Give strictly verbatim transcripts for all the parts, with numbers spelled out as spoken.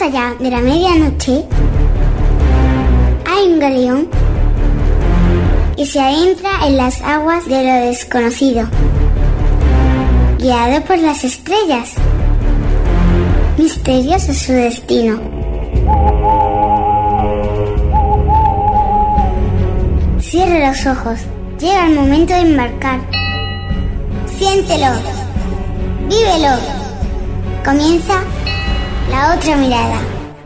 Más allá de la medianoche hay un galeón y se adentra en las aguas de lo desconocido, guiado por las estrellas. Misterioso es su destino. Cierre los ojos. Llega el momento de embarcar. Siéntelo. Vívelo. Comienza La Otra Mirada.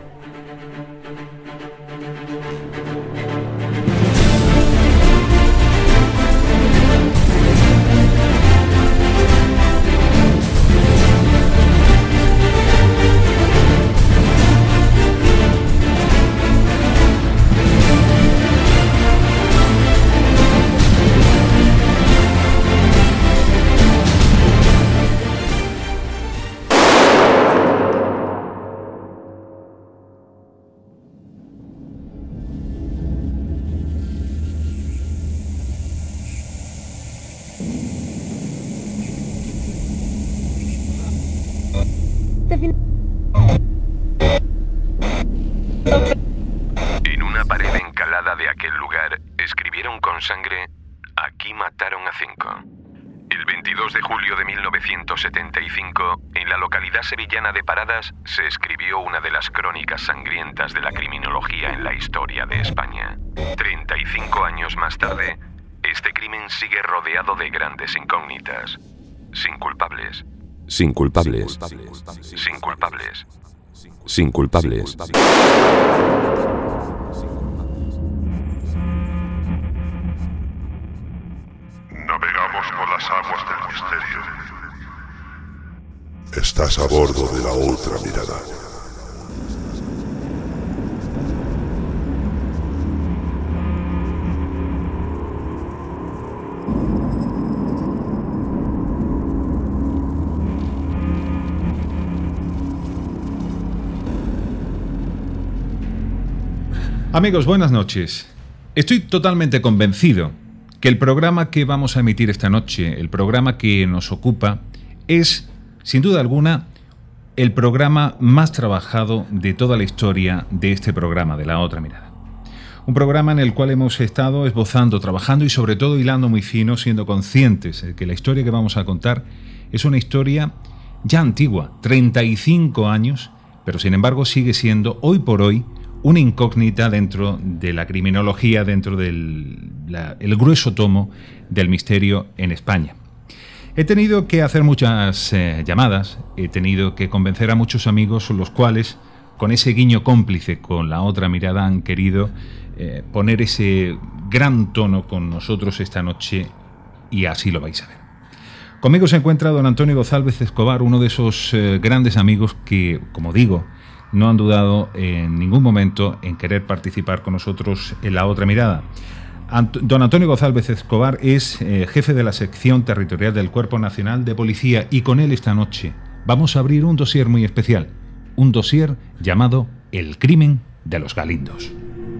En una pared encalada de aquel lugar escribieron con sangre: aquí mataron a cinco. El veintidós de julio de mil novecientos setenta y cinco, en la localidad sevillana de Paradas, se escribió una de las crónicas sangrientas de la criminología en la historia de España. treinta y cinco años más tarde, este crimen sigue rodeado de grandes incógnitas. Sin culpables. Sin culpables. Sin culpables. Sin culpables. Navegamos por las aguas del misterio. Estás a bordo de La Otra Mirada. Amigos, buenas noches. Estoy totalmente convencido que el programa que vamos a emitir esta noche, el programa que nos ocupa, es, sin duda alguna, el programa más trabajado de toda la historia de este programa, de La Otra Mirada. Un programa en el cual hemos estado esbozando, trabajando y sobre todo hilando muy fino, siendo conscientes de que la historia que vamos a contar es una historia ya antigua, treinta y cinco años, pero sin embargo sigue siendo, hoy por hoy, una incógnita dentro de la criminología, dentro del la, el grueso tomo del misterio en España. He tenido que hacer muchas eh, llamadas, he tenido que convencer a muchos amigos, los cuales, con ese guiño cómplice con La Otra Mirada, han querido eh, poner ese gran tono con nosotros esta noche, y así lo vais a ver. Conmigo se encuentra don Antonio González Escobar, uno de esos eh, grandes amigos que, como digo, no han dudado en ningún momento en querer participar con nosotros en La Otra Mirada. Ant- don Antonio González Escobar es eh, jefe de la sección territorial del Cuerpo Nacional de Policía, y con él esta noche vamos a abrir un dossier muy especial, un dossier llamado El Crimen de los Galindos.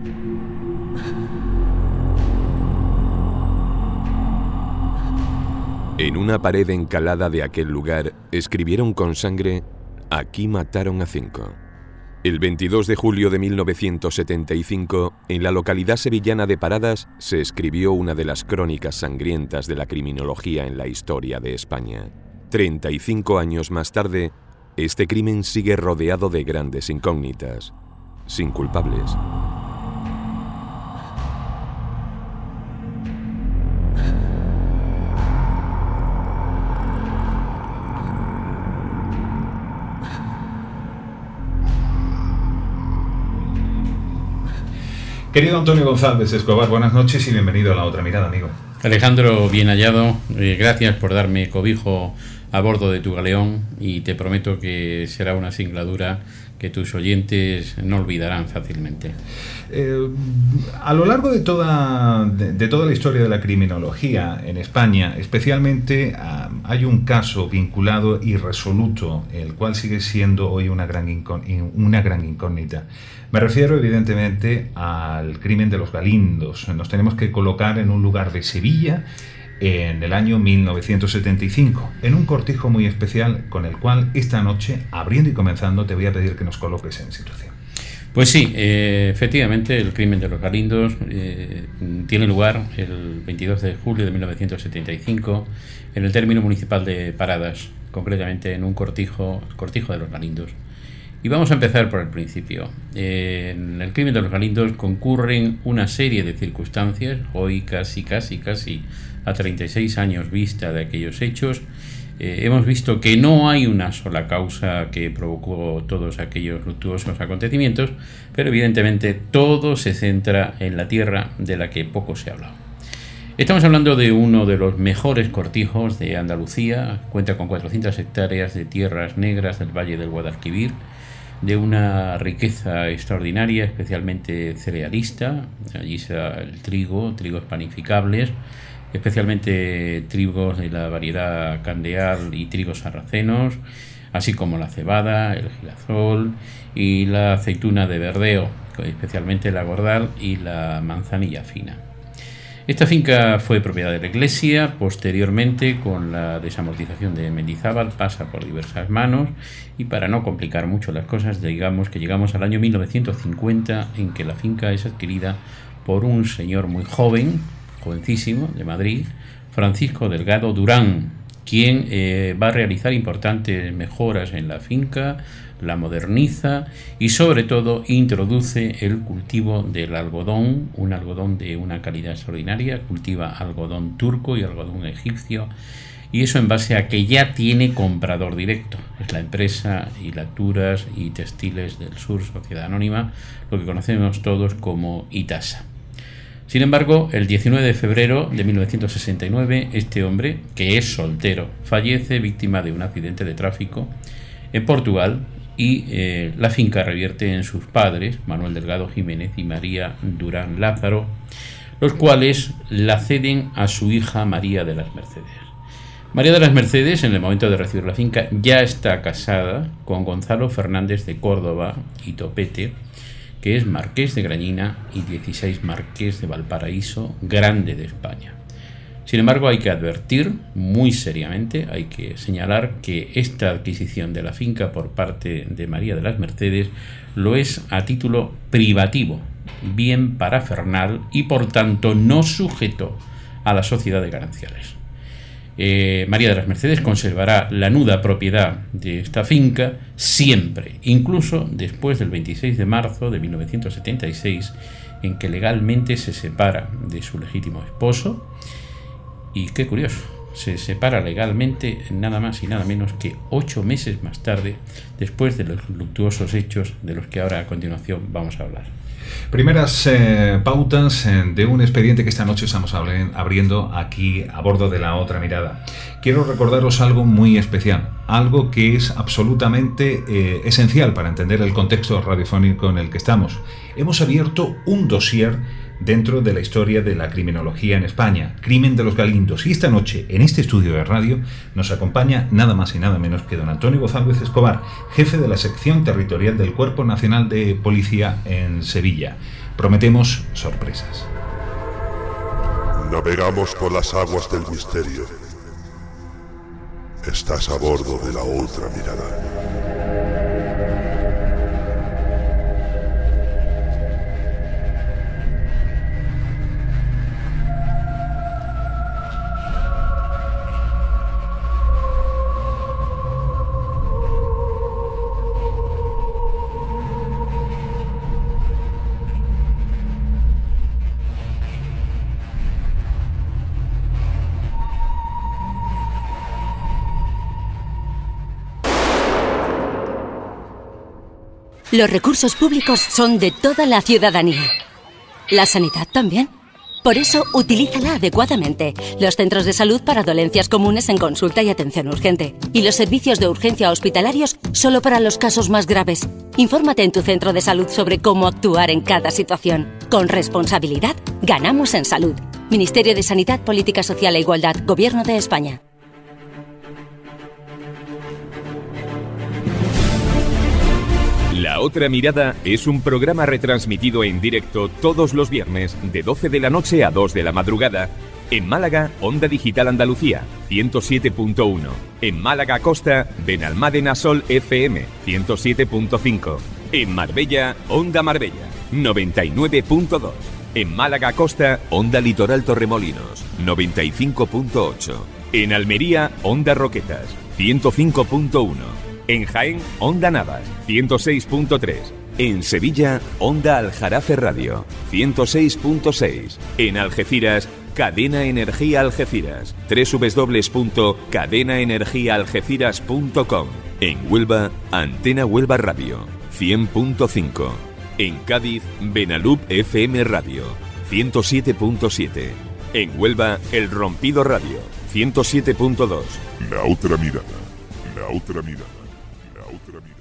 En una pared encalada de aquel lugar escribieron con sangre: aquí mataron a cinco. El veintidós de julio de mil novecientos setenta y cinco, en la localidad sevillana de Paradas, se escribió una de las crónicas sangrientas de la criminología en la historia de España. treinta y cinco años más tarde, este crimen sigue rodeado de grandes incógnitas. Sin culpables. Querido Antonio González Escobar, buenas noches y bienvenido a La Otra Mirada, amigo. Alejandro, bien hallado. Eh, gracias por darme cobijo a bordo de tu galeón, y te prometo que será una singladura que tus oyentes no olvidarán fácilmente. Eh, a lo largo de toda, de, de toda la historia de la criminología en España, especialmente, uh, hay un caso vinculado irresoluto, el cual sigue siendo hoy una gran, incó- una gran incógnita. Me refiero evidentemente al crimen de los Galindos. Nos tenemos que colocar en un lugar de Sevilla en el año mil novecientos setenta y cinco, en un cortijo muy especial con el cual esta noche, abriendo y comenzando, te voy a pedir que nos coloques en situación. Pues sí, eh, efectivamente el crimen de los Galindos eh, tiene lugar el veintidós de julio de mil novecientos setenta y cinco en el término municipal de Paradas, concretamente en un cortijo, el cortijo de los Galindos. Y vamos a empezar por el principio. Eh, en el crimen de los Galindos concurren una serie de circunstancias, hoy casi, casi, casi a treinta y seis años vista de aquellos hechos. Eh, hemos visto que no hay una sola causa que provocó todos aquellos luctuosos acontecimientos, pero evidentemente todo se centra en la tierra de la que poco se ha hablado. Estamos hablando de uno de los mejores cortijos de Andalucía, cuenta con cuatrocientas hectáreas de tierras negras del Valle del Guadalquivir, de una riqueza extraordinaria, especialmente cerealista. Allí se da el trigo, trigos panificables, especialmente trigos de la variedad candeal y trigos sarracenos, así como la cebada, el girasol y la aceituna de verdeo, especialmente la gordal y la manzanilla fina. Esta finca fue propiedad de la Iglesia. Posteriormente, con la desamortización de Mendizábal, pasa por diversas manos, y para no complicar mucho las cosas, digamos que llegamos al año mil novecientos cincuenta, en que la finca es adquirida por un señor muy joven, jovencísimo, de Madrid, Francisco Delgado Durán, quien eh, va a realizar importantes mejoras en la finca, la moderniza y sobre todo introduce el cultivo del algodón, un algodón de una calidad extraordinaria. Cultiva algodón turco y algodón egipcio, y eso en base a que ya tiene comprador directo. Es la empresa Hilaturas y Textiles del Sur, Sociedad Anónima, lo que conocemos todos como Itasa. Sin embargo, el diecinueve de febrero de mil novecientos sesenta y nueve, este hombre, que es soltero, fallece víctima de un accidente de tráfico en Portugal, y eh, la finca revierte en sus padres, Manuel Delgado Jiménez y María Durán Lázaro, los cuales la ceden a su hija María de las Mercedes. María de las Mercedes, en el momento de recibir la finca, ya está casada con Gonzalo Fernández de Córdoba y Topete, que es marqués de Grañina y dieciséis marqués de Valparaíso, Grande de España. Sin embargo, hay que advertir muy seriamente, hay que señalar que esta adquisición de la finca por parte de María de las Mercedes lo es a título privativo, bien parafernal, y por tanto no sujeto a la sociedad de gananciales. Eh, María de las Mercedes conservará la nuda propiedad de esta finca siempre, incluso después del veintiséis de marzo de mil novecientos setenta y seis, en que legalmente se separa de su legítimo esposo. Y qué curioso, se separa legalmente nada más y nada menos que ocho meses más tarde, después de los luctuosos hechos de los que ahora a continuación vamos a hablar. Primeras eh, pautas eh, de un expediente que esta noche estamos abriendo aquí a bordo de La Otra Mirada. Quiero recordaros algo muy especial, algo que es absolutamente eh, esencial para entender el contexto radiofónico en el que estamos. Hemos abierto un dossier dentro de la historia de la criminología en España, Crimen de los Galindos, y esta noche en este estudio de radio nos acompaña nada más y nada menos que don Antonio González Escobar, jefe de la sección territorial del Cuerpo Nacional de Policía en Sevilla. Prometemos sorpresas. Navegamos por las aguas del misterio. Estás a bordo de La Otra Mirada. Los recursos públicos son de toda la ciudadanía. La sanidad también. Por eso, utilízala adecuadamente. Los centros de salud para dolencias comunes en consulta y atención urgente. Y los servicios de urgencia hospitalarios solo para los casos más graves. Infórmate en tu centro de salud sobre cómo actuar en cada situación. Con responsabilidad, ganamos en salud. Ministerio de Sanidad, Política Social e Igualdad, Gobierno de España. La Otra Mirada es un programa retransmitido en directo todos los viernes de doce de la noche a dos de la madrugada En Málaga, Onda Digital Andalucía, ciento siete punto uno. En Málaga Costa, Benalmádena Sol F M, ciento siete punto cinco. En Marbella, Onda Marbella, noventa y nueve punto dos. En Málaga Costa, Onda Litoral Torremolinos, noventa y cinco punto ocho. En Almería, Onda Roquetas, ciento cinco punto uno. En Jaén, Onda Navas, ciento seis punto tres. En Sevilla, Onda Aljarafe Radio, ciento seis punto seis. En Algeciras, Cadena Energía Algeciras, doble u doble u doble u punto cadena energía algeciras punto com. En Huelva, Antena Huelva Radio, cien punto cinco. En Cádiz, Benalup F M Radio, ciento siete punto siete. En Huelva, El Rompido Radio, ciento siete punto dos. La otra mirada, la otra mirada, la otra mirada.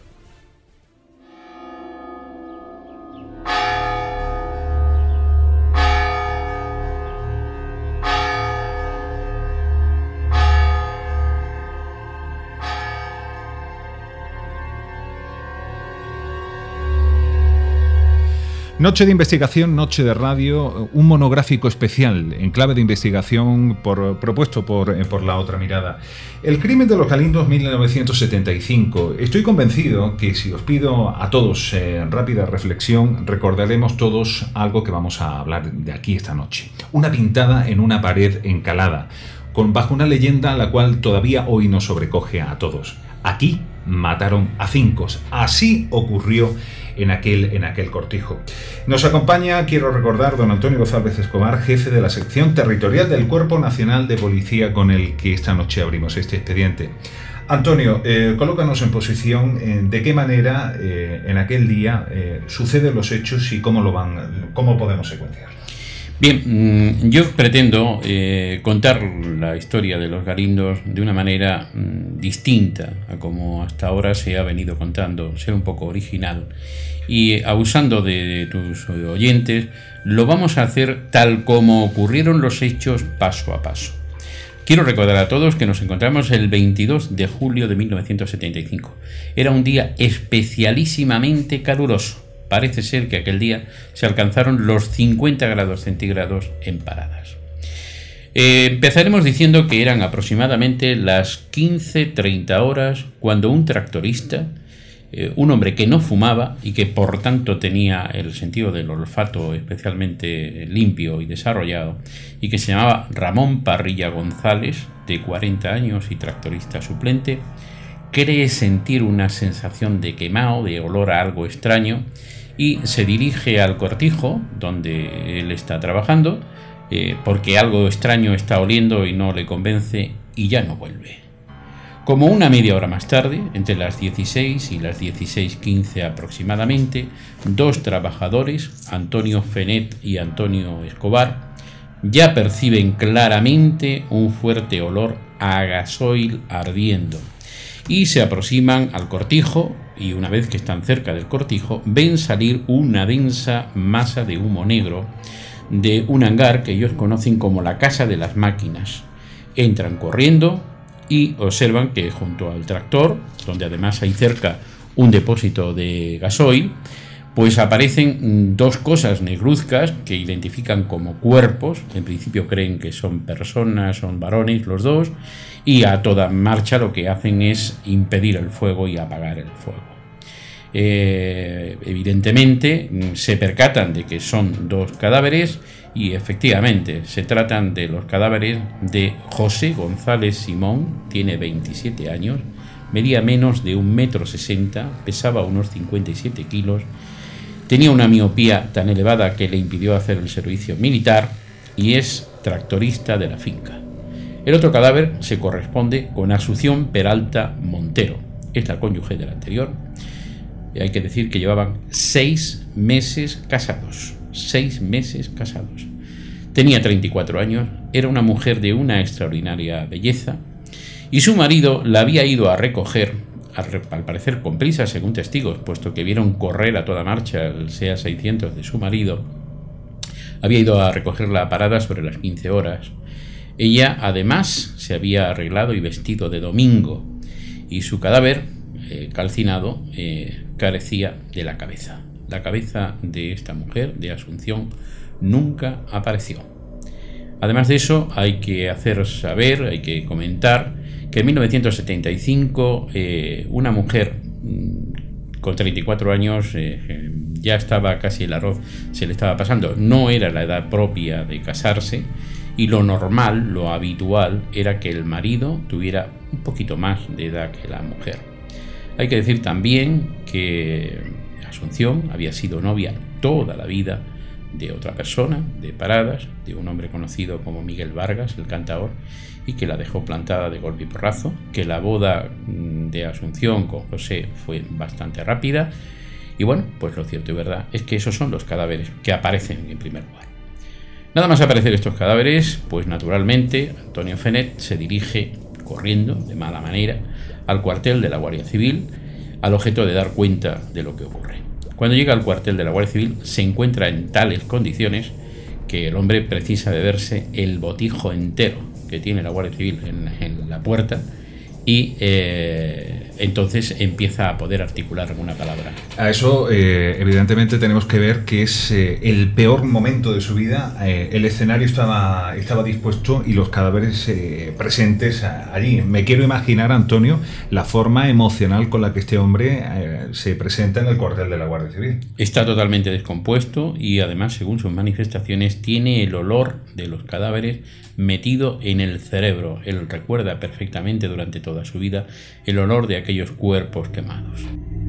Noche de investigación, noche de radio, un monográfico especial en clave de investigación por, propuesto por, por La Otra Mirada. El crimen de los Galindos, mil novecientos setenta y cinco. Estoy convencido que si os pido a todos eh, rápida reflexión, recordaremos todos algo que vamos a hablar de aquí esta noche. Una pintada en una pared encalada, con bajo una leyenda la cual todavía hoy nos sobrecoge a todos. Aquí mataron a cinco. Así ocurrió en aquel, en aquel cortijo. Nos acompaña, quiero recordar, don Antonio González Escobar, jefe de la sección territorial del Cuerpo Nacional de Policía, con el que esta noche abrimos este expediente. Antonio, eh, colócanos en posición eh, de qué manera eh, en aquel día eh, suceden los hechos y cómo lo van, cómo podemos secuenciar. Bien, yo pretendo eh, contar la historia de los Galindos de una manera mm, distinta a como hasta ahora se ha venido contando, ser un poco original. Y abusando de, de tus oyentes, lo vamos a hacer tal como ocurrieron los hechos paso a paso. Quiero recordar a todos que nos encontramos el veintidós de julio de mil novecientos setenta y cinco. Era un día especialísimamente caluroso. Parece ser que aquel día se alcanzaron los cincuenta grados centígrados en Paradas. Eh, empezaremos diciendo que eran aproximadamente las quince treinta horas cuando un tractorista, eh, un hombre que no fumaba y que por tanto tenía el sentido del olfato especialmente limpio y desarrollado, y que se llamaba Ramón Parrilla González, de cuarenta años y tractorista suplente, cree sentir una sensación de quemado, de olor a algo extraño, y se dirige al cortijo donde él está trabajando, eh, porque algo extraño está oliendo y no le convence, y ya no vuelve. Como una media hora más tarde, entre las dieciséis y las dieciséis quince aproximadamente, dos trabajadores, Antonio Fenet y Antonio Escobar, ya perciben claramente un fuerte olor a gasoil ardiendo, y se aproximan al cortijo, y una vez que están cerca del cortijo ven salir una densa masa de humo negro de un hangar que ellos conocen como la Casa de las Máquinas. Entran corriendo y observan que junto al tractor, donde además hay cerca un depósito de gasoil, pues aparecen dos cosas negruzcas que identifican como cuerpos. En principio creen que son personas, son varones los dos, y a toda marcha lo que hacen es impedir el fuego y apagar el fuego. Eh, evidentemente se percatan de que son dos cadáveres, y efectivamente se tratan de los cadáveres de José González Simón, tiene veintisiete años, medía menos de un metro sesenta, pesaba unos cincuenta y siete kilos, tenía una miopía tan elevada que le impidió hacer el servicio militar y es tractorista de la finca. El otro cadáver se corresponde con Asunción Peralta Montero, es la cónyuge del anterior. Y hay que decir que llevaban seis meses casados, seis meses casados. Tenía treinta y cuatro años, era una mujer de una extraordinaria belleza, y su marido la había ido a recoger, al parecer con prisa según testigos, puesto que vieron correr a toda marcha el SEAT seiscientos de su marido. Había ido a recogerla a Paradas sobre las quince horas. Ella además se había arreglado y vestido de domingo, y su cadáver, eh, calcinado, eh, carecía de la cabeza. La cabeza de esta mujer, de Asunción, nunca apareció. Además de eso, hay que hacer saber, hay que comentar que en mil novecientos setenta y cinco eh, una mujer mmm, con treinta y cuatro años eh, ya estaba casi el arroz, se le estaba pasando. No era la edad propia de casarse y lo normal, lo habitual, era que el marido tuviera un poquito más de edad que la mujer. Hay que decir también que Asunción había sido novia toda la vida de otra persona, de Paradas, de un hombre conocido como Miguel Vargas, el cantaor, y que la dejó plantada de golpe y porrazo, que la boda de Asunción con José fue bastante rápida, y bueno, pues lo cierto y verdad es que esos son los cadáveres que aparecen en primer lugar. Nada más aparecer estos cadáveres, pues naturalmente Antonio Fenet se dirige corriendo, de mala manera, al cuartel de la Guardia Civil, al objeto de dar cuenta de lo que ocurre. Cuando llega al cuartel de la Guardia Civil, se encuentra en tales condiciones que el hombre precisa beberse el botijo entero que tiene la Guardia Civil en, en la puerta, y eh, entonces empieza a poder articular alguna palabra. A eso, eh, evidentemente, tenemos que ver que es eh, el peor momento de su vida. Eh, el escenario estaba, estaba dispuesto y los cadáveres eh, presentes allí. Me quiero imaginar, Antonio, la forma emocional con la que este hombre eh, se presenta en el cuartel de la Guardia Civil. Está totalmente descompuesto y, además, según sus manifestaciones, tiene el olor de los cadáveres metido en el cerebro. Él recuerda perfectamente durante toda su vida el olor de aquellos cuerpos quemados.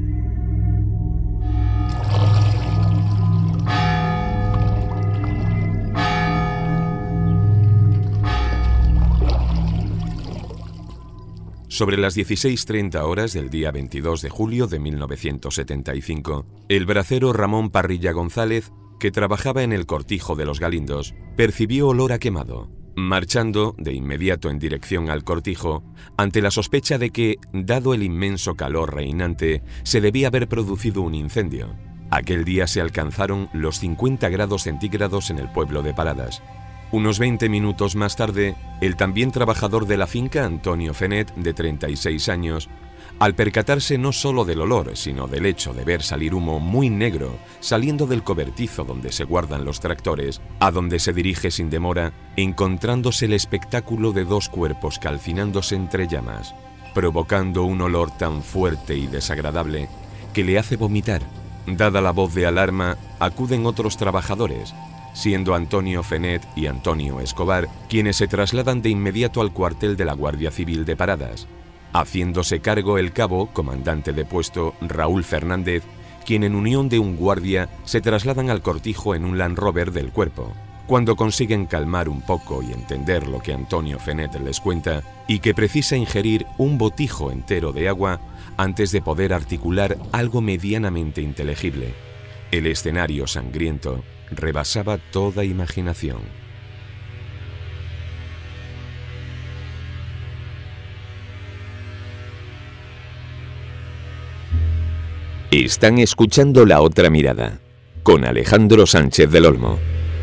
Sobre las dieciséis treinta horas del día veintidós de julio de mil novecientos setenta y cinco, el bracero Ramón Parrilla González, que trabajaba en el cortijo de los Galindos, percibió olor a quemado. Marchando de inmediato en dirección al cortijo, ante la sospecha de que, dado el inmenso calor reinante, se debía haber producido un incendio. Aquel día se alcanzaron los cincuenta grados centígrados en el pueblo de Paradas. Unos veinte minutos más tarde, el también trabajador de la finca, Antonio Fenet, de treinta y seis años, al percatarse no solo del olor, sino del hecho de ver salir humo muy negro saliendo del cobertizo donde se guardan los tractores, a donde se dirige sin demora, encontrándose el espectáculo de dos cuerpos calcinándose entre llamas, provocando un olor tan fuerte y desagradable que le hace vomitar. Dada la voz de alarma, acuden otros trabajadores, siendo Antonio Fenet y Antonio Escobar quienes se trasladan de inmediato al cuartel de la Guardia Civil de Paradas, haciéndose cargo el cabo, comandante de puesto, Raúl Fernández, quien en unión de un guardia se trasladan al cortijo en un Land Rover del cuerpo. Cuando consiguen calmar un poco y entender lo que Antonio Fenet les cuenta, y que precisa ingerir un botijo entero de agua antes de poder articular algo medianamente inteligible, el escenario sangriento rebasaba toda imaginación. Están escuchando La Otra Mirada, con Alejandro Sánchez del Olmo.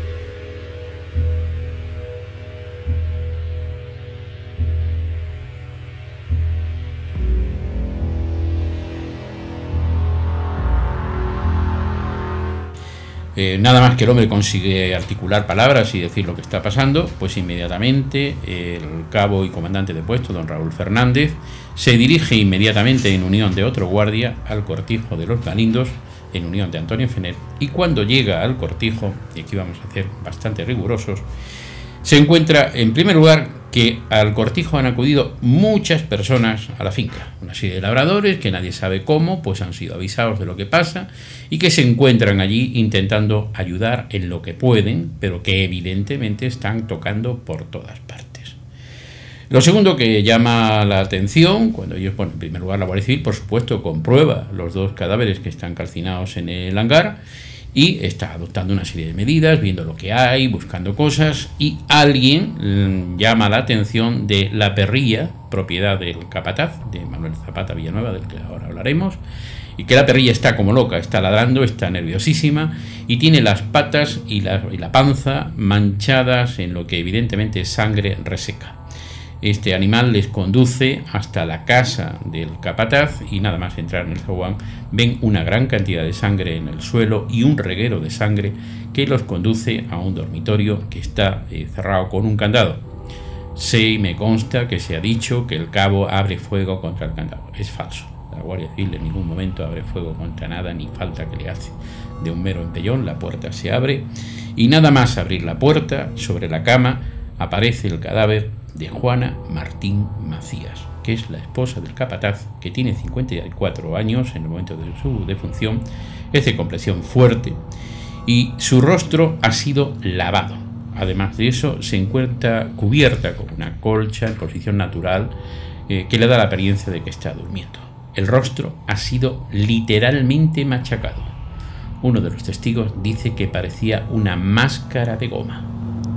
Eh, nada más que el hombre consigue articular palabras y decir lo que está pasando, pues inmediatamente el cabo y comandante de puesto, don Raúl Fernández, se dirige inmediatamente en unión de otro guardia al cortijo de los Galindos, en unión de Antonio Fenet, y cuando llega al cortijo, y aquí vamos a ser bastante rigurosos, se encuentra en primer lugar que al cortijo han acudido muchas personas a la finca, una serie de labradores que nadie sabe cómo, pues han sido avisados de lo que pasa y que se encuentran allí intentando ayudar en lo que pueden, pero que evidentemente están tocando por todas partes. Lo segundo que llama la atención, cuando ellos, bueno, en primer lugar la Guardia Civil, por supuesto, comprueba los dos cadáveres que están calcinados en el hangar y está adoptando una serie de medidas, viendo lo que hay, buscando cosas, y alguien llama la atención de la perrilla, propiedad del capataz, de Manuel Zapata Villanueva, del que ahora hablaremos, y que la perrilla está como loca, está ladrando, está nerviosísima, y tiene las patas y la, y la panza manchadas en lo que evidentemente es sangre reseca. Este animal les conduce hasta la casa del capataz y nada más entrar en el zaguán ven una gran cantidad de sangre en el suelo y un reguero de sangre que los conduce a un dormitorio que está eh, cerrado con un candado. Sé y me consta que se ha dicho que el cabo abre fuego contra el candado. Es falso. La Guardia Civil en ningún momento abre fuego contra nada ni falta que le hace. De un mero empellón la puerta se abre y nada más abrir la puerta, sobre la cama aparece el cadáver de Juana Martín Macías, que es la esposa del capataz, que tiene cincuenta y cuatro años en el momento de su defunción, es de complexión fuerte y su rostro ha sido lavado. Además de eso, se encuentra cubierta con una colcha en posición natural eh, que le da la apariencia de que está durmiendo. El rostro ha sido literalmente machacado. Uno de los testigos dice que parecía una máscara de goma.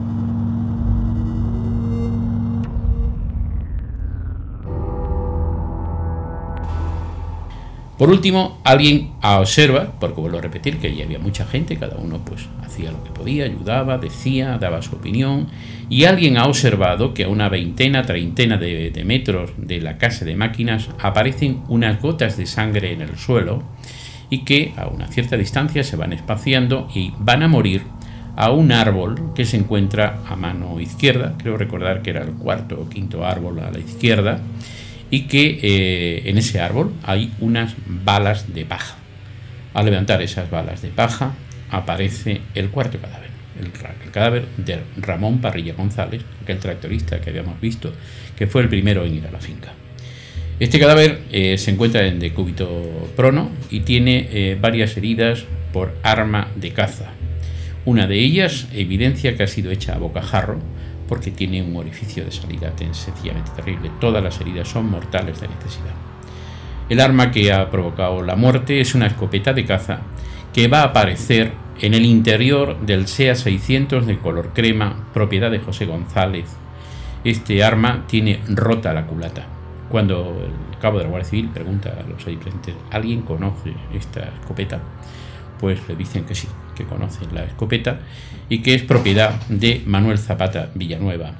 Por último, alguien observa, porque vuelvo a repetir que allí había mucha gente, cada uno pues hacía lo que podía, ayudaba, decía, daba su opinión, y alguien ha observado que a una veintena, treintena de, de metros de la casa de máquinas aparecen unas gotas de sangre en el suelo y que a una cierta distancia se van espaciando y van a morir a un árbol que se encuentra a mano izquierda, creo recordar que era el cuarto o quinto árbol a la izquierda, y que eh, en ese árbol hay unas balas de paja. Al levantar esas balas de paja aparece el cuarto cadáver, el, el cadáver de Ramón Parrilla González, aquel tractorista que habíamos visto, que fue el primero en ir a la finca. Este cadáver eh, se encuentra en decúbito prono y tiene eh, varias heridas por arma de caza. Una de ellas evidencia que ha sido hecha a bocajarro, porque tiene un orificio de salida sencillamente terrible. Todas las heridas son mortales de necesidad. El arma que ha provocado la muerte es una escopeta de caza que va a aparecer en el interior del SEA seiscientos de color crema, propiedad de José González. Este arma tiene rota la culata. Cuando el cabo de la Guardia Civil pregunta a los ahí presentes, ¿alguien conoce esta escopeta? Pues le dicen que sí, que conocen la escopeta y que es propiedad de Manuel Zapata Villanueva.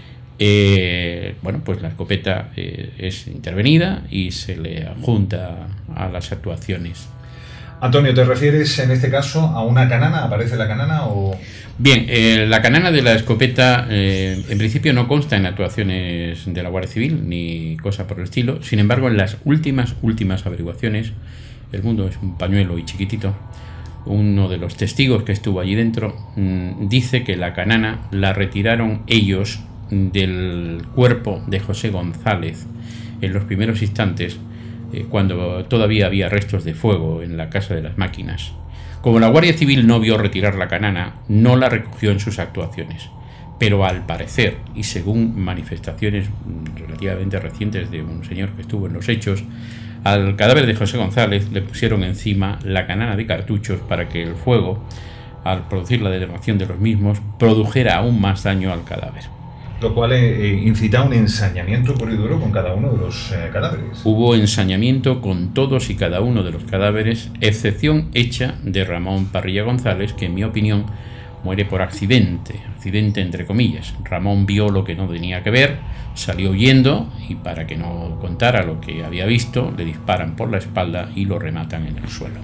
Eh, bueno, pues la escopeta eh, es intervenida y se le adjunta a las actuaciones. Antonio, ¿te refieres en este caso a una canana? ¿Aparece la canana o...? Bien, eh, la canana de la escopeta eh, en principio no consta en actuaciones de la Guardia Civil ni cosa por el estilo. Sin embargo, en las últimas, últimas averiguaciones, el mundo es un pañuelo y chiquitito, uno de los testigos que estuvo allí dentro mmm, dice que la canana la retiraron ellos del cuerpo de José González en los primeros instantes, eh, cuando todavía había restos de fuego en la casa de las máquinas. Como la Guardia Civil no vio retirar la canana, no la recogió en sus actuaciones, pero al parecer, y según manifestaciones relativamente recientes de un señor que estuvo en los hechos, al cadáver de José González le pusieron encima la canana de cartuchos para que el fuego, al producir la detonación de los mismos, produjera aún más daño al cadáver. Lo cual eh, incita a un ensañamiento puro y duro con cada uno de los eh, cadáveres. Hubo ensañamiento con todos y cada uno de los cadáveres, excepción hecha de Ramón Parrilla González, que en mi opinión muere por accidente, accidente entre comillas. Ramón vio lo que no tenía que ver, salió huyendo y para que no contara lo que había visto, le disparan por la espalda y lo rematan en el suelo.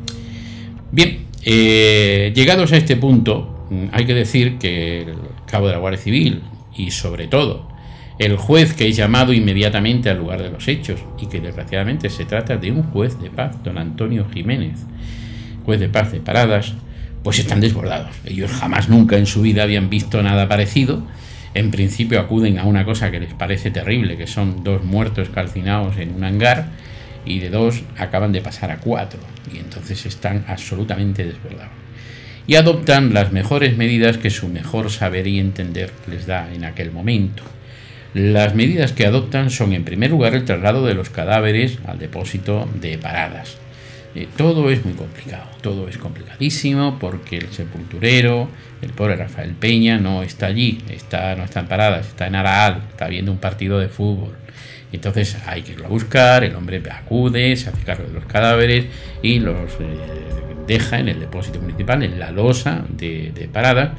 Bien, eh, llegados a este punto, hay que decir que el cabo de la Guardia Civil y sobre todo el juez que es llamado inmediatamente al lugar de los hechos, y que desgraciadamente se trata de un juez de paz, don Antonio Jiménez, juez de paz de Paradas, pues están desbordados. Ellos jamás nunca en su vida habían visto nada parecido. En principio acuden a una cosa que les parece terrible, que son dos muertos calcinados en un hangar, y de dos acaban de pasar a cuatro, y entonces están absolutamente desbordados. Y adoptan las mejores medidas que su mejor saber y entender les da en aquel momento. Las medidas que adoptan son, en primer lugar, el traslado de los cadáveres al depósito de Paradas. Eh, todo es muy complicado, todo es complicadísimo, porque el sepulturero, el pobre Rafael Peña, no está allí, está, no está en Paradas, está en Araal, está viendo un partido de fútbol. Entonces hay que irlo a buscar, el hombre acude, se hace cargo de los cadáveres y los eh, deja en el depósito municipal, en la losa de, de Paradas,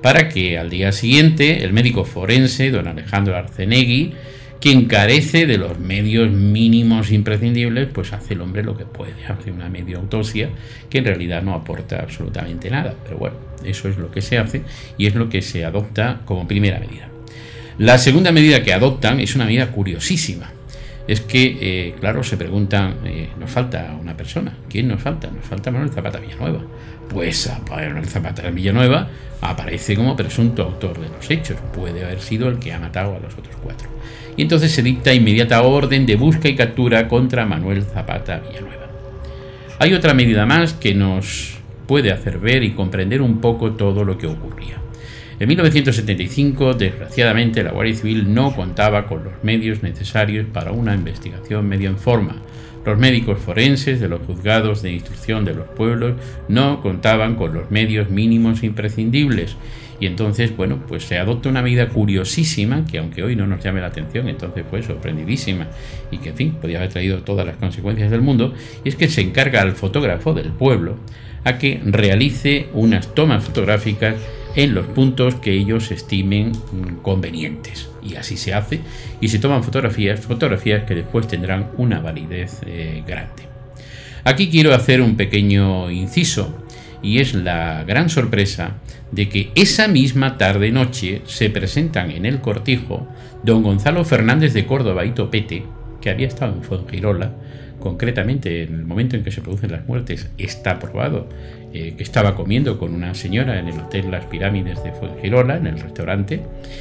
para que al día siguiente el médico forense, don Alejandro Arcenegui, quien carece de los medios mínimos imprescindibles, pues hace el hombre lo que puede, hace una media autopsia que en realidad no aporta absolutamente nada, pero bueno, eso es lo que se hace y es lo que se adopta como primera medida. La segunda medida que adoptan es una medida curiosísima. Es que, eh, claro, se preguntan, eh, nos falta una persona. ¿Quién nos falta? Nos falta Manuel Zapata Villanueva. Pues a Manuel Zapata Villanueva aparece como presunto autor de los hechos. Puede haber sido el que ha matado a los otros cuatro. Y entonces se dicta inmediata orden de busca y captura contra Manuel Zapata Villanueva. Hay otra medida más que nos puede hacer ver y comprender un poco todo lo que ocurría. En mil novecientos setenta y cinco, desgraciadamente, la Guardia Civil no contaba con los medios necesarios para una investigación medio en forma. Los médicos forenses de los juzgados de instrucción de los pueblos no contaban con los medios mínimos imprescindibles. Y entonces, bueno, pues se adopta una medida curiosísima, que aunque hoy no nos llame la atención, entonces fue sorprendidísima y que, en fin, podía haber traído todas las consecuencias del mundo, y es que se encarga al fotógrafo del pueblo a que realice unas tomas fotográficas en los puntos que ellos estimen convenientes. Y así se hace, y se toman fotografías, fotografías que después tendrán una validez eh, grande. Aquí quiero hacer un pequeño inciso, y es la gran sorpresa de que esa misma tarde-noche se presentan en el cortijo don Gonzalo Fernández de Córdoba y Topete, que había estado en Fuengirola. Concretamente, en el momento en que se producen las muertes, está probado eh, que estaba comiendo con una señora en el Hotel Las Pirámides de Fuengirola, en el restaurante,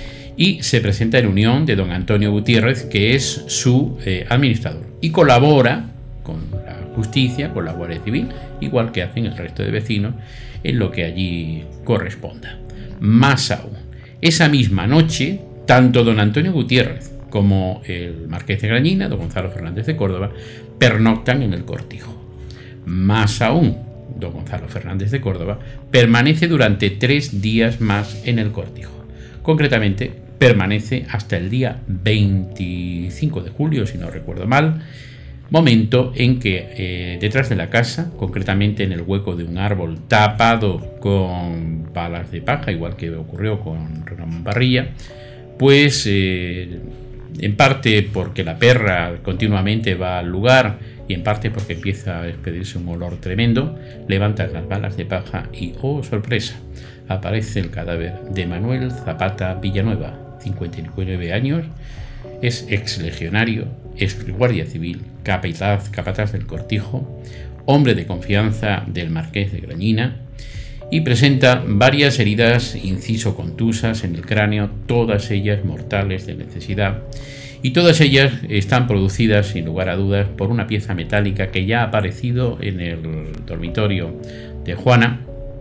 y se presenta en unión de don Antonio Gutiérrez, que es su eh, administrador, y colabora con la justicia, con la Guardia Civil, igual que hacen el resto de vecinos, en lo que allí corresponda. Más aún, esa misma noche, tanto don Antonio Gutiérrez como el marqués de Grañina, don Gonzalo Fernández de Córdoba, pernoctan en el cortijo. Más aún, don Gonzalo Fernández de Córdoba permanece durante tres días más en el cortijo. Concretamente, permanece hasta el día veinticinco de julio, si no recuerdo mal, momento en que eh, detrás de la casa, concretamente en el hueco de un árbol tapado con balas de paja, igual que ocurrió con Ramón Barrilla, pues eh, en parte porque la perra continuamente va al lugar y en parte porque empieza a despedirse un olor tremendo, levantan las balas de paja y, oh sorpresa, aparece el cadáver de Manuel Zapata Villanueva, cincuenta y nueve años, es exlegionario, es guardia civil, capataz, capataz del cortijo, hombre de confianza del marqués de Grañina, y presenta varias heridas inciso contusas en el cráneo, todas ellas mortales de necesidad, y todas ellas están producidas, sin lugar a dudas, por una pieza metálica que ya ha aparecido en el dormitorio de Juana.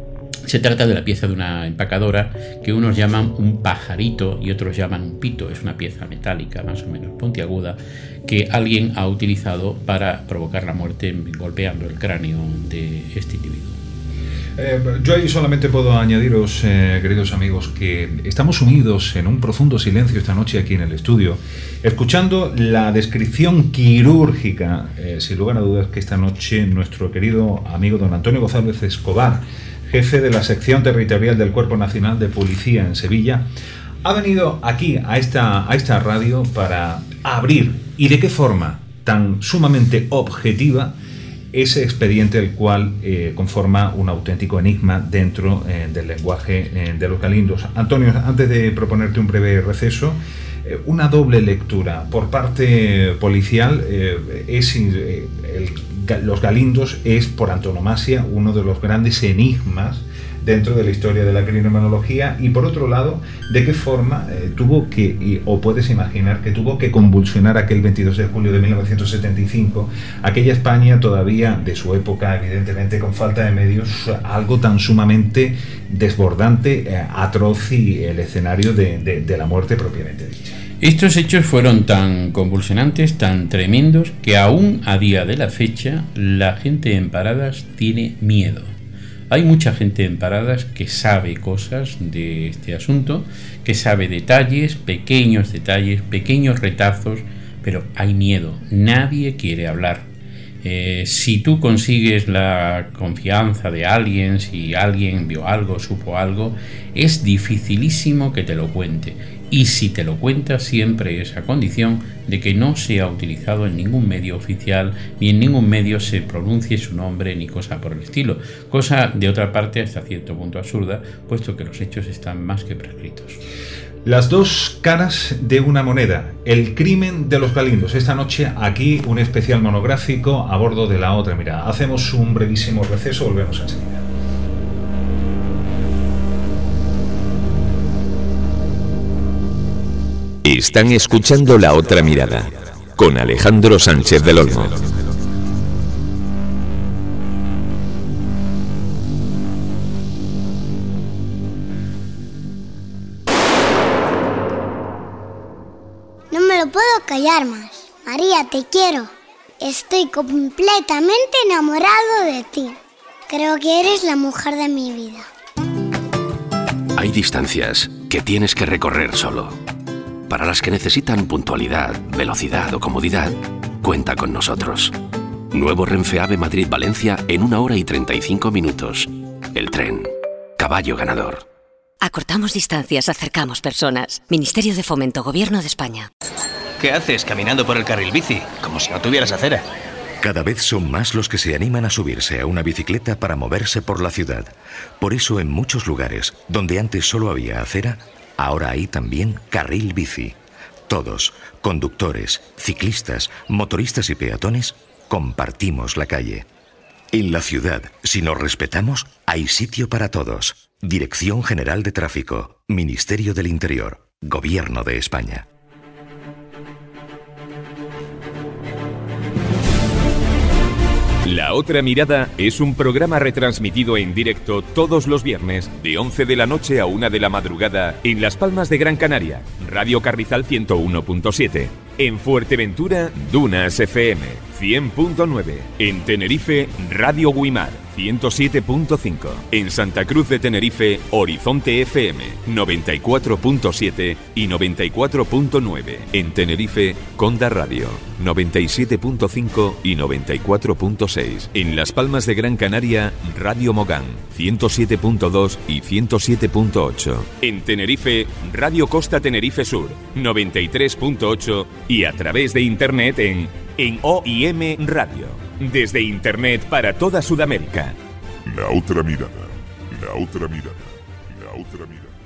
Se trata de la pieza de una empacadora que unos llaman un pajarito y otros llaman un pito. Es una pieza metálica más o menos puntiaguda que alguien ha utilizado para provocar la muerte golpeando el cráneo de este individuo. Eh, yo ahí solamente puedo añadiros, eh, queridos amigos, que estamos unidos en un profundo silencio esta noche aquí en el estudio, escuchando la descripción quirúrgica, eh, sin lugar a dudas, que esta noche nuestro querido amigo don Antonio González Escobar, jefe de la sección territorial del Cuerpo Nacional de Policía en Sevilla, ha venido aquí a esta, a esta radio para abrir, y de qué forma tan sumamente objetiva, ese expediente el cual eh, conforma un auténtico enigma dentro eh, del lenguaje eh, de los galindos. Antonio, antes de proponerte un breve receso, eh, una doble lectura. Por parte policial, eh, es, eh, el, los galindos es por antonomasia uno de los grandes enigmas dentro de la historia de la criminología, y por otro lado, de qué forma eh, tuvo que, y, o puedes imaginar que tuvo que convulsionar aquel veintidós de julio de mil novecientos setenta y cinco, aquella España todavía de su época, evidentemente con falta de medios, algo tan sumamente desbordante, eh, atroz, y el escenario de, de, de la muerte propiamente dicha. Estos hechos fueron tan convulsionantes, tan tremendos, que aún a día de la fecha la gente en Paradas tiene miedo. Hay mucha gente en Paradas que sabe cosas de este asunto, que sabe detalles, pequeños detalles, pequeños retazos, pero hay miedo, nadie quiere hablar. Eh, si tú consigues la confianza de alguien, si alguien vio algo, supo algo, es dificilísimo que te lo cuente. Y si te lo cuenta, siempre es a condición de que no sea utilizado en ningún medio oficial, ni en ningún medio se pronuncie su nombre, ni cosa por el estilo. Cosa, de otra parte, hasta cierto punto absurda, puesto que los hechos están más que prescritos. Las dos caras de una moneda, el crimen de los Galindos. Esta noche aquí un especial monográfico a bordo de La Otra Mirada. Hacemos un brevísimo receso, volvemos enseguida. Están escuchando La Otra Mirada con Alejandro Sánchez del Olmo. No me lo puedo callar más. María, te quiero. Estoy completamente enamorado de ti. Creo que eres la mujer de mi vida. Hay distancias que tienes que recorrer solo. Para las que necesitan puntualidad, velocidad o comodidad, cuenta con nosotros. Nuevo Renfe Ave Madrid-Valencia en una hora y treinta y cinco minutos. El tren. Caballo ganador. Acortamos distancias, acercamos personas. Ministerio de Fomento, Gobierno de España. ¿Qué haces caminando por el carril bici? Como si no tuvieras acera. Cada vez son más los que se animan a subirse a una bicicleta para moverse por la ciudad. Por eso en muchos lugares, donde antes solo había acera, ahora hay también carril bici. Todos, conductores, ciclistas, motoristas y peatones, compartimos la calle. En la ciudad, si nos respetamos, hay sitio para todos. Dirección General de Tráfico, Ministerio del Interior, Gobierno de España. La Otra Mirada es un programa retransmitido en directo todos los viernes de once de la noche a una de la madrugada en Las Palmas de Gran Canaria, Radio Carrizal ciento uno punto siete. En Fuerteventura, Dunas F M cien punto nueve. En Tenerife, Radio Guimar ciento siete punto cinco. En Santa Cruz de Tenerife, Horizonte F M noventa y cuatro punto siete y noventa y cuatro punto nueve. En Tenerife, Conda Radio noventa y siete punto cinco y noventa y cuatro punto seis. En Las Palmas de Gran Canaria, Radio Mogán ciento siete punto dos y ciento siete punto ocho. En Tenerife, Radio Costa Tenerife Sur noventa y tres punto ocho y a través de internet en en O I M Radio. Desde internet para toda Sudamérica. La Otra Mirada. La Otra Mirada. La Otra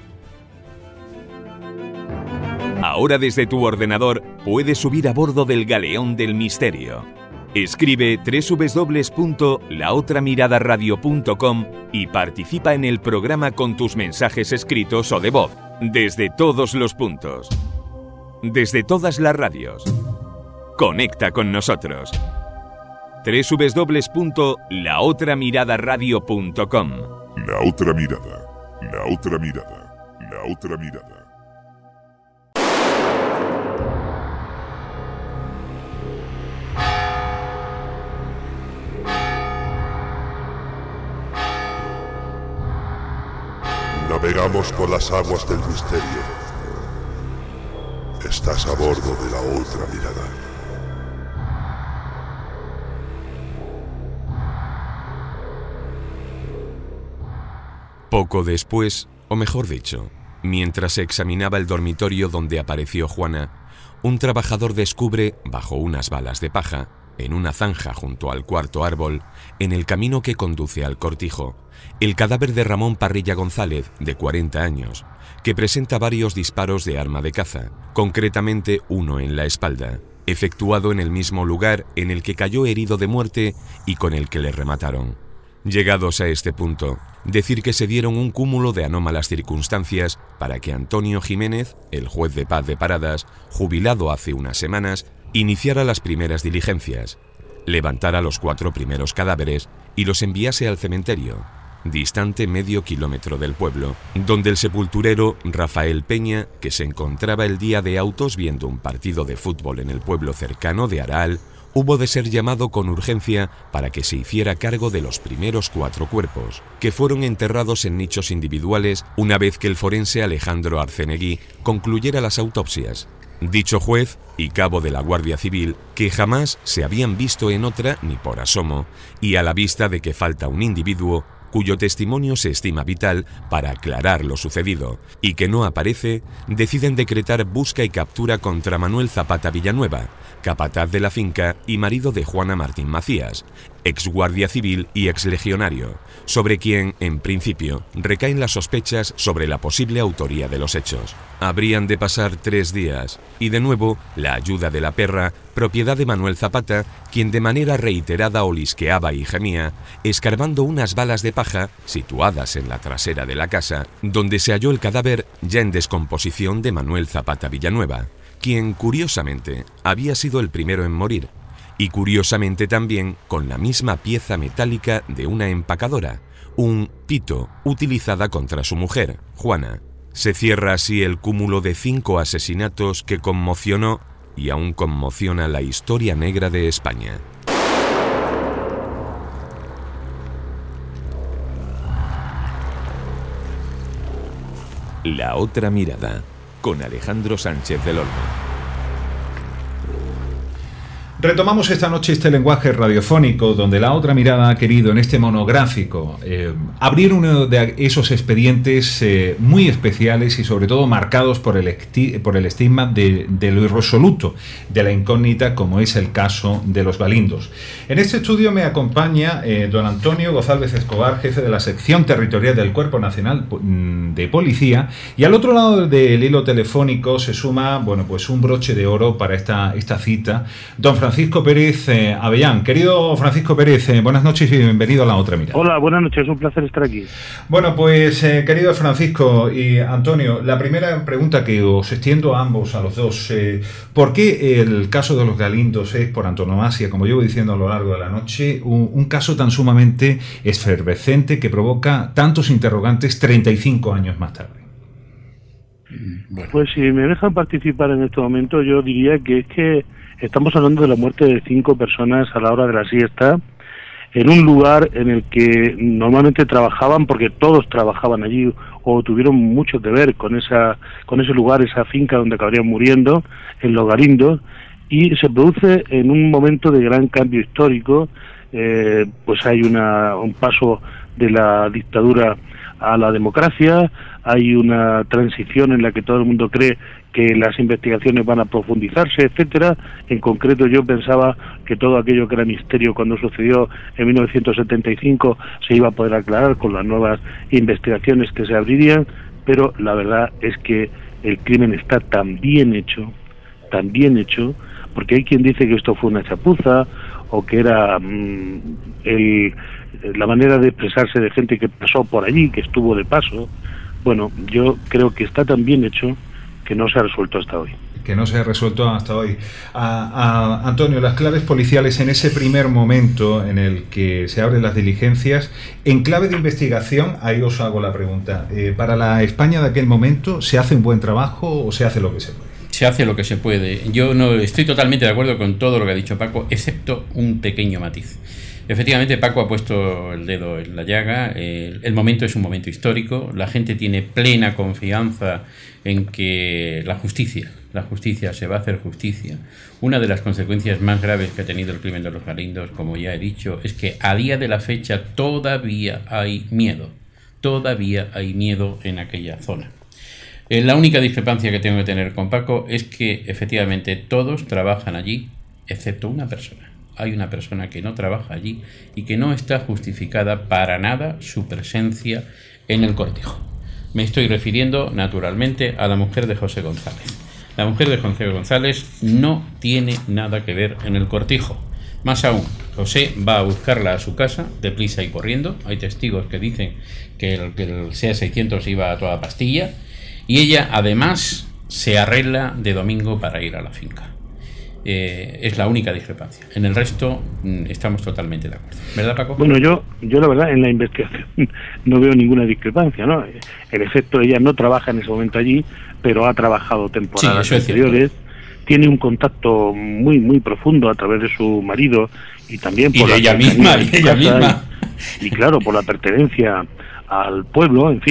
Mirada. Ahora desde tu ordenador puedes subir a bordo del Galeón del Misterio. Escribe doble u doble u doble u punto la otra mirada radio punto com y participa en el programa con tus mensajes escritos o de voz, desde todos los puntos, desde todas las radios. Conecta con nosotros. doble u doble u doble u punto la otra mirada radio punto com. La Otra Mirada. La Otra Mirada. La Otra Mirada. Navegamos por las aguas del misterio. Estás a bordo de La Otra Mirada. Poco después, o mejor dicho, mientras se examinaba el dormitorio donde apareció Juana, un trabajador descubre, bajo unas balas de paja, en una zanja junto al cuarto árbol, en el camino que conduce al cortijo, el cadáver de Ramón Parrilla González, de cuarenta años, que presenta varios disparos de arma de caza, concretamente uno en la espalda, efectuado en el mismo lugar en el que cayó herido de muerte y con el que le remataron. Llegados a este punto, decir que se dieron un cúmulo de anómalas circunstancias para que Antonio Jiménez, el juez de paz de Paradas, jubilado hace unas semanas, iniciara las primeras diligencias, levantara los cuatro primeros cadáveres y los enviase al cementerio, distante medio kilómetro del pueblo, donde el sepulturero Rafael Peña, que se encontraba el día de autos viendo un partido de fútbol en el pueblo cercano de Aral, hubo de ser llamado con urgencia para que se hiciera cargo de los primeros cuatro cuerpos, que fueron enterrados en nichos individuales una vez que el forense Alejandro Arcenegui concluyera las autopsias. Dicho juez y cabo de la Guardia Civil, que jamás se habían visto en otra ni por asomo, y a la vista de que falta un individuo cuyo testimonio se estima vital para aclarar lo sucedido y que no aparece, deciden decretar busca y captura contra Manuel Zapata Villanueva, capataz de la finca y marido de Juana Martín Macías, ex guardia civil y ex legionario, sobre quien, en principio, recaen las sospechas sobre la posible autoría de los hechos. Habrían de pasar tres días, y de nuevo, la ayuda de la perra, propiedad de Manuel Zapata, quien de manera reiterada olisqueaba y gemía, escarbando unas balas de paja situadas en la trasera de la casa, donde se halló el cadáver ya en descomposición de Manuel Zapata Villanueva, quien, curiosamente, había sido el primero en morir, y curiosamente también con la misma pieza metálica de una empacadora, un pito utilizada contra su mujer, Juana. Se cierra así el cúmulo de cinco asesinatos que conmocionó y aún conmociona la historia negra de España. La otra mirada, con Alejandro Sánchez del Olmo. Retomamos esta noche este lenguaje radiofónico donde La Otra Mirada ha querido en este monográfico eh, abrir uno de esos expedientes eh, muy especiales y sobre todo marcados por el, esti- por el estigma de, de lo irresoluto, de la incógnita, como es el caso de los Galindos. En este estudio me acompaña eh, don Antonio González Escobar, jefe de la sección territorial del Cuerpo Nacional de Policía, y al otro lado del hilo telefónico se suma, bueno, pues un broche de oro para esta, esta cita, don Francisco Pérez eh, Avellán. Querido Francisco Pérez, eh, buenas noches y bienvenido a La Otra Mirada. Hola, buenas noches, es un placer estar aquí. Bueno, pues eh, querido Francisco y Antonio, la primera pregunta que os extiendo a ambos, a los dos, eh, ¿por qué el caso de los Galindos es, por antonomasia, como llevo diciendo a lo largo de la noche, un, un caso tan sumamente efervescente que provoca tantos interrogantes treinta y cinco años más tarde? Bueno. Pues si me dejan participar en este momento, yo diría que es que estamos hablando de la muerte de cinco personas a la hora de la siesta, en un lugar en el que normalmente trabajaban, porque todos trabajaban allí o tuvieron mucho que ver con esa con ese lugar, esa finca donde acabarían muriendo, en Los Galindos, y se produce en un momento de gran cambio histórico. Eh, pues hay una, un paso de la dictadura a la democracia, hay una transición en la que todo el mundo cree que las investigaciones van a profundizarse, etcétera. En concreto, yo pensaba que todo aquello que era misterio cuando sucedió en mil novecientos setenta y cinco se iba a poder aclarar con las nuevas investigaciones que se abrirían, pero la verdad es que el crimen está tan bien hecho, tan bien hecho, porque hay quien dice que esto fue una chapuza o que era mmm, el, la manera de expresarse de gente que pasó por allí, que estuvo de paso. Bueno, yo creo que está tan bien hecho que no se ha resuelto hasta hoy. Que no se ha resuelto hasta hoy. A, a, Antonio, las claves policiales en ese primer momento en el que se abren las diligencias, en clave de investigación, ahí os hago la pregunta. Eh, ¿Para la España de aquel momento se hace un buen trabajo o se hace lo que se puede? Se hace lo que se puede. Yo no estoy totalmente de acuerdo con todo lo que ha dicho Paco, excepto un pequeño matiz. Efectivamente, Paco ha puesto el dedo en la llaga. El, el momento es un momento histórico. La gente tiene plena confianza en que la justicia, la justicia se va a hacer justicia. Una de las consecuencias más graves que ha tenido el crimen de los Galindos, como ya he dicho, es que a día de la fecha todavía hay miedo. Todavía hay miedo en aquella zona. Eh, la única discrepancia que tengo que tener con Paco es que efectivamente todos trabajan allí, excepto una persona. Hay una persona que no trabaja allí y que no está justificada para nada su presencia en el cortijo. Me estoy refiriendo, naturalmente, a la mujer de José González. La mujer de José González no tiene nada que ver en el cortijo. Más aún, José va a buscarla a su casa, deprisa y corriendo. Hay testigos que dicen que el, que el S E A seiscientos iba a toda pastilla. Y ella, además, se arregla de domingo para ir a la finca. Eh, es la única discrepancia. En el resto mm, estamos totalmente de acuerdo. ¿Verdad, Paco? Bueno, yo, yo la verdad en la investigación no veo ninguna discrepancia, ¿no? En efecto, ella no trabaja en ese momento allí, pero ha trabajado temporadas sí, anteriores. Tiene un contacto muy muy profundo a través de su marido y también por y de ella misma, y ella misma. Y, y claro, por la pertenencia al pueblo, en fin.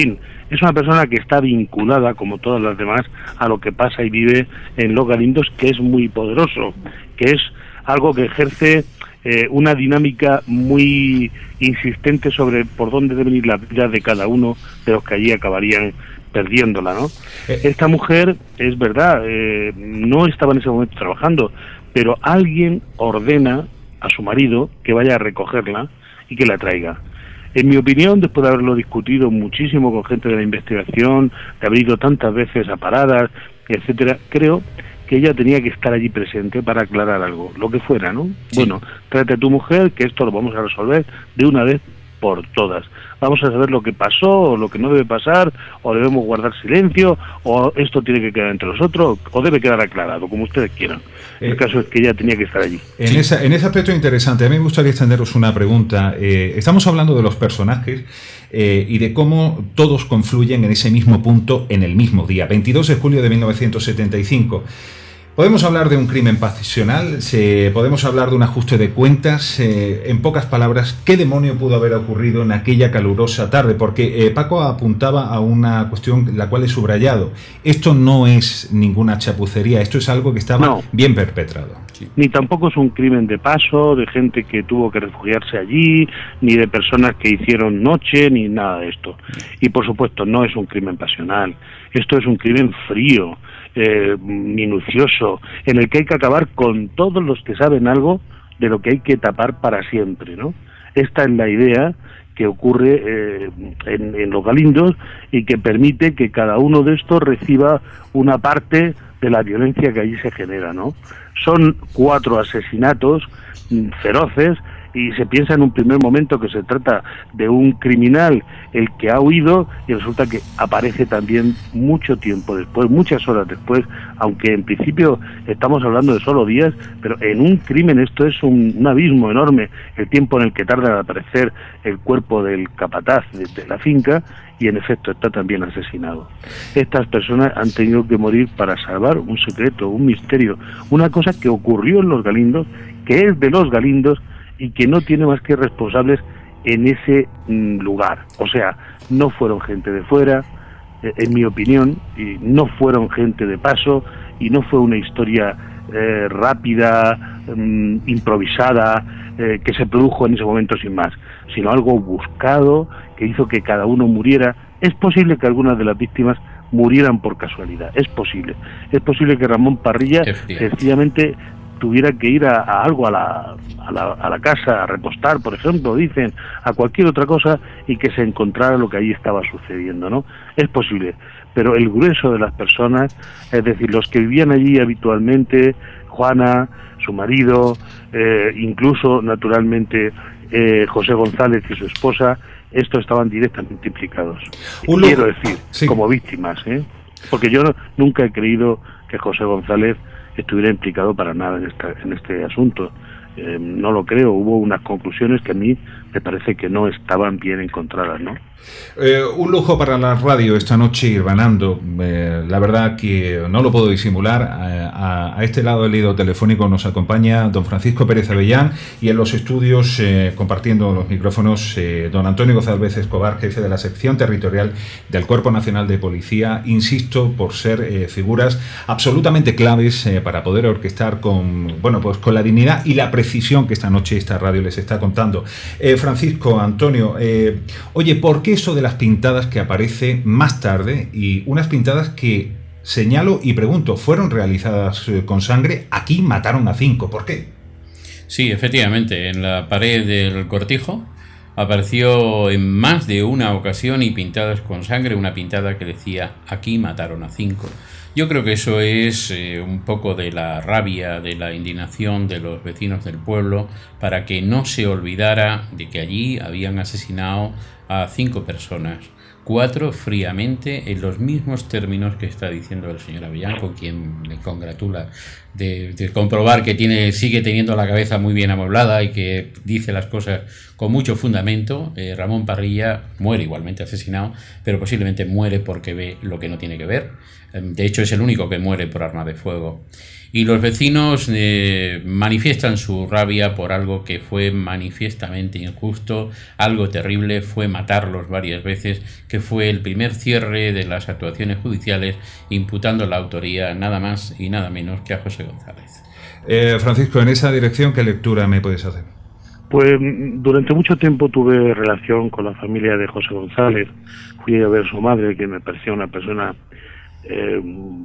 Es una persona que está vinculada, como todas las demás, a lo que pasa y vive en Los Galindos, que es muy poderoso, que es algo que ejerce eh, una dinámica muy insistente sobre por dónde deben ir la vida de cada uno de los que allí acabarían perdiéndola, ¿no? Esta mujer, es verdad, eh, no estaba en ese momento trabajando, pero alguien ordena a su marido que vaya a recogerla y que la traiga. En mi opinión, después de haberlo discutido muchísimo con gente de la investigación, de haber ido tantas veces a paradas, etcétera, creo que ella tenía que estar allí presente para aclarar algo, lo que fuera, ¿no? Sí. Bueno, tráete a tu mujer, que esto lo vamos a resolver de una vez por todas. Vamos a saber lo que pasó, o lo que no debe pasar, o debemos guardar silencio, o esto tiene que quedar entre nosotros, o debe quedar aclarado, como ustedes quieran. El eh, caso es que ella tenía que estar allí. En, sí. esa, en ese aspecto interesante, a mí me gustaría extenderos una pregunta. Eh, estamos hablando de los personajes eh, y de cómo todos confluyen en ese mismo punto en el mismo día, veintidós de julio de mil novecientos setenta y cinco. Podemos hablar de un crimen pasional, se, podemos hablar de un ajuste de cuentas. Eh, en pocas palabras, ¿qué demonio pudo haber ocurrido en aquella calurosa tarde? Porque eh, Paco apuntaba a una cuestión la cual he subrayado. Esto no es ninguna chapucería, esto es algo que estaba no. bien perpetrado. Sí. Ni tampoco es un crimen de paso, de gente que tuvo que refugiarse allí, ni de personas que hicieron noche, ni nada de esto. Y por supuesto, no es un crimen pasional. Esto es un crimen frío, eh, minucioso, en el que hay que acabar con todos los que saben algo de lo que hay que tapar para siempre, ¿no? Esta es la idea que ocurre eh, en, en Los Galindos y que permite que cada uno de estos reciba una parte de la violencia que allí se genera, ¿no? Son cuatro asesinatos mm, feroces, y se piensa en un primer momento que se trata de un criminal el que ha huido, y resulta que aparece también mucho tiempo después, muchas horas después, aunque en principio estamos hablando de solo días, pero en un crimen esto es un, un abismo enorme, el tiempo en el que tarda en aparecer el cuerpo del capataz de, de la finca, y en efecto está también asesinado. Estas personas han tenido que morir para salvar un secreto, un misterio, una cosa que ocurrió en Los Galindos, que es de Los Galindos, y que no tiene más que responsables en ese mm, lugar. O sea, no fueron gente de fuera, eh, en mi opinión, y no fueron gente de paso, y no fue una historia eh, rápida, mm, improvisada, eh, que se produjo en ese momento sin más, sino algo buscado, que hizo que cada uno muriera. Es posible que algunas de las víctimas murieran por casualidad, es posible. Es posible que Ramón Parrilla sencillamente tuviera que ir a, a algo a la, a, la, a la casa, a repostar, por ejemplo, dicen, a cualquier otra cosa, y que se encontrara lo que allí estaba sucediendo, ¿no? Es posible, pero el grueso de las personas, es decir, los que vivían allí habitualmente, Juana, su marido, eh, incluso, naturalmente, eh, José González y su esposa, estos estaban directamente implicados. Un Quiero decir, sí. como víctimas, ¿eh? Porque yo no, nunca he creído que José González estuviera implicado para nada en, esta, en este asunto. Eh, no lo creo. Hubo unas conclusiones que a mí me parece que no estaban bien encontradas, ¿no? Eh, un lujo para la radio esta noche ir ganando. Eh, la verdad que no lo puedo disimular. A, a, a este lado del hilo telefónico nos acompaña don Francisco Pérez Avellán, y en los estudios, eh, compartiendo los micrófonos, eh, don Antonio González Escobar, jefe de la sección territorial del Cuerpo Nacional de Policía. Insisto, por ser eh, figuras absolutamente claves eh, para poder orquestar con, bueno, pues con la dignidad y la precisión que esta noche esta radio les está contando. Eh, Francisco, Antonio, eh, oye, ¿por qué eso de las pintadas que aparece más tarde, y unas pintadas que, señalo y pregunto, fueron realizadas con sangre? Aquí mataron a cinco, ¿por qué? Sí, efectivamente, en la pared del cortijo apareció en más de una ocasión, y pintadas con sangre, una pintada que decía: aquí mataron a cinco. Yo creo que eso es eh, un poco de la rabia, de la indignación de los vecinos del pueblo, para que no se olvidara de que allí habían asesinado a cinco personas, cuatro fríamente, en los mismos términos que está diciendo el señor Avellán, con quien me congratula de, de comprobar que tiene, sigue teniendo la cabeza muy bien amueblada y que dice las cosas con mucho fundamento. eh, Ramón Parrilla muere igualmente asesinado, pero posiblemente muere porque ve lo que no tiene que ver. De hecho, es el único que muere por arma de fuego. Y los vecinos eh, manifiestan su rabia por algo que fue manifiestamente injusto, algo terrible, fue matarlos varias veces, que que fue el primer cierre de las actuaciones judiciales imputando la autoría nada más y nada menos que a José González. Eh, Francisco, en esa dirección, ¿qué lectura me puedes hacer? Pues durante mucho tiempo tuve relación con la familia de José González. Fui a ver a su madre, que me parecía una persona eh,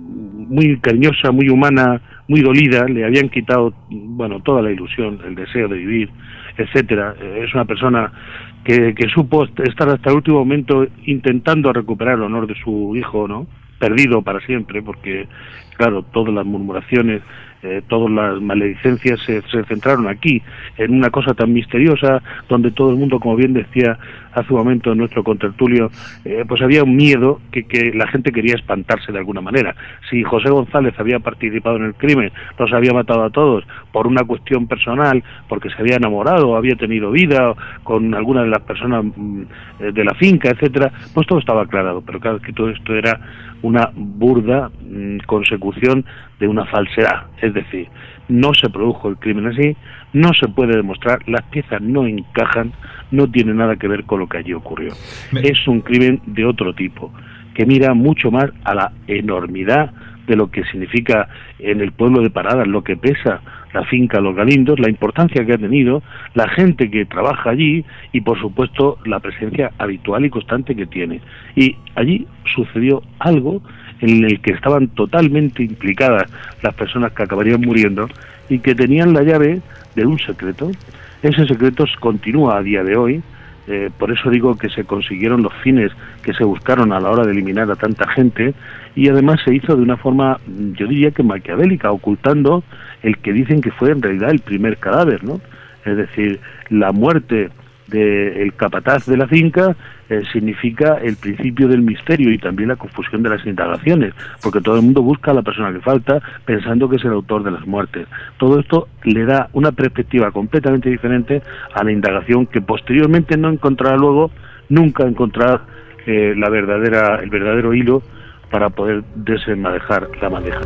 muy cariñosa, muy humana, muy dolida. Le habían quitado, bueno, toda la ilusión, el deseo de vivir, etcétera. Es una persona que, que supo estar hasta el último momento intentando recuperar el honor de su hijo, ¿no? Perdido para siempre, porque, claro, todas las murmuraciones, eh, todas las maledicencias se, se centraron aquí, en una cosa tan misteriosa, donde todo el mundo, como bien decía hace un momento nuestro contertulio, eh, pues había un miedo que, que la gente quería espantarse de alguna manera. Si José González había participado en el crimen, los había matado a todos por una cuestión personal, porque se había enamorado, había tenido vida con alguna de las personas mm, de la finca, etcétera, pues todo estaba aclarado. Pero claro, que todo esto era una burda mmm, consecución de una falsedad, es decir, no se produjo el crimen así, no se puede demostrar, las piezas no encajan, no tiene nada que ver con lo que allí ocurrió. Me... Es un crimen de otro tipo, que mira mucho más a la enormidad de lo que significa en el pueblo de Paradas, lo que pesa la finca Los Galindos, la importancia que ha tenido, la gente que trabaja allí y, por supuesto, la presencia habitual y constante que tiene. Y allí sucedió algo en el que estaban totalmente implicadas las personas que acabarían muriendo y que tenían la llave de un secreto. Ese secreto continúa a día de hoy. Eh, por eso digo que se consiguieron los fines que se buscaron a la hora de eliminar a tanta gente, y además se hizo de una forma, yo diría que maquiavélica, ocultando el que dicen que fue en realidad el primer cadáver, ¿no? Es decir, la muerte del capataz de la finca eh, significa el principio del misterio y también la confusión de las indagaciones, porque todo el mundo busca a la persona que falta pensando que es el autor de las muertes. Todo esto le da una perspectiva completamente diferente a la indagación, que posteriormente no encontrará luego, nunca encontrará eh, la verdadera, el verdadero hilo para poder desenmadejar la madeja.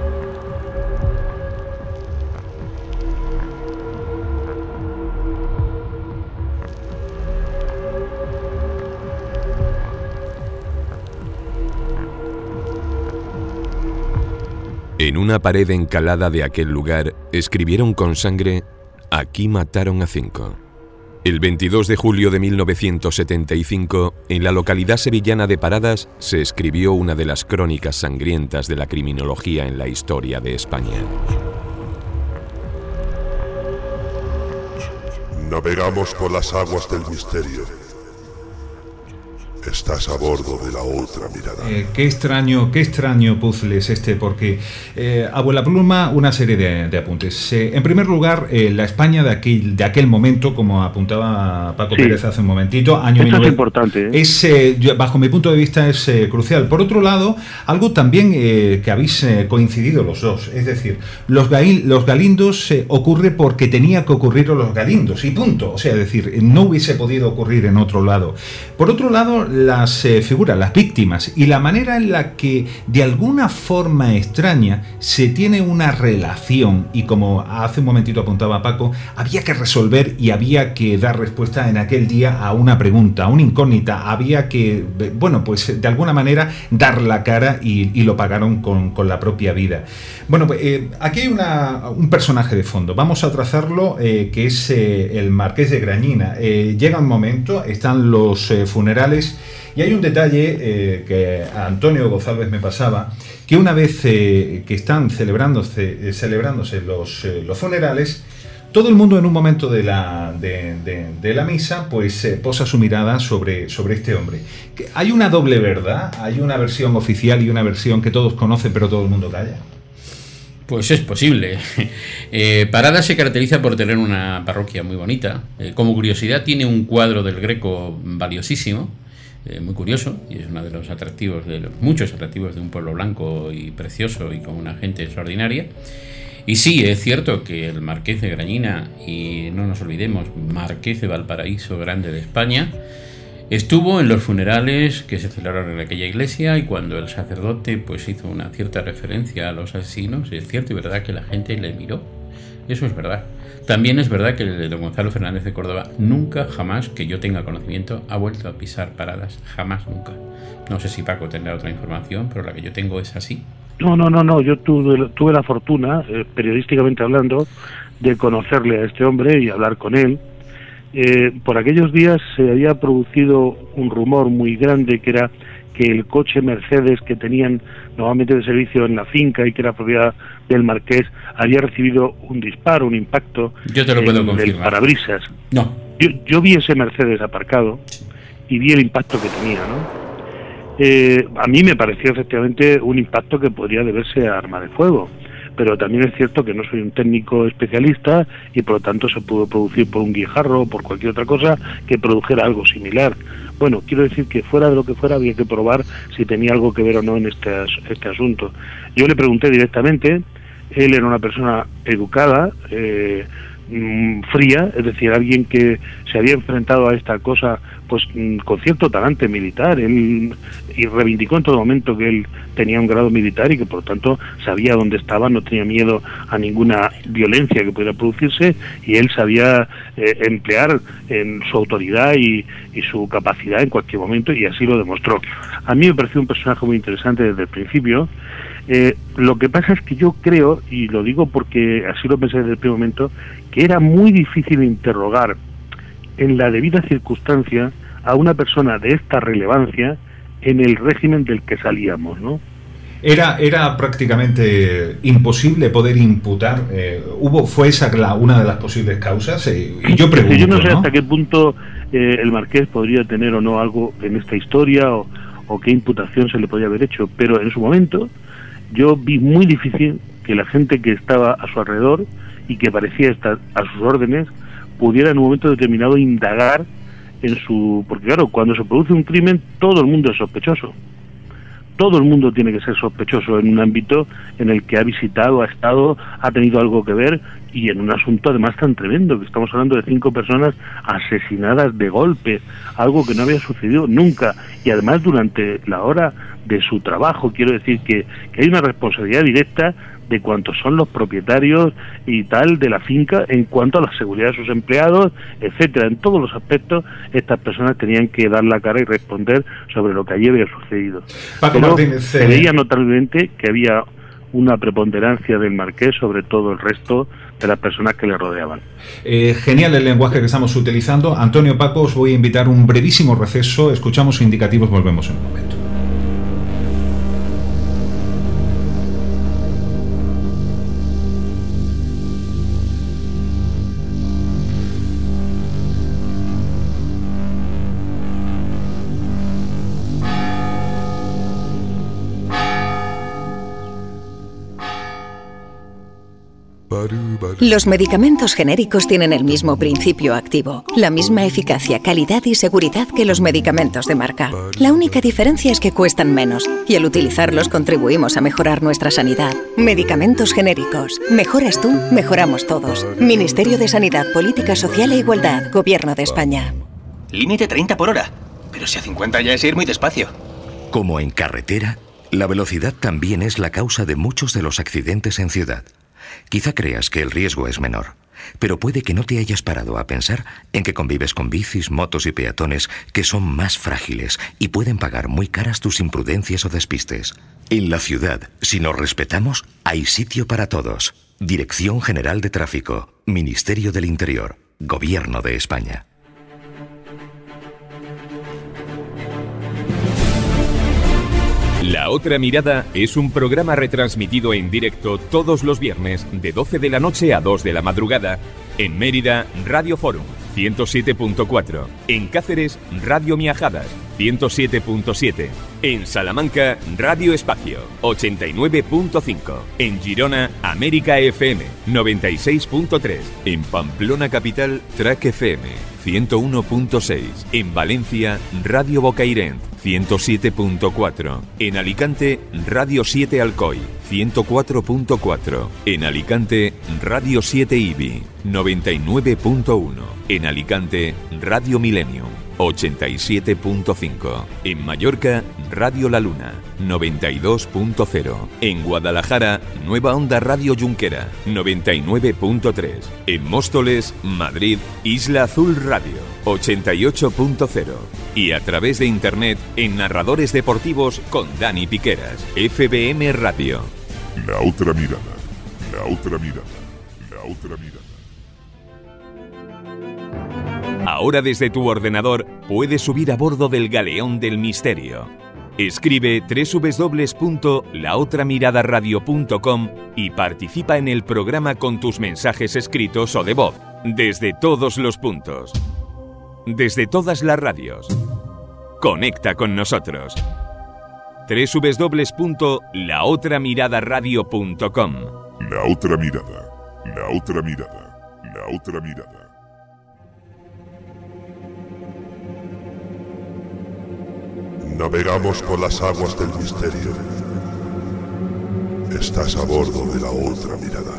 En una pared encalada de aquel lugar escribieron con sangre: aquí mataron a cinco. El veintidós de julio de mil novecientos setenta y cinco, en la localidad sevillana de Paradas, se escribió una de las crónicas sangrientas de la criminología en la historia de España. Navegamos por las aguas del misterio. Estás a bordo de la otra mirada. Eh, qué extraño, qué extraño puzzle es este, porque eh, a vuela pluma una serie de, de apuntes. Eh, en primer lugar, eh, la España de aquel, de aquel momento, como apuntaba Paco sí. Pérez hace un momentito, año Esto es importante. ¿eh? Es, eh, bajo mi punto de vista, es eh, crucial. Por otro lado, algo también eh, que habéis eh, coincidido los dos, es decir, los, gail, los Galindos eh, ocurre porque tenía que ocurrir a los Galindos y punto. O sea, es decir, no hubiese podido ocurrir en otro lado. Por otro lado, las eh, figuras, las víctimas y la manera en la que de alguna forma extraña se tiene una relación, y como hace un momentito apuntaba Paco, había que resolver y había que dar respuesta en aquel día a una pregunta, a una incógnita, había que, bueno, pues de alguna manera dar la cara y, y lo pagaron con, con la propia vida. Bueno, pues eh, aquí hay una, un personaje de fondo, vamos a trazarlo, eh, que es eh, el Marqués de Grañina. Eh, llega un momento, están los eh, funerales. Y hay un detalle eh, que a Antonio González me pasaba, que una vez eh, que están celebrándose, eh, celebrándose los, eh, los funerales, todo el mundo en un momento de la, de, de, de la misa pues eh, posa su mirada sobre, sobre este hombre. ¿Hay una doble verdad? ¿Hay una versión oficial y una versión que todos conocen pero todo el mundo calla? Pues es posible. Eh, Paradas se caracteriza por tener una parroquia muy bonita. Eh, como curiosidad, tiene un cuadro del Greco valiosísimo. Eh, muy curioso, y es uno de los atractivos, de los muchos atractivos de un pueblo blanco y precioso y con una gente extraordinaria. Y sí, es cierto que el Marqués de Grañina, y no nos olvidemos, Marqués de Valparaíso Grande de España, estuvo en los funerales que se celebraron en aquella iglesia, y cuando el sacerdote pues hizo una cierta referencia a los asesinos, es cierto y verdad que la gente le miró. Eso es verdad. También es verdad que el don Gonzalo Fernández de Córdoba nunca, jamás, que yo tenga conocimiento, ha vuelto a pisar Paradas. Jamás, nunca. No sé si Paco tendrá otra información, pero la que yo tengo es así. No, no, no, no. Yo tuve, tuve la fortuna, eh, periodísticamente hablando, de conocerle a este hombre y hablar con él. Eh, por aquellos días se había producido un rumor muy grande que era que el coche Mercedes que tenían nuevamente de servicio en la finca y que era propiedad del marqués había recibido un disparo, un impacto. Yo te lo puedo en confirmar. el parabrisas. No. Yo, yo vi ese Mercedes aparcado y vi el impacto que tenía, ¿no? Eh, a mí me pareció efectivamente un impacto que podría deberse a arma de fuego, pero también es cierto que no soy un técnico especialista y por lo tanto se pudo producir por un guijarro o por cualquier otra cosa que produjera algo similar. Bueno, quiero decir que fuera de lo que fuera había que probar si tenía algo que ver o no en este, este asunto. Yo le pregunté directamente, él era una persona educada, eh, fría, es decir, alguien que se había enfrentado a esta cosa pues con cierto talante militar. Él y reivindicó en todo momento que él tenía un grado militar y que por lo tanto sabía dónde estaba, no tenía miedo a ninguna violencia que pudiera producirse, y él sabía eh, emplear en su autoridad y, y su capacidad en cualquier momento, y así lo demostró. A mí me pareció un personaje muy interesante desde el principio. Eh, lo que pasa es que yo creo, y lo digo porque así lo pensé desde el primer momento, que era muy difícil interrogar en la debida circunstancia a una persona de esta relevancia en el régimen del que salíamos, ¿no? Era, era prácticamente imposible poder imputar. Eh, hubo fue esa la, una de las posibles causas. Eh, y yo pregunto, yo no sé ¿no? hasta qué punto eh, el marqués podría tener o no algo en esta historia o, o qué imputación se le podría haber hecho, pero en su momento yo vi muy difícil que la gente que estaba a su alrededor y que parecía estar a sus órdenes pudiera en un momento determinado indagar en su... Porque claro, cuando se produce un crimen todo el mundo es sospechoso. Todo el mundo tiene que ser sospechoso en un ámbito en el que ha visitado, ha estado, ha tenido algo que ver, y en un asunto además tan tremendo, que estamos hablando de cinco personas asesinadas de golpe, algo que no había sucedido nunca, y además durante la hora de su trabajo. Quiero decir que, que hay una responsabilidad directa de cuántos son los propietarios y tal de la finca en cuanto a la seguridad de sus empleados, etcétera. En todos los aspectos estas personas tenían que dar la cara y responder sobre lo que allí había sucedido. Paco Pero Martínez, se veía notablemente que había una preponderancia del marqués sobre todo el resto de las personas que le rodeaban. Eh, genial el lenguaje que estamos utilizando. Antonio, Paco, os voy a invitar a un brevísimo receso, escuchamos indicativos, volvemos en un momento. Los medicamentos genéricos tienen el mismo principio activo, la misma eficacia, calidad y seguridad que los medicamentos de marca. La única diferencia es que cuestan menos y al utilizarlos contribuimos a mejorar nuestra sanidad. Medicamentos genéricos. Mejoras tú, mejoramos todos. Ministerio de Sanidad, Política Social e Igualdad, Gobierno de España. Límite treinta por hora, pero si a cincuenta ya es ir muy despacio. Como en carretera, la velocidad también es la causa de muchos de los accidentes en ciudad. Quizá creas que el riesgo es menor, pero puede que no te hayas parado a pensar en que convives con bicis, motos y peatones que son más frágiles y pueden pagar muy caras tus imprudencias o despistes. En la ciudad, si nos respetamos, hay sitio para todos. Dirección General de Tráfico, Ministerio del Interior, Gobierno de España. La Otra Mirada es un programa retransmitido en directo todos los viernes de doce de la noche a dos de la madrugada. En Mérida, Radio Forum, ciento siete punto cuatro. En Cáceres, Radio Miajadas, ciento siete punto siete. En Salamanca, Radio Espacio, ochenta y nueve punto cinco. En Girona, América F M, noventa y seis punto tres. En Pamplona Capital, Track F M, ciento uno punto seis. En Valencia, Radio Bocairent, ciento siete punto cuatro. En Alicante, Radio siete Alcoy, ciento cuatro punto cuatro. En Alicante, Radio siete Ibi, noventa y nueve punto uno. En Alicante, Radio Millennium, ochenta y siete punto cinco. En Mallorca, Radio La Luna, noventa y dos punto cero. En Guadalajara, Nueva Onda Radio Junquera, noventa y nueve punto tres. En Móstoles, Madrid, Isla Azul Radio, ochenta y ocho punto cero. Y a través de internet en Narradores Deportivos con Dani Piqueras, F B M Radio. La otra mirada, la otra mirada, la otra mirada. Ahora desde tu ordenador puedes subir a bordo del Galeón del Misterio. Escribe doble u doble u doble u punto la otra mirada radio punto com y participa en el programa con tus mensajes escritos o de voz, desde todos los puntos, desde todas las radios. Conecta con nosotros. doble u doble u doble u punto la otra mirada radio punto com. La otra mirada, la otra mirada, la otra mirada. Navegamos por las aguas del misterio. Estás a bordo de la otra mirada.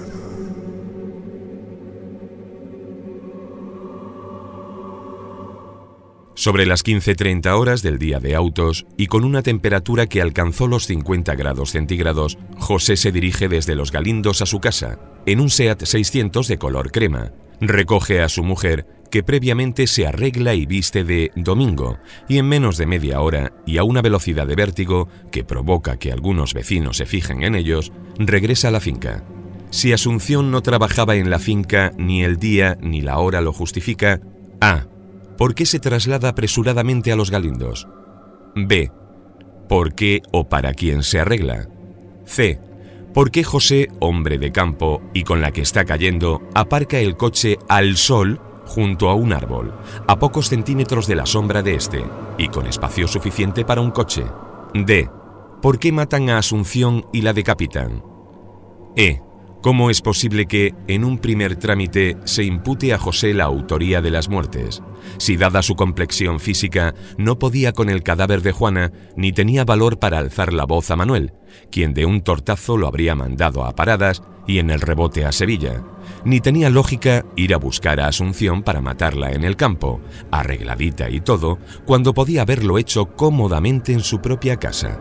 Sobre las quince treinta horas del día de autos y con una temperatura que alcanzó los cincuenta grados centígrados, José se dirige desde Los Galindos a su casa, en un SEAT seiscientos de color crema. Recoge a su mujer, que previamente se arregla y viste de domingo, y en menos de media hora y a una velocidad de vértigo que provoca que algunos vecinos se fijen en ellos, regresa a la finca. Si Asunción no trabajaba en la finca, ni el día ni la hora lo justifica, A. ¿Por qué se traslada apresuradamente a Los Galindos? B. ¿Por qué o para quién se arregla? C. ¿Por qué José, hombre de campo y con la que está cayendo, aparca el coche al sol junto a un árbol, a pocos centímetros de la sombra de este, y con espacio suficiente para un coche? D. ¿Por qué matan a Asunción y la decapitan? E. ¿Cómo es posible que, en un primer trámite, se impute a José la autoría de las muertes, si dada su complexión física no podía con el cadáver de Juana ni tenía valor para alzar la voz a Manuel, quien de un tortazo lo habría mandado a Paradas y en el rebote a Sevilla, ni tenía lógica ir a buscar a Asunción para matarla en el campo, arregladita y todo, cuando podía haberlo hecho cómodamente en su propia casa?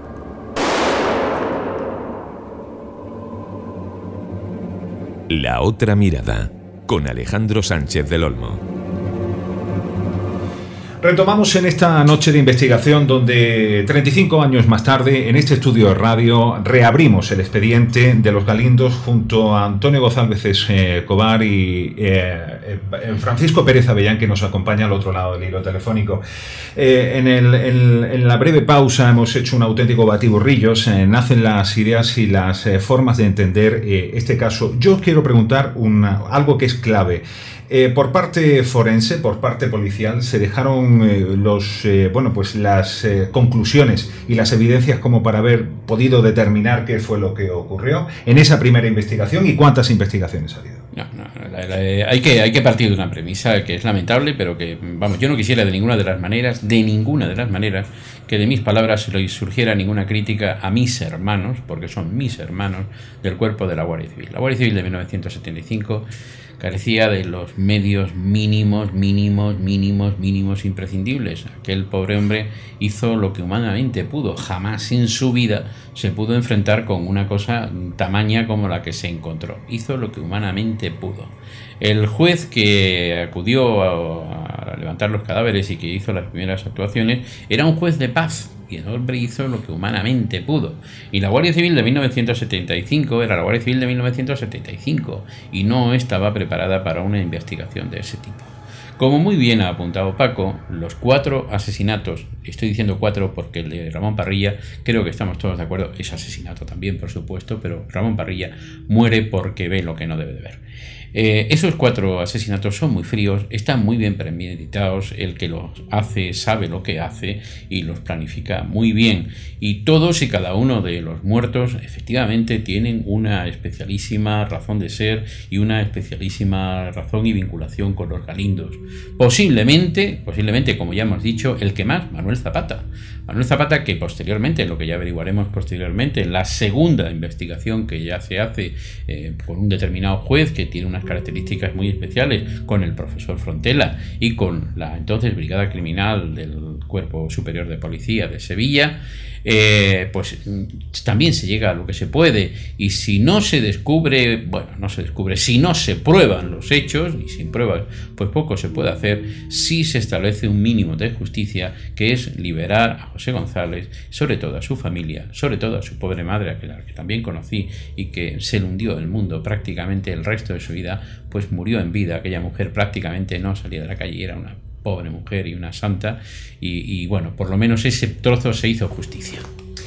La otra mirada, con Alejandro Sánchez del Olmo. Retomamos en esta noche de investigación donde treinta y cinco años más tarde, en este estudio de radio, reabrimos el expediente de Los Galindos junto a Antonio González Escobar y eh, eh, Francisco Pérez Avellán, que nos acompaña al otro lado del hilo telefónico. Eh, en, el, en, en la breve pausa hemos hecho un auténtico batiburrillos, eh, nacen las ideas y las eh, formas de entender eh, este caso. Yo os quiero preguntar una, algo que es clave. Eh, por parte forense, por parte policial, se dejaron eh, los, eh, bueno, pues las eh, conclusiones y las evidencias como para haber podido determinar qué fue lo que ocurrió en esa primera investigación y cuántas investigaciones ha habido. No, no, la, la, hay que hay que partir de una premisa que es lamentable, pero que, vamos, yo no quisiera de ninguna de las maneras, de ninguna de las maneras, que de mis palabras se surgiera ninguna crítica a mis hermanos, porque son mis hermanos, del cuerpo de la Guardia Civil. La Guardia Civil de mil novecientos setenta y cinco carecía de los medios mínimos, mínimos, mínimos, mínimos imprescindibles. Aquel pobre hombre hizo lo que humanamente pudo. Jamás en su vida se pudo enfrentar con una cosa tamaña como la que se encontró. Hizo lo que humanamente pudo. El juez que acudió a, a levantar los cadáveres y que hizo las primeras actuaciones era un juez de paz. Y el hombre hizo lo que humanamente pudo. Y la Guardia Civil de mil novecientos setenta y cinco era la Guardia Civil de mil novecientos setenta y cinco y no estaba preparada para una investigación de ese tipo. Como muy bien ha apuntado Paco, los cuatro asesinatos, estoy diciendo cuatro porque el de Ramón Parrilla, creo que estamos todos de acuerdo, es asesinato también, por supuesto, pero Ramón Parrilla muere porque ve lo que no debe de ver. Eh, esos cuatro asesinatos son muy fríos, están muy bien premeditados, el que los hace sabe lo que hace y los planifica muy bien. Y todos y cada uno de los muertos efectivamente tienen una especialísima razón de ser y una especialísima razón y vinculación con los Galindos. Posiblemente, posiblemente, como ya hemos dicho, el que más, Manuel Zapata. Manuel Zapata, que posteriormente, lo que ya averiguaremos posteriormente, la segunda investigación que ya se hace eh, por un determinado juez que que tiene unas características muy especiales, con el profesor Frontela y con la entonces Brigada Criminal del Cuerpo Superior de Policía de Sevilla, eh, pues también se llega a lo que se puede, y si no se descubre, bueno, no se descubre, si no se prueban los hechos, y sin pruebas pues poco se puede hacer, si se establece un mínimo de justicia, que es liberar a José González, sobre todo a su familia, sobre todo a su pobre madre, a la que también conocí y que se le hundió el mundo prácticamente el resto de su vida, pues murió en vida. Aquella mujer prácticamente no salía de la calle, era una pobre mujer y una santa, y, y bueno, por lo menos ese trozo se hizo justicia.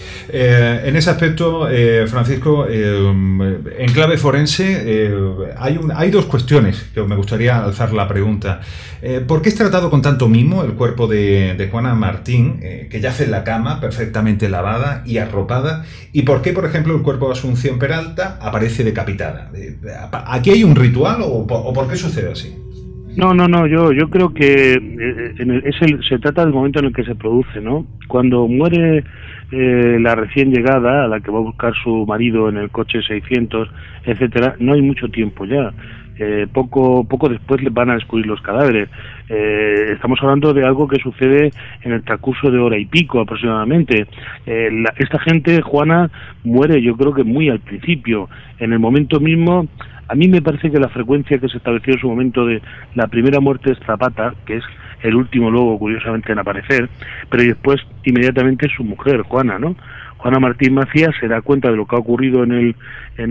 Eh, en ese aspecto, eh, Francisco, eh, en clave forense, eh, hay, un, hay dos cuestiones que me gustaría alzar la pregunta. Eh, ¿Por qué es tratado con tanto mimo el cuerpo de, de Juana Martín, eh, que yace en la cama perfectamente lavada y arropada? ¿Y por qué, por ejemplo, el cuerpo de Asunción Peralta aparece decapitada? Eh, ¿Aquí hay un ritual o, o por qué sucede así? No, no, no, yo yo creo que eh, en el, es el, se trata del momento en el que se produce, ¿no? Cuando muere eh, la recién llegada, a la que va a buscar su marido en el coche seiscientos, etcétera, no hay mucho tiempo ya. Eh, poco poco después le van a descubrir los cadáveres. Eh, estamos hablando de algo que sucede en el transcurso de hora y pico aproximadamente. Eh, la, esta gente, Juana, muere yo creo que muy al principio, en el momento mismo. A mí me parece que la frecuencia que se estableció en su momento de la primera muerte es Zapata, que es el último luego, curiosamente, en aparecer, pero después inmediatamente su mujer, Juana, ¿no? Juana Martín Macías se da cuenta de lo que ha ocurrido en el en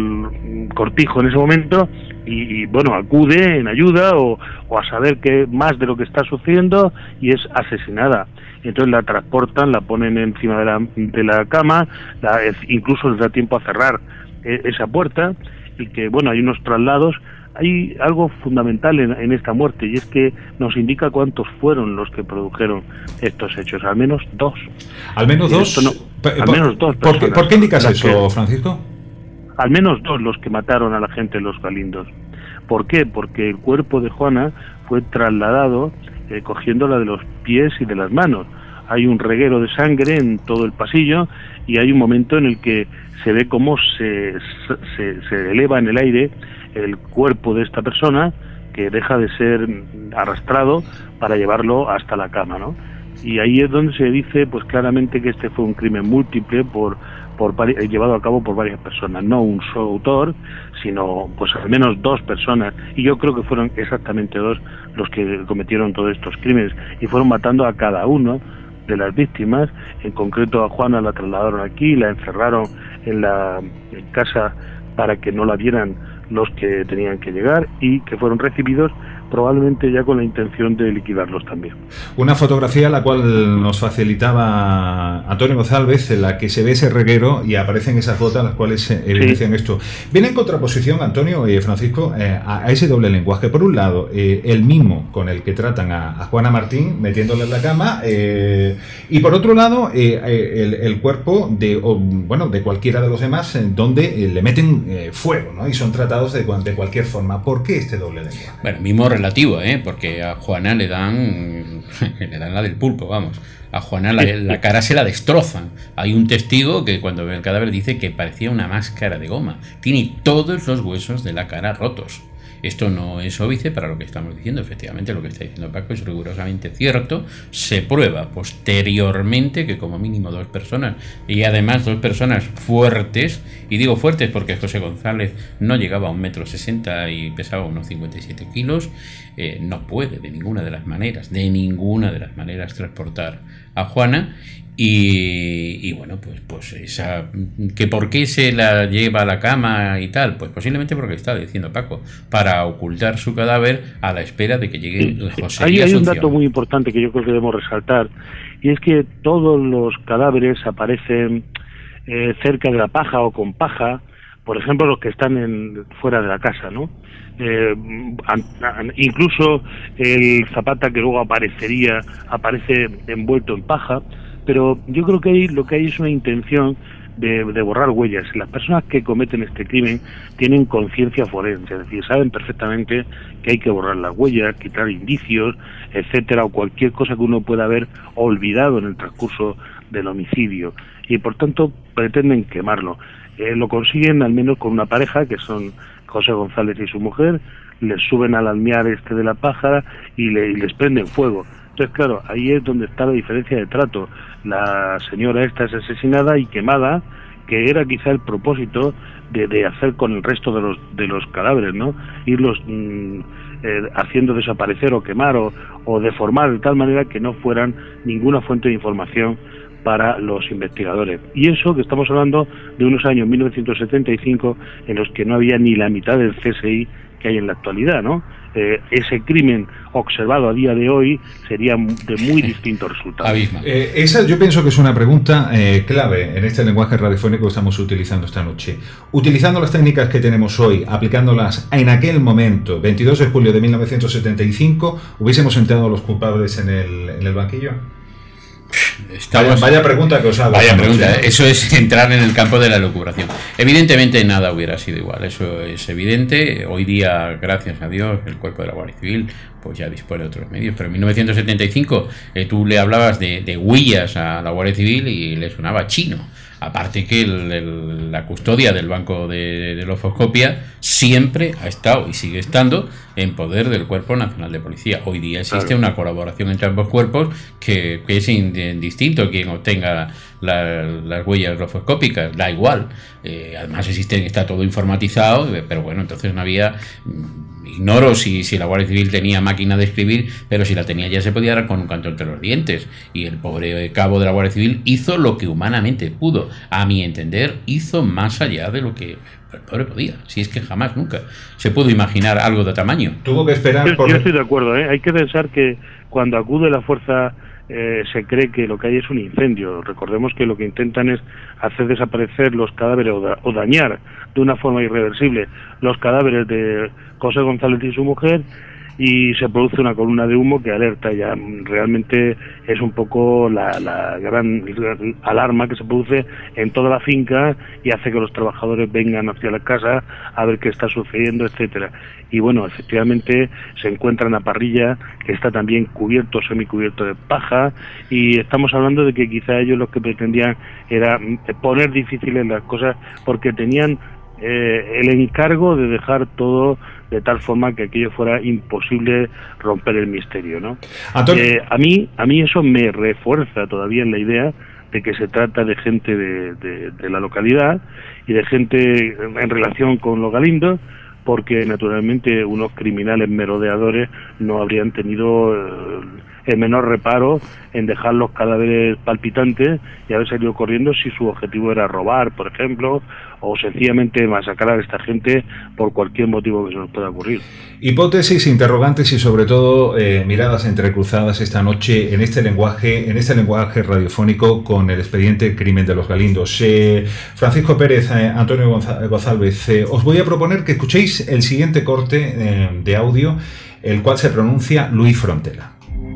el cortijo en ese momento y, y bueno, acude en ayuda o, o a saber qué más de lo que está sucediendo, y es asesinada. Entonces la transportan, la ponen encima de la, de la cama, la, incluso les da tiempo a cerrar eh, esa puerta, y que, bueno, hay unos traslados. Hay algo fundamental en, en esta muerte, y es que nos indica cuántos fueron los que produjeron estos hechos, al menos dos. ¿Al menos dos? No, al por, menos dos ¿por qué, ¿Por qué indicas eso, que, Francisco? Al menos dos los que mataron a la gente en Los Galindos. ¿Por qué? Porque el cuerpo de Juana fue trasladado eh, cogiéndola de los pies y de las manos. Hay un reguero de sangre en todo el pasillo, y hay un momento en el que se ve cómo se, se, se eleva en el aire el cuerpo de esta persona, que deja de ser arrastrado para llevarlo hasta la cama, ¿no? Y ahí es donde se dice pues claramente que este fue un crimen múltiple por, por llevado a cabo por varias personas, no un solo autor, sino pues al menos dos personas, y yo creo que fueron exactamente dos los que cometieron todos estos crímenes, y fueron matando a cada uno de las víctimas. En concreto a Juana la trasladaron aquí, la encerraron en la en casa para que no la vieran los que tenían que llegar, y que fueron recibidos probablemente ya con la intención de liquidarlos también. Una fotografía la cual nos facilitaba Antonio González, en la que se ve ese reguero y aparecen esas gotas las cuales evidencian sí. esto. Viene en contraposición, Antonio y eh, Francisco, eh, a, a ese doble lenguaje. Por un lado, eh, el mimo con el que tratan a, a Juana Martín, metiéndole en la cama, eh, y por otro lado, eh, el, el cuerpo de, o, bueno, de cualquiera de los demás, eh, donde eh, le meten eh, fuego, ¿no? Y son tratados de, de cualquier forma. ¿Por qué este doble lenguaje? Bueno, mimo relativo, ¿eh? Porque a Juana le dan le dan la del pulpo, vamos. A Juana la, la cara se la destrozan. Hay un testigo que cuando ve el cadáver dice que parecía una máscara de goma. Tiene todos los huesos de la cara rotos. Esto no es óbice para lo que estamos diciendo. Efectivamente, lo que está diciendo Paco es rigurosamente cierto. Se prueba posteriormente que como mínimo dos personas, y además dos personas fuertes, y digo fuertes porque José González no llegaba a un metro sesenta y pesaba unos cincuenta y siete kilos, eh, no puede de ninguna de las maneras, de ninguna de las maneras transportar a Juana. Y, y bueno, pues pues esa que por qué se la lleva a la cama y tal, pues posiblemente porque está diciendo Paco, para ocultar su cadáver a la espera de que llegue sí, José. Ahí hay un dato muy importante que yo creo que debemos resaltar, y es que todos los cadáveres aparecen eh, cerca de la paja o con paja, por ejemplo los que están en, fuera de la casa, ¿no? Eh, an, an, incluso el Zapata que luego aparecería aparece envuelto en paja. Pero yo creo que ahí lo que hay es una intención de, de borrar huellas. Las personas que cometen este crimen tienen conciencia forense, es decir, saben perfectamente que hay que borrar las huellas, quitar indicios, etcétera, o cualquier cosa que uno pueda haber olvidado en el transcurso del homicidio. Y por tanto pretenden quemarlo. Eh, lo consiguen al menos con una pareja, que son José González y su mujer, les suben al almiar este de la Pájara y, le, y les prenden fuego. Entonces, claro, ahí es donde está la diferencia de trato. La señora esta es asesinada y quemada, que era quizá el propósito de, de hacer con el resto de los de los cadáveres, ¿no? Irlos mmm, eh, haciendo desaparecer o quemar o, o deformar de tal manera que no fueran ninguna fuente de información para los investigadores. Y eso que estamos hablando de unos años mil novecientos setenta y cinco en los que no había ni la mitad del C S I que hay en la actualidad, ¿no? Eh, ese crimen observado a día de hoy sería de muy distintos resultados. Eh, esa yo pienso que es una pregunta eh, clave en este lenguaje radiofónico que estamos utilizando esta noche. Utilizando las técnicas que tenemos hoy, aplicándolas en aquel momento, veintidós de julio de mil novecientos setenta y cinco, ¿hubiésemos sentado a los culpables en el, en el banquillo? Estamos, vaya, vaya pregunta que os hago. Vaya pregunta, eso es entrar en el campo de la elucubración. Evidentemente nada hubiera sido igual, eso es evidente. Hoy día, gracias a Dios, el cuerpo de la Guardia Civil pues ya dispone de otros medios, pero en mil novecientos setenta y cinco eh, tú le hablabas de, de huellas a la Guardia Civil y le sonaba chino. Aparte que el, el, la custodia del banco de, de la ofoscopia siempre ha estado y sigue estando en poder del Cuerpo Nacional de Policía. Hoy día existe claro. una colaboración entre ambos cuerpos que, que es indistinto quien obtenga la, las huellas ofoscópicas, da igual. Eh, además existe, está todo informatizado, pero bueno, entonces no había... Ignoro si, si la Guardia Civil tenía máquina de escribir, pero si la tenía ya se podía dar con un canto entre los dientes. Y el pobre cabo de la Guardia Civil hizo lo que humanamente pudo. A mi entender, hizo más allá de lo que el pobre podía. Si es que jamás, nunca se pudo imaginar algo de tamaño. Tuvo que esperar. Yo, por... yo estoy de acuerdo, ¿eh? Hay que pensar que cuando acude la fuerza eh, se cree que lo que hay es un incendio. Recordemos que lo que intentan es hacer desaparecer los cadáveres o, da, o dañar de una forma irreversible los cadáveres de José González y su mujer, y se produce una columna de humo que alerta ya. Realmente es un poco la, la gran alarma que se produce en toda la finca y hace que los trabajadores vengan hacia la casa a ver qué está sucediendo, etcétera. Y bueno, efectivamente se encuentra una parrilla que está también cubierto, semicubierto de paja, y estamos hablando de que quizá ellos lo que pretendían era poner difíciles las cosas porque tenían Eh, el encargo de dejar todo de tal forma que aquello fuera imposible romper el misterio, ¿no? Eh, a mí a mí eso me refuerza todavía en la idea de que se trata de gente de, de, de la localidad y de gente en relación con los Galindos, porque naturalmente unos criminales merodeadores no habrían tenido eh, el menor reparo en dejar los cadáveres palpitantes y haber salido corriendo si su objetivo era robar, por ejemplo, o sencillamente masacrar a esta gente por cualquier motivo que se nos pueda ocurrir. Hipótesis, interrogantes y sobre todo eh, miradas entrecruzadas esta noche en este lenguaje, en este lenguaje radiofónico con el expediente Crimen de los Galindos. Eh, Francisco Pérez, eh, Antonio González, eh, os voy a proponer que escuchéis el siguiente corte eh, de audio, el cual se pronuncia Luis Frontela.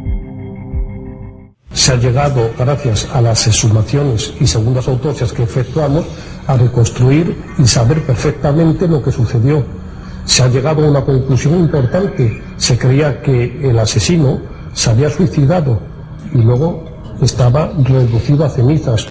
Se ha llegado, gracias a las exhumaciones y segundas autopsias que efectuamos, a reconstruir y saber perfectamente lo que sucedió. Se ha llegado a una conclusión importante. Se creía que el asesino se había suicidado y luego estaba reducido a cenizas.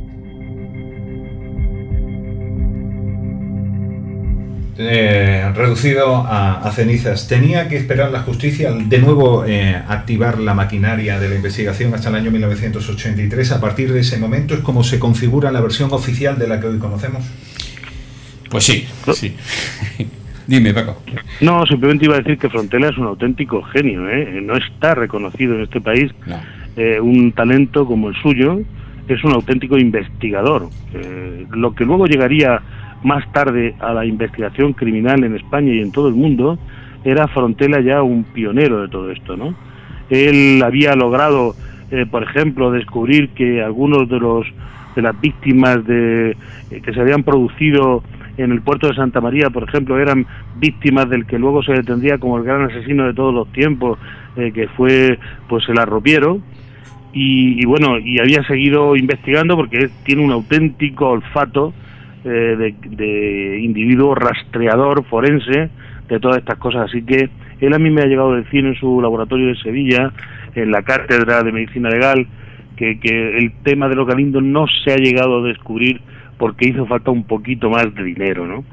Eh, reducido a, a cenizas. Tenía que esperar la justicia de nuevo eh, activar la maquinaria de la investigación hasta el año mil novecientos ochenta y tres. A partir de ese momento es como se configura la versión oficial de la que hoy conocemos. Pues sí, sí. Dime, Paco. No, simplemente iba a decir que Frontela es un auténtico genio, ¿eh? No está reconocido en este país no. eh, un talento como el suyo. Es un auténtico investigador. Eh, lo que luego llegaría más tarde a la investigación criminal en España y en todo el mundo, era Frontela ya un pionero de todo esto, ¿no? Él había logrado, eh, por ejemplo, descubrir que algunos de los de las víctimas de eh, que se habían producido en el puerto de Santa María, por ejemplo, eran víctimas del que luego se detendría como el gran asesino de todos los tiempos, eh, que fue pues el arropiero. Y, y bueno, y había seguido investigando porque tiene un auténtico olfato Eh, de, de individuo rastreador forense de todas estas cosas. Así que él a mí me ha llegado a decir en su laboratorio de Sevilla, en la cátedra de medicina legal, que, que el tema de los Galindos no se ha llegado a descubrir porque hizo falta un poquito más de dinero, ¿no?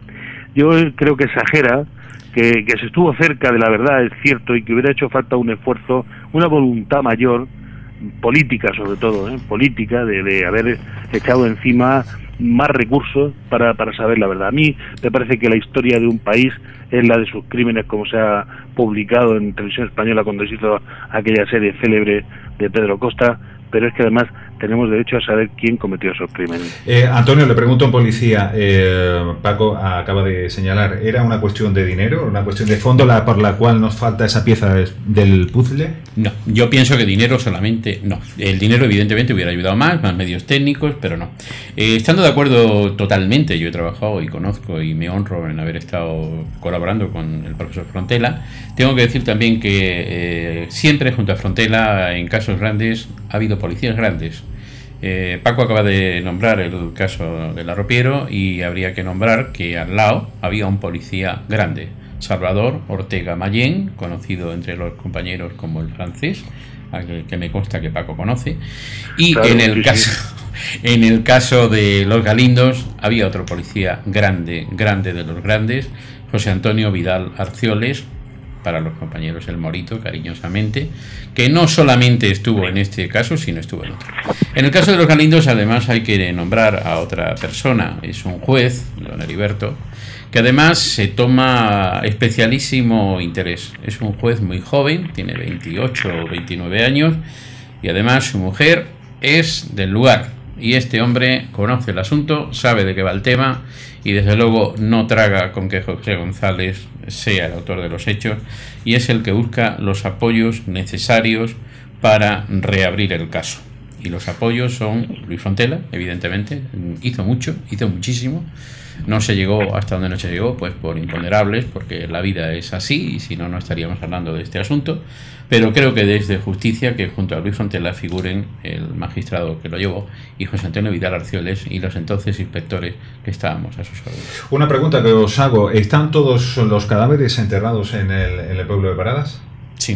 yo creo que exagera, que, que se estuvo cerca de la verdad, es cierto, y que hubiera hecho falta un esfuerzo, una voluntad mayor, política sobre todo, ¿eh? política, de, de haber echado encima más recursos para, para saber la verdad. A mí me parece que la historia de un país es la de sus crímenes, como se ha publicado en Televisión Española cuando se hizo aquella serie célebre de Pedro Costa, pero es que además tenemos derecho a saber quién cometió esos crímenes. Eh, Antonio, le pregunto a un policía, eh, Paco acaba de señalar, ¿era una cuestión de dinero, una cuestión de fondo la, por la cual nos falta esa pieza del puzzle? No, yo pienso que dinero solamente no. El dinero evidentemente hubiera ayudado más, más medios técnicos, pero no. Eh, estando de acuerdo totalmente, yo he trabajado y conozco y me honro en haber estado colaborando con el profesor Frontela, tengo que decir también que eh, siempre junto a Frontela, en casos grandes, ha habido policías grandes. Eh, Paco acaba de nombrar el caso del arropiero y habría que nombrar que al lado había un policía grande, Salvador Ortega Mayén, conocido entre los compañeros como el francés, que, que me consta que Paco conoce, y claro, en el sí, caso sí. en el caso de Los Galindos había otro policía grande, grande de los grandes, José Antonio Vidal Arcioles, para los compañeros el Morito, cariñosamente, que no solamente estuvo en este caso, sino estuvo en otro. En el caso de Los Galindos, además, hay que nombrar a otra persona, es un juez, don Heriberto, que además se toma especialísimo interés. Es un juez muy joven, tiene veintiocho o veintinueve años, y además su mujer es del lugar, y este hombre conoce el asunto, sabe de qué va el tema, y desde luego no traga con que José González sea el autor de los hechos, y es el que busca los apoyos necesarios para reabrir el caso. Y los apoyos son Luis Frontela, evidentemente, hizo mucho, hizo muchísimo. No se llegó hasta donde no se llegó, pues por imponderables, porque la vida es así, y si no, no estaríamos hablando de este asunto. Pero creo que desde justicia que junto a Luis Frontela figuren el magistrado que lo llevó y José Antonio Vidal Arcioles y los entonces inspectores que estábamos a sus órdenes. Una pregunta que os hago, ¿están todos los cadáveres enterrados en el, en el pueblo de Paradas? Sí.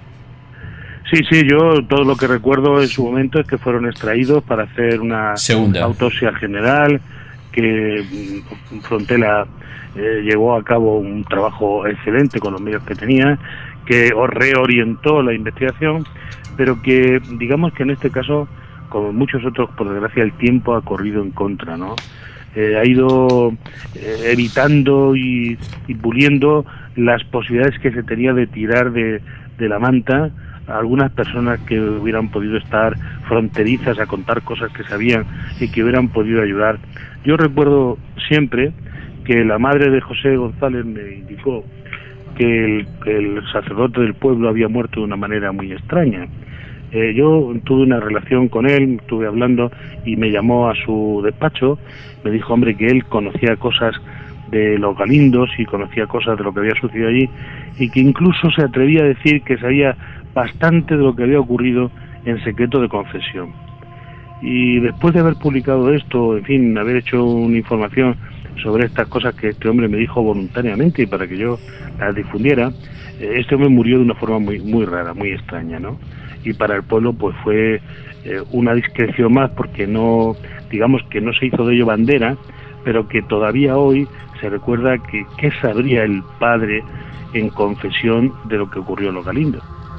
Sí, sí, yo todo lo que recuerdo en su momento es que fueron extraídos para hacer una Segunda. autopsia general, que Frontela eh, llevó a cabo un trabajo excelente con los medios que tenía, que reorientó la investigación, pero que digamos que en este caso, como en muchos otros, por desgracia el tiempo ha corrido en contra, ¿no? Eh, ha ido eh, evitando y, y puliendo las posibilidades que se tenía de tirar de, de la manta a algunas personas que hubieran podido estar fronterizas a contar cosas que sabían y que hubieran podido ayudar. Yo recuerdo siempre que la madre de José González me indicó que el, el sacerdote del pueblo había muerto de una manera muy extraña. Eh, yo tuve una relación con él, estuve hablando y me llamó a su despacho, me dijo, hombre, que él conocía cosas de Los Galindos y conocía cosas de lo que había sucedido allí y que incluso se atrevía a decir que sabía bastante de lo que había ocurrido en secreto de confesión. Y después de haber publicado esto, en fin, haber hecho una información sobre estas cosas que este hombre me dijo voluntariamente y para que yo las difundiera, este hombre murió de una forma muy muy rara, muy extraña, ¿no? Y para el pueblo pues fue eh, una discreción más, porque no, digamos que no se hizo de ello bandera, pero que todavía hoy se recuerda que qué sabría el padre en confesión de lo que ocurrió en Los Galindos.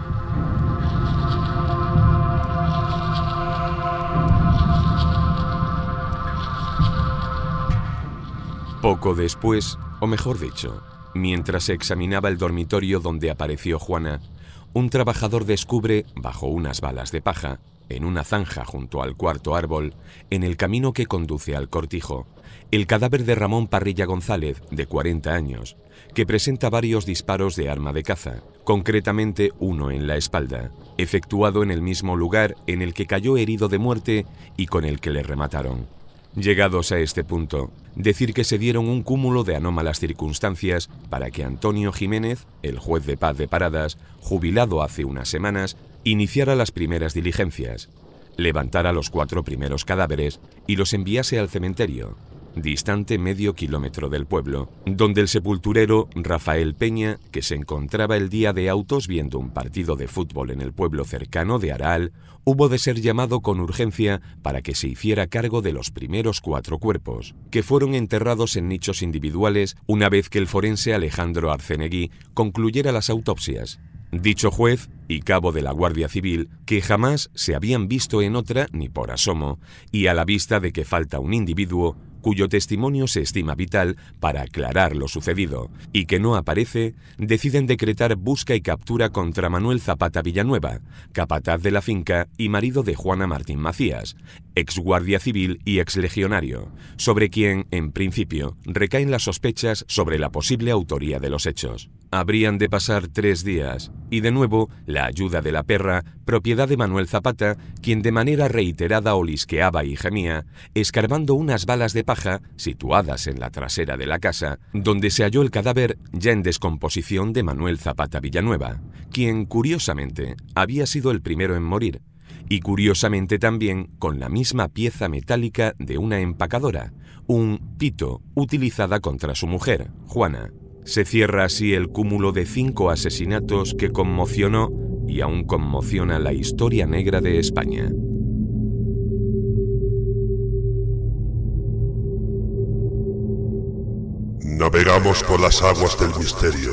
Poco después, o mejor dicho, mientras se examinaba el dormitorio donde apareció Juana, un trabajador descubre, bajo unas balas de paja, en una zanja junto al cuarto árbol, en el camino que conduce al cortijo, el cadáver de Ramón Parrilla González, de cuarenta años, que presenta varios disparos de arma de caza, concretamente uno en la espalda, efectuado en el mismo lugar en el que cayó herido de muerte y con el que le remataron. Llegados a este punto, decir que se dieron un cúmulo de anómalas circunstancias para que Antonio Jiménez, el juez de paz de Paradas, jubilado hace unas semanas, iniciara las primeras diligencias, levantara los cuatro primeros cadáveres y los enviase al cementerio. distante medio kilómetro del pueblo, donde el sepulturero Rafael Peña, que se encontraba el día de autos viendo un partido de fútbol en el pueblo cercano de Aral, hubo de ser llamado con urgencia para que se hiciera cargo de los primeros cuatro cuerpos, que fueron enterrados en nichos individuales una vez que el forense Alejandro Arcenegui concluyera las autopsias. Dicho juez y cabo de la Guardia Civil, que jamás se habían visto en otra ni por asomo, y a la vista de que falta un individuo cuyo testimonio se estima vital para aclarar lo sucedido, y que no aparece, deciden decretar busca y captura contra Manuel Zapata Villanueva, capataz de la finca y marido de Juana Martín Macías, ex guardia civil y ex legionario, sobre quien, en principio, recaen las sospechas sobre la posible autoría de los hechos. Habrían de pasar tres días, y de nuevo, la ayuda de la perra, propiedad de Manuel Zapata, quien de manera reiterada olisqueaba y gemía, escarbando unas balas de paja situadas en la trasera de la casa, donde se halló el cadáver ya en descomposición de Manuel Zapata Villanueva, quien, curiosamente, había sido el primero en morir, y curiosamente también con la misma pieza metálica de una empacadora, un pito utilizada contra su mujer, Juana. Se cierra así el cúmulo de cinco asesinatos que conmocionó y aún conmociona la historia negra de España. Navegamos por las aguas del misterio.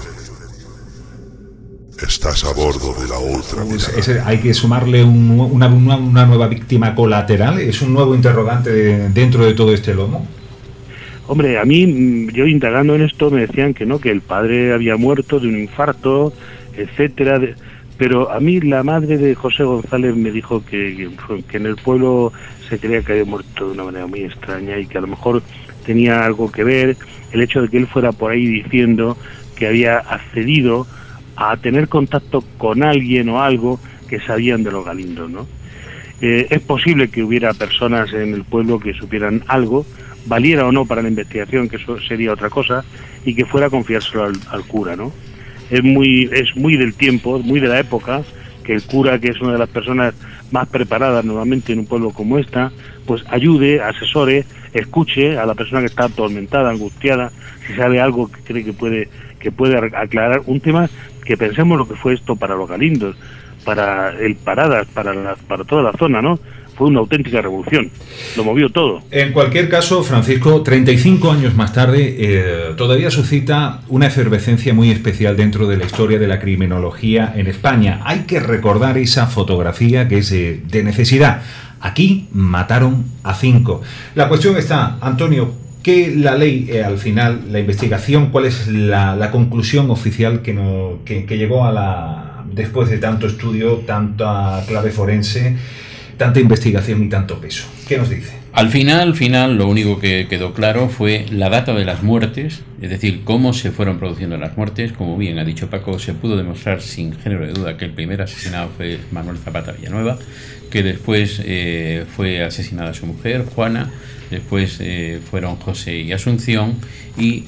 Estás a bordo de la otra pues mirada. ese, hay que sumarle un, una, una, una nueva víctima colateral. ¿Es un nuevo interrogante de, dentro de todo este lomo? Hombre, a mí, yo indagando en esto, me decían que no, que el padre había muerto de un infarto, etcétera, de, pero a mí la madre de José González me dijo que, que en el pueblo se creía que había muerto de una manera muy extraña y que a lo mejor tenía algo que ver el hecho de que él fuera por ahí diciendo que había accedido a tener contacto con alguien o algo que sabían de los Galindos, ¿no? Eh, es posible que hubiera personas en el pueblo que supieran algo, valiera o no para la investigación, que eso sería otra cosa, y que fuera a confiárselo al, al cura, ¿no? Es muy, es muy del tiempo, muy de la época, que el cura, que es una de las personas más preparadas normalmente en un pueblo como esta, pues ayude, asesore, escuche a la persona que está atormentada, angustiada, si sabe algo que cree que puede, que puede aclarar un tema, que pensemos lo que fue esto para los Galindos, para el Paradas, para la, para toda la zona, ¿no? Fue una auténtica revolución, lo movió todo. En cualquier caso, Francisco, treinta y cinco años más tarde, eh, todavía suscita una efervescencia muy especial dentro de la historia de la criminología en España. Hay que recordar esa fotografía que es eh, de necesidad. Aquí mataron a cinco. La cuestión está, Antonio, que la ley, eh, al final, la investigación, ¿cuál es la, la conclusión oficial que, no, que, que llegó a la, después de tanto estudio, tanta clave forense, tanta investigación y tanto peso? ¿Qué nos dice? Al final, al final, lo único que quedó claro fue la data de las muertes, es decir, cómo se fueron produciendo las muertes. Como bien ha dicho Paco, se pudo demostrar sin género de duda que el primer asesinado fue Manuel Zapata Villanueva, que después eh, fue asesinada su mujer, Juana, después eh, fueron José y Asunción, y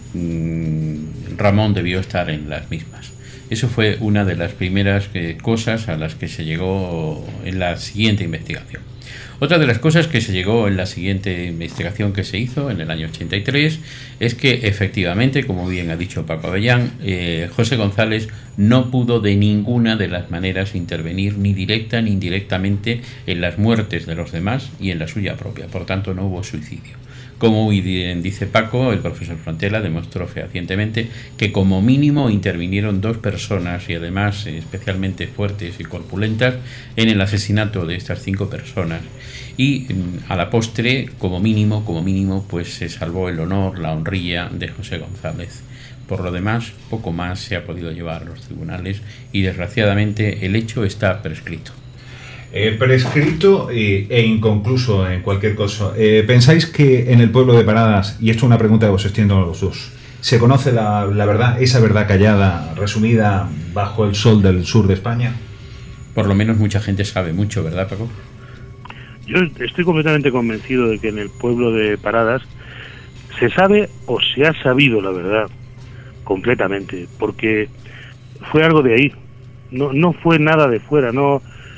mmm, Ramón debió estar en las mismas. Eso fue una de las primeras eh, cosas a las que se llegó en la siguiente investigación. Otra de las cosas que se llegó en la siguiente investigación que se hizo en el año ochenta y tres es que efectivamente, como bien ha dicho Paco Avellán, eh, José González no pudo de ninguna de las maneras intervenir ni directa ni indirectamente en las muertes de los demás y en la suya propia. Por tanto, no hubo suicidio. Como bien dice Paco, el profesor Frontela demostró fehacientemente que como mínimo intervinieron dos personas, y además especialmente fuertes y corpulentas, en el asesinato de estas cinco personas. Y a la postre, como mínimo, como mínimo, pues se salvó el honor, la honrilla de José González. Por lo demás, poco más se ha podido llevar a los tribunales y desgraciadamente el hecho está prescrito. Eh, prescrito eh, e inconcluso en cualquier cosa. Eh, ¿Pensáis que en el pueblo de Paradas, y esto es una pregunta que os extiendo a los dos, se conoce la, la verdad, esa verdad callada, resumida bajo el sol del sur de España? Por lo menos mucha gente sabe mucho, ¿verdad, Paco? Yo estoy completamente convencido de que en el pueblo de Paradas se sabe o se ha sabido la verdad completamente, porque fue algo de ahí, no, no fue nada de fuera, no.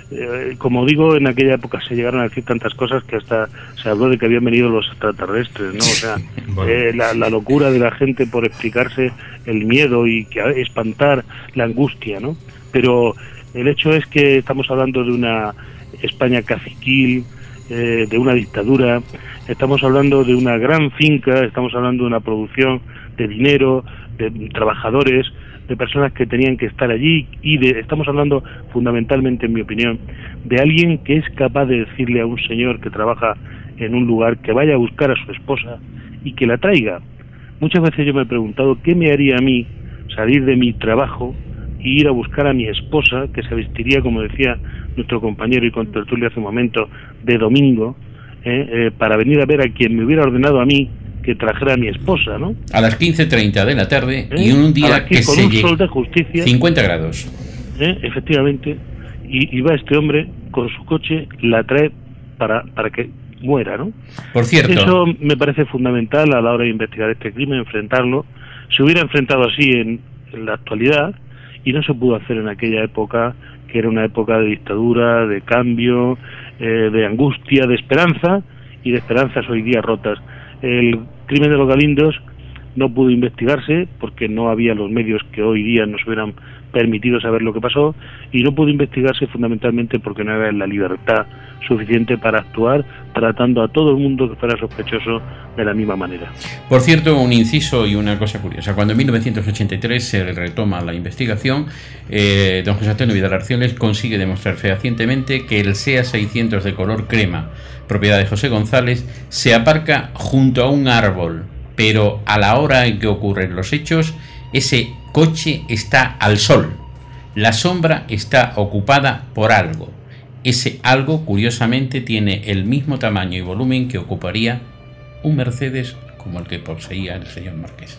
eh, como digo, en aquella época se llegaron a decir tantas cosas que hasta se habló de que habían venido los extraterrestres, ¿no? O sea, bueno. eh, la, la locura de la gente por explicarse el miedo y que espantar la angustia, ¿no? Pero el hecho es que estamos hablando de una España caciquil, eh, de una dictadura, estamos hablando de una gran finca, estamos hablando de una producción de dinero, de trabajadores, de personas que tenían que estar allí, y de, estamos hablando fundamentalmente, en mi opinión, de alguien que es capaz de decirle a un señor que trabaja en un lugar que vaya a buscar a su esposa y que la traiga. Muchas veces yo me he preguntado qué me haría a mí salir de mi trabajo e ir a buscar a mi esposa, que se vestiría, como decía nuestro compañero y contertulio hace un momento, de domingo, eh, eh, para venir a ver a quien me hubiera ordenado a mí que trajera a mi esposa, ¿no? A las quince treinta de la tarde, ¿eh? Y un día que con se un sol de justicia, cincuenta grados. ¿Eh? Efectivamente, y, y va este hombre con su coche, la trae para, para que muera, ¿no? Por cierto. Eso me parece fundamental a la hora de investigar este crimen, enfrentarlo. Se hubiera enfrentado así en, en la actualidad, y no se pudo hacer en aquella época, que era una época de dictadura, de cambio, eh, de angustia, de esperanza, y de esperanzas hoy día rotas. El crimen de los Galindos no pudo investigarse porque no había los medios que hoy día nos hubieran permitido saber lo que pasó, y no pudo investigarse fundamentalmente porque no había la libertad suficiente para actuar tratando a todo el mundo que fuera sospechoso de la misma manera. Por cierto, un inciso y una cosa curiosa: cuando en mil novecientos ochenta y tres se retoma la investigación, eh, don José Antonio Vidal Arciones consigue demostrar fehacientemente que el SEA seiscientos de color crema, propiedad de José González, se aparca junto a un árbol, pero a la hora en que ocurren los hechos, ese coche está al sol. La sombra está ocupada por algo. Ese algo, curiosamente, tiene el mismo tamaño y volumen que ocuparía un Mercedes como el que poseía el señor Marqués.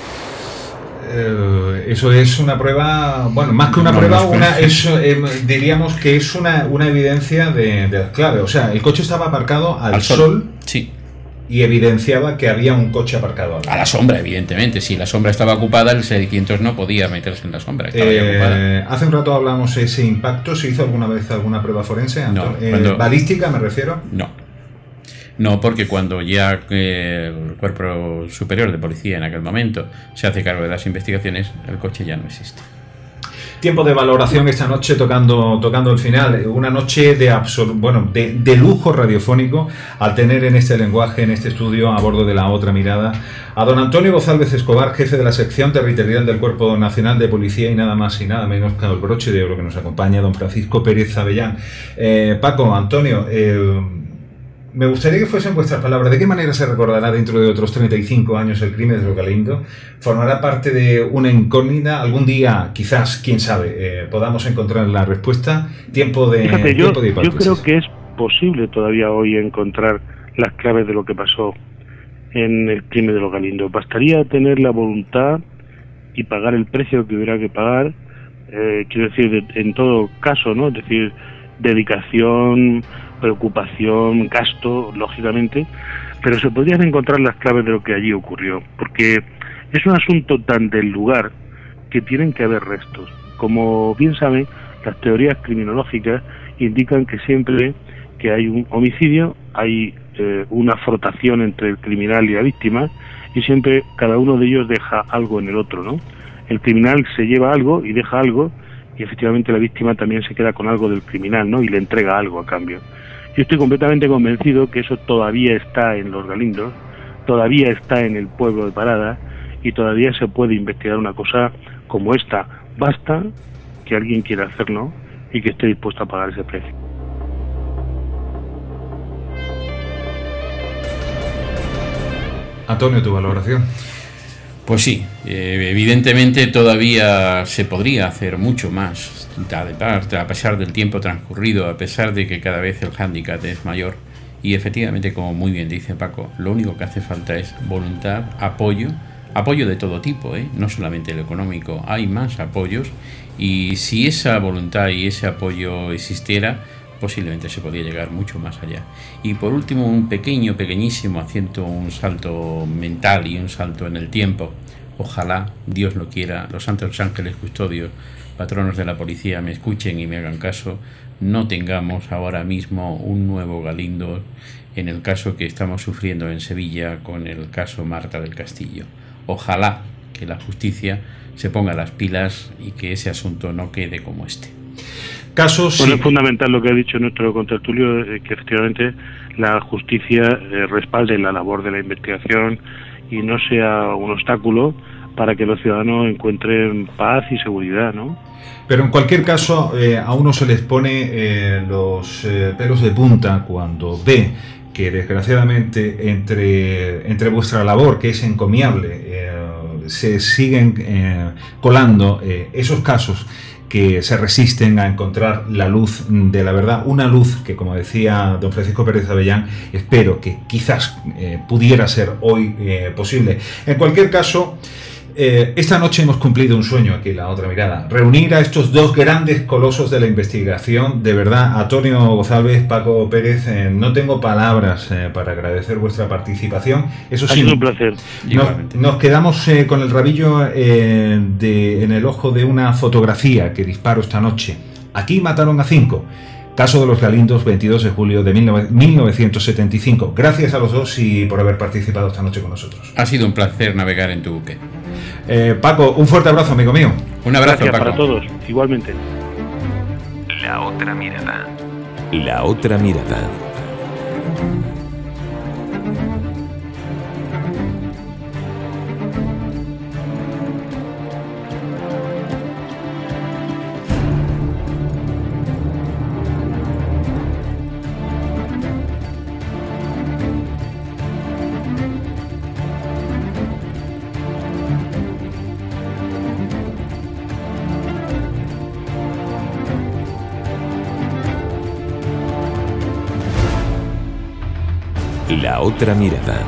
Eh, eso es una prueba, bueno, más que una no, prueba, no una, es, eh, diríamos que es una, una evidencia de, de clave. O sea, el coche estaba aparcado al, al sol, sol sí, y evidenciaba que había un coche aparcado a la sombra, evidentemente. Si la sombra estaba ocupada, el seiscientos no podía meterse en la sombra, estaba eh, ya ocupada. Hace un rato hablamos de ese impacto. ¿Se hizo alguna vez alguna prueba forense, Anton? No, cuando, eh, ¿balística me refiero? No. No, porque cuando ya eh, el Cuerpo Superior de Policía en aquel momento se hace cargo de las investigaciones, el coche ya no existe. Tiempo de valoración esta noche, tocando tocando el final. Una noche de absol bueno de, de lujo radiofónico, al tener en este lenguaje, en este estudio, a bordo de La Otra Mirada, a don Antonio González Escobar, jefe de la sección territorial del Cuerpo Nacional de Policía, y nada más y nada menos que el broche de oro que nos acompaña, don Francisco Pérez Avellán. Eh, Paco, Antonio, eh, me gustaría que fuesen vuestras palabras. ¿De qué manera se recordará dentro de otros treinta y cinco años el crimen de los Galindos? ¿Formará parte de una incógnita? Algún día, quizás, quién sabe, eh, podamos encontrar la respuesta. Tiempo de, Fíjate, tiempo yo, de hipótesis. Yo creo que es posible todavía hoy encontrar las claves de lo que pasó en el crimen de los Galindos. Bastaría tener la voluntad y pagar el precio que hubiera que pagar, eh, quiero decir, de, en todo caso, ¿no? Es decir, dedicación, preocupación, gasto, lógicamente, pero se podrían encontrar las claves de lo que allí ocurrió, porque es un asunto tan del lugar que tienen que haber restos. Como bien saben, las teorías criminológicas indican que siempre que hay un homicidio hay eh, una frotación entre el criminal y la víctima, y siempre cada uno de ellos deja algo en el otro, ¿no? El criminal se lleva algo y deja algo, y efectivamente la víctima también se queda con algo del criminal, ¿no? Y le entrega algo a cambio. Yo estoy completamente convencido que eso todavía está en los Galindos, todavía está en el pueblo de Parada, y todavía se puede investigar una cosa como esta. Basta que alguien quiera hacerlo y que esté dispuesto a pagar ese precio. Antonio, tu valoración. Pues sí, eh, evidentemente todavía se podría hacer mucho más, a pesar del tiempo transcurrido, a pesar de que cada vez el hándicap es mayor. Y efectivamente, como muy bien dice Paco, lo único que hace falta es voluntad, apoyo, apoyo de todo tipo, ¿eh? No solamente el económico, hay más apoyos, y si esa voluntad y ese apoyo existiera, posiblemente se podría llegar mucho más allá. Y por último, un pequeño, pequeñísimo, haciendo un salto mental y un salto en el tiempo. Ojalá, Dios lo quiera, los santos ángeles custodios, patronos de la policía, me escuchen y me hagan caso, no tengamos ahora mismo un nuevo Galindo en el caso que estamos sufriendo en Sevilla con el caso Marta del Castillo. Ojalá que la justicia se ponga las pilas y que ese asunto no quede como este. Casos, bueno, sí. Es fundamental lo que ha dicho nuestro contertulio, eh, que efectivamente la justicia eh, respalde la labor de la investigación y no sea un obstáculo para que los ciudadanos encuentren paz y seguridad, ¿no? Pero en cualquier caso, eh, a uno se les pone eh, los eh, pelos de punta cuando ve que desgraciadamente entre, entre vuestra labor, que es encomiable, eh, se siguen eh, colando eh, esos casos que se resisten a encontrar la luz de la verdad, una luz que, como decía don Francisco Pérez Avellán, espero que quizás eh, pudiera ser hoy eh, posible. En cualquier caso, Eh, esta noche hemos cumplido un sueño aquí en La Otra Mirada, reunir a estos dos grandes colosos de la investigación. De verdad, Antonio González, Paco Pérez, eh, no tengo palabras eh, para agradecer vuestra participación. Eso sí, ha sido un placer. Nos, nos quedamos eh, con el rabillo eh, de, en el ojo de una fotografía que disparo esta noche. Aquí mataron a cinco. Caso de los Galindos, veintidós de julio de mil novecientos setenta y cinco. Gracias a los dos y por haber participado esta noche con nosotros. Ha sido un placer navegar en tu buque. Eh, Paco, un fuerte abrazo, amigo mío. Un abrazo, Gracias Paco. Para todos, igualmente. La Otra Mirada. La Otra Mirada. La Otra Mirada.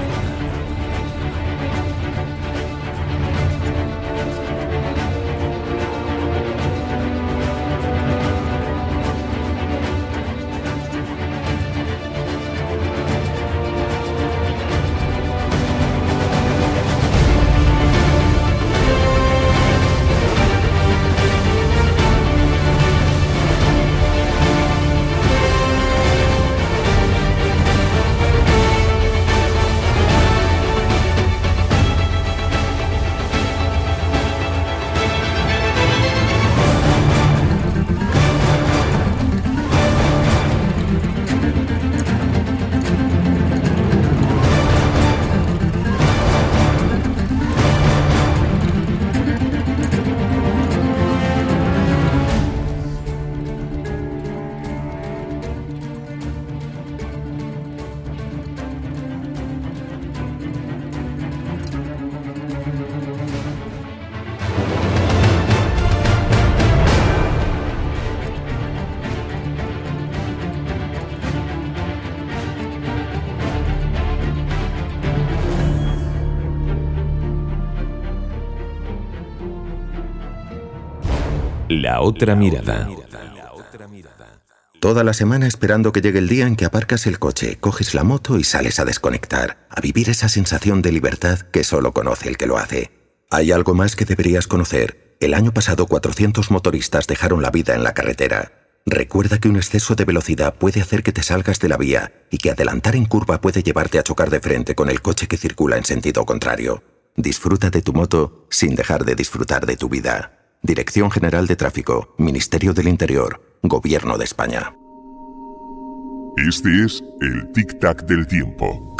La Otra Mirada. Toda la semana esperando que llegue el día en que aparcas el coche, coges la moto y sales a desconectar, a vivir esa sensación de libertad que solo conoce el que lo hace. Hay algo más que deberías conocer. El año pasado cuatrocientos motoristas dejaron la vida en la carretera. Recuerda que un exceso de velocidad puede hacer que te salgas de la vía y que adelantar en curva puede llevarte a chocar de frente con el coche que circula en sentido contrario. Disfruta de tu moto sin dejar de disfrutar de tu vida. Dirección General de Tráfico, Ministerio del Interior, Gobierno de España. Este es el tic-tac del tiempo.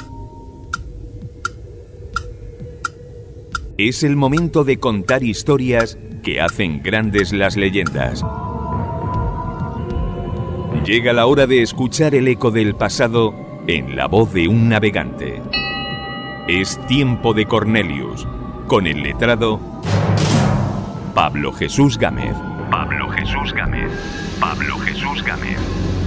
Es el momento de contar historias que hacen grandes las leyendas. Llega la hora de escuchar el eco del pasado en la voz de un navegante. Es tiempo de Cornelius, con el letrado Pablo Jesús Gámez. Pablo Jesús Gámez. Pablo Jesús Gámez.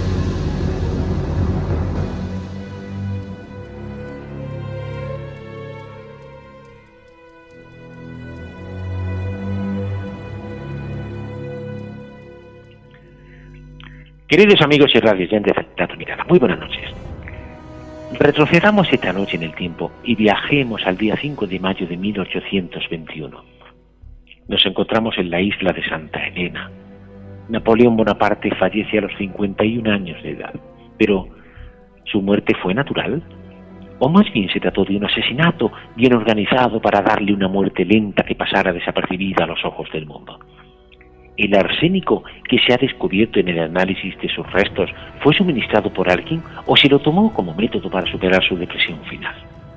Queridos amigos y radioyentes de La Otra Mirada, muy buenas noches. Retrocedamos esta noche en el tiempo y viajemos al día cinco de mayo de mil ochocientos veintiuno. Nos encontramos en la isla de Santa Elena, Napoleón Bonaparte fallece a los cincuenta y un años de edad. Pero, ¿su muerte fue natural? ¿O más bien se trató de un asesinato bien organizado para darle una muerte lenta que pasara desapercibida a los ojos del mundo? ¿El arsénico que se ha descubierto en el análisis de sus restos fue suministrado por alguien o se lo tomó como método para superar su depresión final?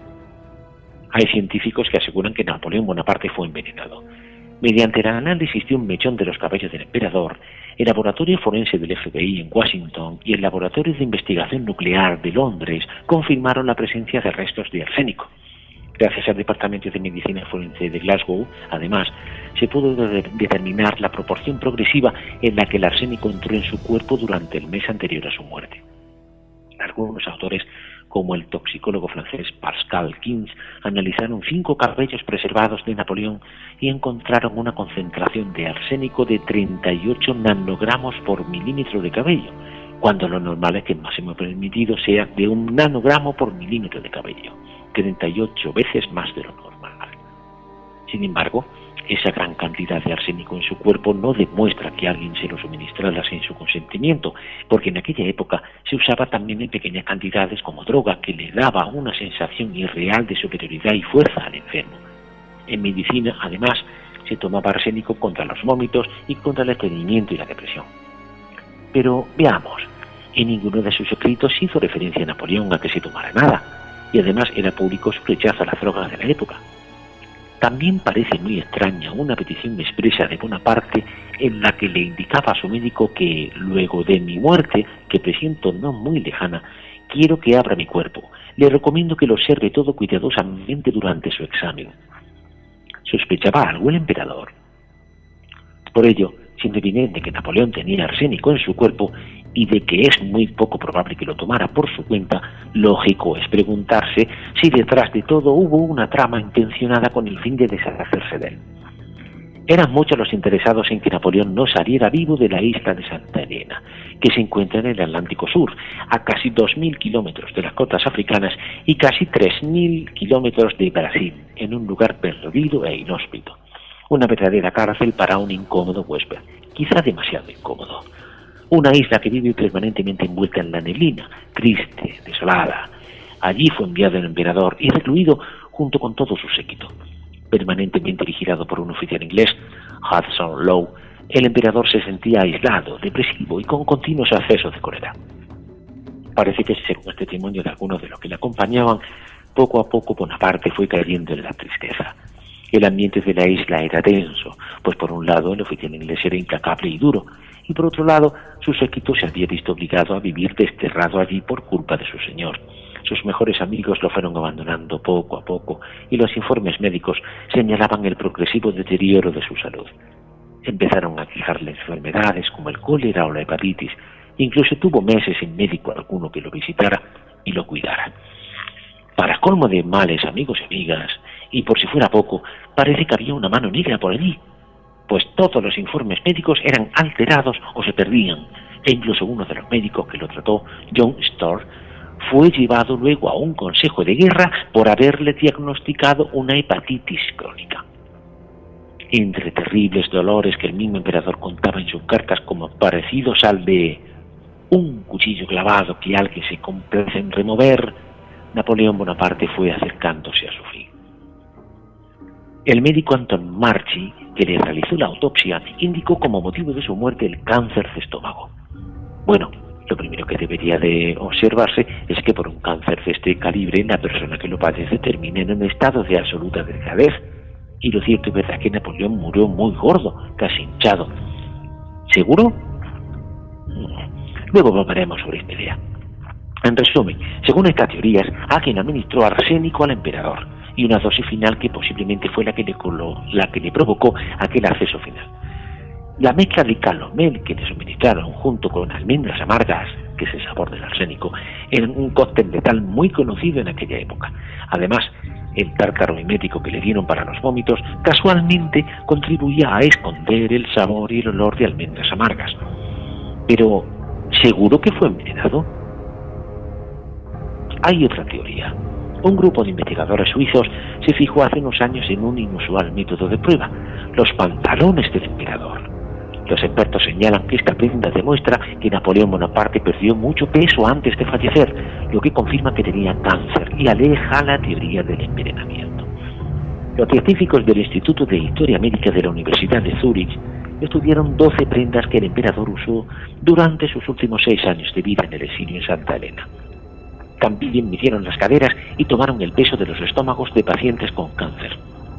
Hay científicos que aseguran que Napoleón Bonaparte fue envenenado. Mediante el análisis de un mechón de los cabellos del emperador, el laboratorio forense del F B I en Washington y el laboratorio de investigación nuclear de Londres confirmaron la presencia de restos de arsénico. Gracias al Departamento de Medicina Forense de Glasgow, además, se pudo de determinar la proporción progresiva en la que el arsénico entró en su cuerpo durante el mes anterior a su muerte. Algunos autores, como el toxicólogo francés Pascal Kins, analizaron cinco cabellos preservados de Napoleón y encontraron una concentración de arsénico de treinta y ocho nanogramos por milímetro de cabello, cuando lo normal es que el máximo permitido sea de un nanogramo por milímetro de cabello, treinta y ocho veces más de lo normal. Sin embargo, esa gran cantidad de arsénico en su cuerpo no demuestra que alguien se lo suministrara sin su consentimiento, porque en aquella época se usaba también en pequeñas cantidades como droga que le daba una sensación irreal de superioridad y fuerza al enfermo. En medicina, además, se tomaba arsénico contra los vómitos y contra el estreñimiento y la depresión. Pero veamos, en ninguno de sus escritos hizo referencia a Napoleón a que se tomara nada, y además era público su rechazo a las drogas de la época. También parece muy extraña una petición expresa de Bonaparte en la que le indicaba a su médico que, luego de mi muerte, que presiento no muy lejana, quiero que abra mi cuerpo. Le recomiendo que lo observe todo cuidadosamente durante su examen. ¿Sospechaba algo el emperador? Por ello, siendo evidente que Napoleón tenía arsénico en su cuerpo y de que es muy poco probable que lo tomara por su cuenta, lógico es preguntarse si detrás de todo hubo una trama intencionada con el fin de deshacerse de él. Eran muchos los interesados en que Napoleón no saliera vivo de la isla de Santa Elena, que se encuentra en el Atlántico Sur, a casi dos mil kilómetros de las costas africanas y casi tres mil kilómetros de Brasil, en un lugar perdido e inhóspito. Una verdadera cárcel para un incómodo huésped, quizá demasiado incómodo. Una isla que vive permanentemente envuelta en la neblina, triste, desolada. Allí fue enviado el emperador y recluido junto con todo su séquito. Permanentemente vigilado por un oficial inglés, Hudson Lowe, el emperador se sentía aislado, depresivo y con continuos accesos de cólera. Parece que, según el testimonio de algunos de los que le acompañaban, poco a poco Bonaparte fue cayendo en la tristeza. El ambiente de la isla era tenso, pues por un lado el oficial inglés era implacable y duro, y por otro lado su séquito se había visto obligado a vivir desterrado allí por culpa de su señor. Sus mejores amigos lo fueron abandonando poco a poco y los informes médicos señalaban el progresivo deterioro de su salud. Empezaron a aquejarle enfermedades como el cólera o la hepatitis, e incluso tuvo meses sin médico alguno que lo visitara y lo cuidara. Para colmo de males, amigos y amigas, y por si fuera poco, parece que había una mano negra por allí, pues todos los informes médicos eran alterados o se perdían, e incluso uno de los médicos que lo trató, John Storr, fue llevado luego a un consejo de guerra por haberle diagnosticado una hepatitis crónica. Entre terribles dolores que el mismo emperador contaba en sus cartas como parecidos al de un cuchillo clavado que alguien se complace en remover, Napoleón Bonaparte fue acercándose a su fin. El médico Anton Marchi, que le realizó la autopsia, indicó como motivo de su muerte el cáncer de estómago. Bueno, lo primero que debería de observarse es que por un cáncer de este calibre la persona que lo padece termina en un estado de absoluta delgadez. Y lo cierto es verdad que Napoleón murió muy gordo, casi hinchado. ¿Seguro? Luego volveremos sobre esta idea. En resumen, según estas teorías, alguien administró arsénico al emperador y una dosis final que posiblemente fue la que le, coló, la que le provocó aquel acceso final. La mezcla de calomel que le suministraron junto con almendras amargas, que es el sabor del arsénico, era un cóctel letal muy conocido en aquella época. Además, el tártaro mimético que le dieron para los vómitos casualmente contribuía a esconder el sabor y el olor de almendras amargas. Pero, ¿seguro que fue envenenado? Hay otra teoría. Un grupo de investigadores suizos se fijó hace unos años en un inusual método de prueba, los pantalones del emperador. Los expertos señalan que esta prenda demuestra que Napoleón Bonaparte perdió mucho peso antes de fallecer, lo que confirma que tenía cáncer y aleja la teoría del envenenamiento. Los científicos del Instituto de Historia Médica de la Universidad de Zúrich estudiaron doce prendas que el emperador usó durante sus últimos seis años de vida en el exilio en Santa Elena. También midieron las caderas y tomaron el peso de los estómagos de pacientes con cáncer.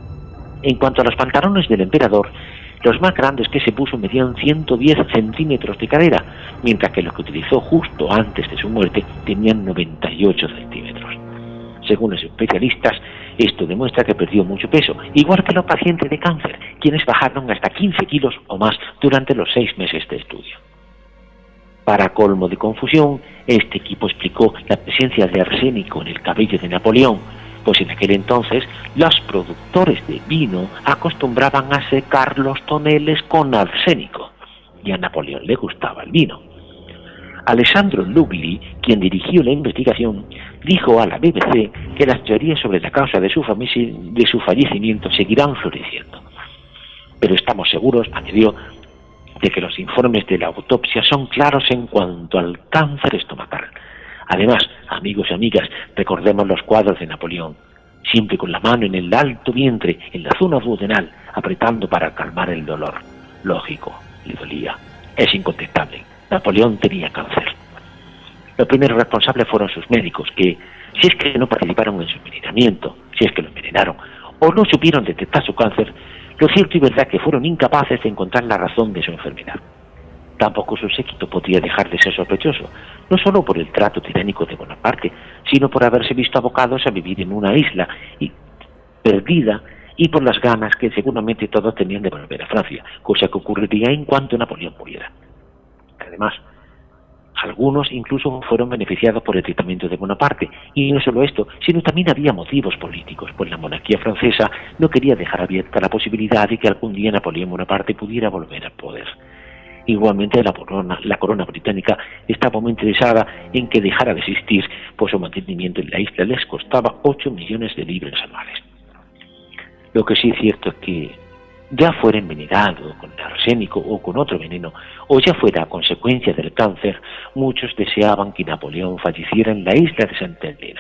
En cuanto a los pantalones del emperador, los más grandes que se puso medían ciento diez centímetros de cadera, mientras que los que utilizó justo antes de su muerte tenían noventa y ocho centímetros. Según los especialistas, esto demuestra que perdió mucho peso, igual que los pacientes de cáncer, quienes bajaron hasta quince kilos o más durante los seis meses de estudio. Para colmo de confusión, este equipo explicó la presencia de arsénico en el cabello de Napoleón, pues en aquel entonces los productores de vino acostumbraban a secar los toneles con arsénico, y a Napoleón le gustaba el vino. Alessandro Lugli, quien dirigió la investigación, dijo a la B B C que las teorías sobre la causa de su, de su fallecimiento seguirán floreciendo. Pero estamos seguros, añadió, de que los informes de la autopsia son claros en cuanto al cáncer estomacal. Además, amigos y amigas, recordemos los cuadros de Napoleón, siempre con la mano en el alto vientre, en la zona duodenal, apretando para calmar el dolor. Lógico, le dolía. Es incontestable. Napoleón tenía cáncer. Los primeros responsables fueron sus médicos, que, si es que no participaron en su envenenamiento, si es que lo envenenaron, o no supieron detectar su cáncer, lo cierto y verdad que fueron incapaces de encontrar la razón de su enfermedad. Tampoco su séquito podía dejar de ser sospechoso, no solo por el trato tiránico de Bonaparte, sino por haberse visto abocados a vivir en una isla y perdida, y por las ganas que seguramente todos tenían de volver a Francia, cosa que ocurriría en cuanto Napoleón muriera. Además, algunos incluso fueron beneficiados por el tratamiento de Bonaparte, y no solo esto, sino también había motivos políticos, pues la monarquía francesa no quería dejar abierta la posibilidad de que algún día Napoleón Bonaparte pudiera volver al poder. Igualmente la corona, la corona británica estaba muy interesada en que dejara de existir, pues su mantenimiento en la isla les costaba ocho millones de libras anuales. Lo que sí es cierto es que, ya fuera envenenado con arsénico o con otro veneno, o ya fuera a consecuencia del cáncer, muchos deseaban que Napoleón falleciera en la isla de Santa Elena.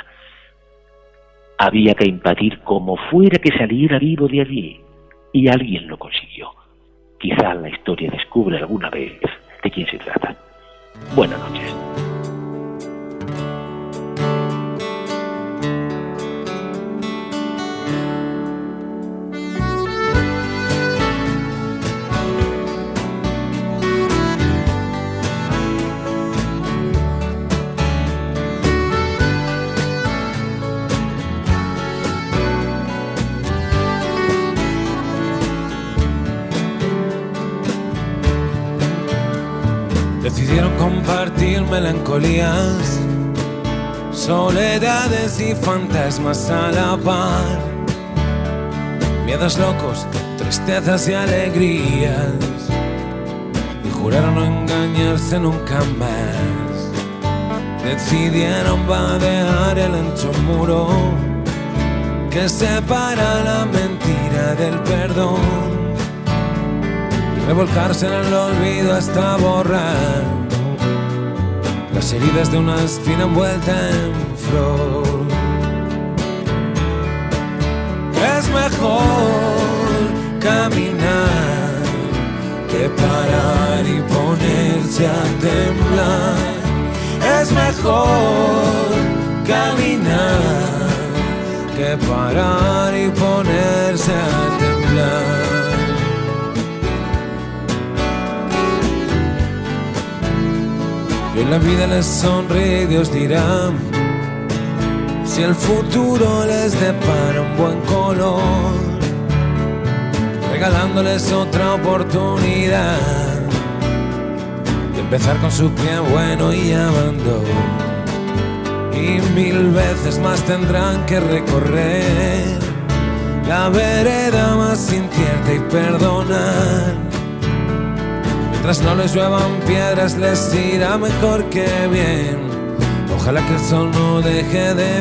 Había que impedir como fuera que saliera vivo de allí, y alguien lo consiguió. Quizá la historia descubre alguna vez de quién se trata. Buenas noches. Decidieron compartir melancolías, soledades y fantasmas a la par, miedos locos, tristezas y alegrías, y juraron no engañarse nunca más. Decidieron vadear el ancho muro que separa la mentira del perdón, revolcarse en el olvido hasta borrar las heridas de una espina envuelta en flor. Es mejor caminar que parar y ponerse a temblar. Es mejor caminar que parar y ponerse a temblar. Y en la vida les sonríe y Dios dirá si el futuro les depara un buen color, regalándoles otra oportunidad de empezar con su pie bueno y abandono. Y mil veces más tendrán que recorrer la vereda más incierta y perdonar. Mientras no les lluevan piedras les irá mejor que bien. Ojalá que el sol no deje de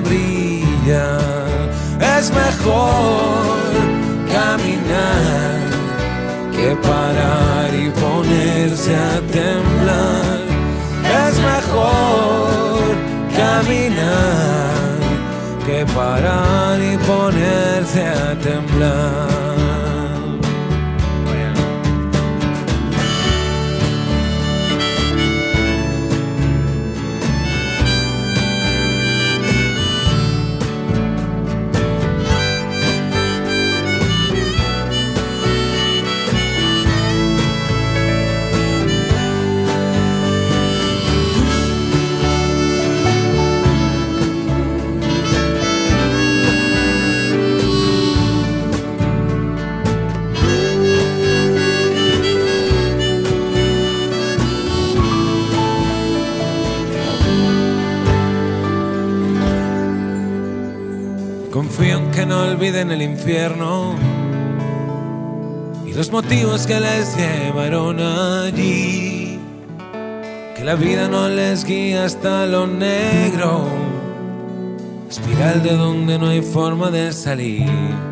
brillar. Es mejor caminar que parar y ponerse a temblar. Es mejor caminar que parar y ponerse a temblar. Confío en que no olviden el infierno y los motivos que les llevaron allí, que la vida no les guía hasta lo negro, espiral de donde no hay forma de salir.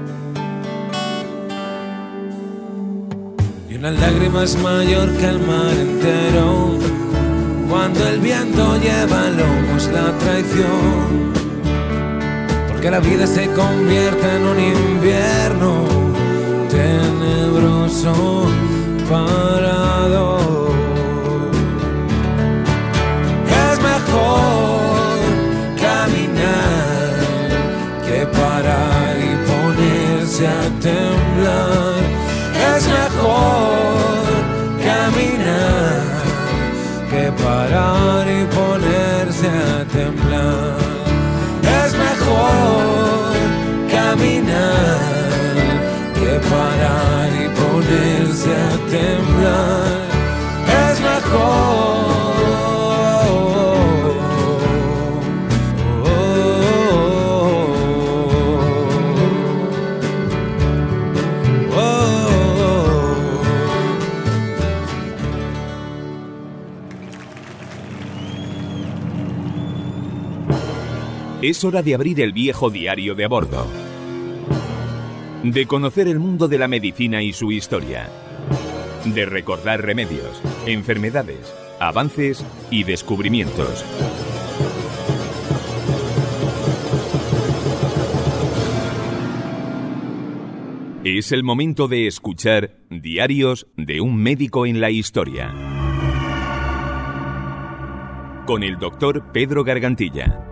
Y una lágrima es mayor que el mar entero, cuando el viento lleva a lomos la traición. Que la vida se convierta en un invierno tenebroso parado. Es mejor caminar que parar y ponerse a temblar. Es mejor caminar que parar y ponerse a temblar. Es mejor caminar que parar y ponerse a temblar. Es mejor. Es hora de abrir el viejo diario de a bordo, de conocer el mundo de la medicina y su historia, de recordar remedios, enfermedades, avances y descubrimientos. Es el momento de escuchar Diarios de un médico en la historia, con el doctor Pedro Gargantilla.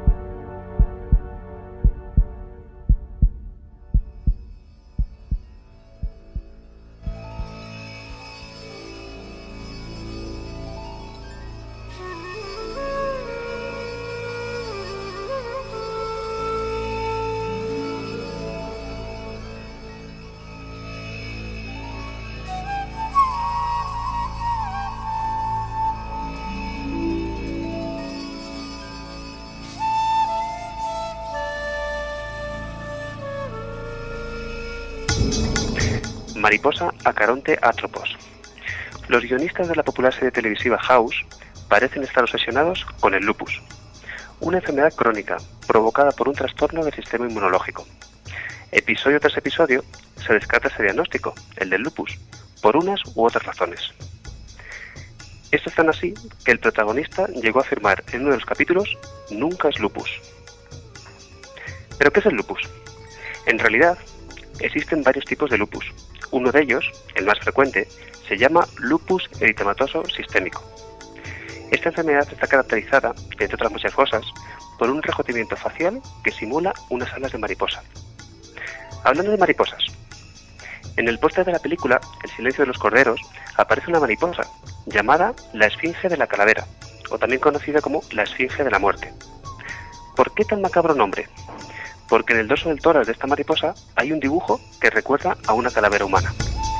Mariposa Acaronte atropos. Los guionistas de la popular serie televisiva House parecen estar obsesionados con el lupus, una enfermedad crónica provocada por un trastorno del sistema inmunológico. Episodio tras episodio se descarta ese diagnóstico, el del lupus, por unas u otras razones. Esto es tan así que el protagonista llegó a afirmar en uno de los capítulos: nunca es lupus. ¿Pero qué es el lupus? En realidad, existen varios tipos de lupus. Uno de ellos, el más frecuente, se llama lupus eritematoso sistémico. Esta enfermedad está caracterizada, entre otras muchas cosas, por un enrojecimiento facial que simula unas alas de mariposa. Hablando de mariposas, en el póster de la película El silencio de los corderos aparece una mariposa llamada la esfinge de la calavera, o también conocida como la esfinge de la muerte. ¿Por qué tan macabro nombre? Porque en el dorso del tórax de esta mariposa hay un dibujo que recuerda a una calavera humana.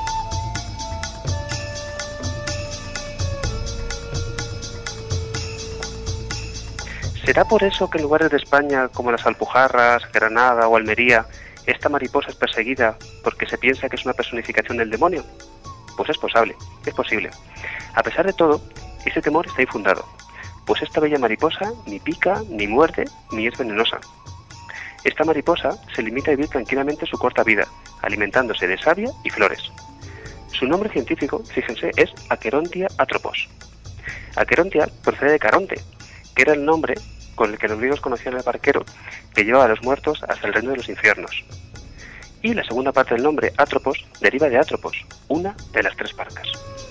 ¿Será por eso que en lugares de España como las Alpujarras, Granada o Almería, esta mariposa es perseguida porque se piensa que es una personificación del demonio? Pues es posible, es posible. A pesar de todo, ese temor está infundado, pues esta bella mariposa ni pica, ni muerde, ni es venenosa. Esta mariposa se limita a vivir tranquilamente su corta vida, alimentándose de savia y flores. Su nombre científico, fíjense, es Aquerontia atropos. Aquerontia procede de Caronte, que era el nombre con el que los griegos conocían al barquero que llevaba a los muertos hasta el reino de los infiernos. Y la segunda parte del nombre, Atropos, deriva de Atropos, una de las tres parcas.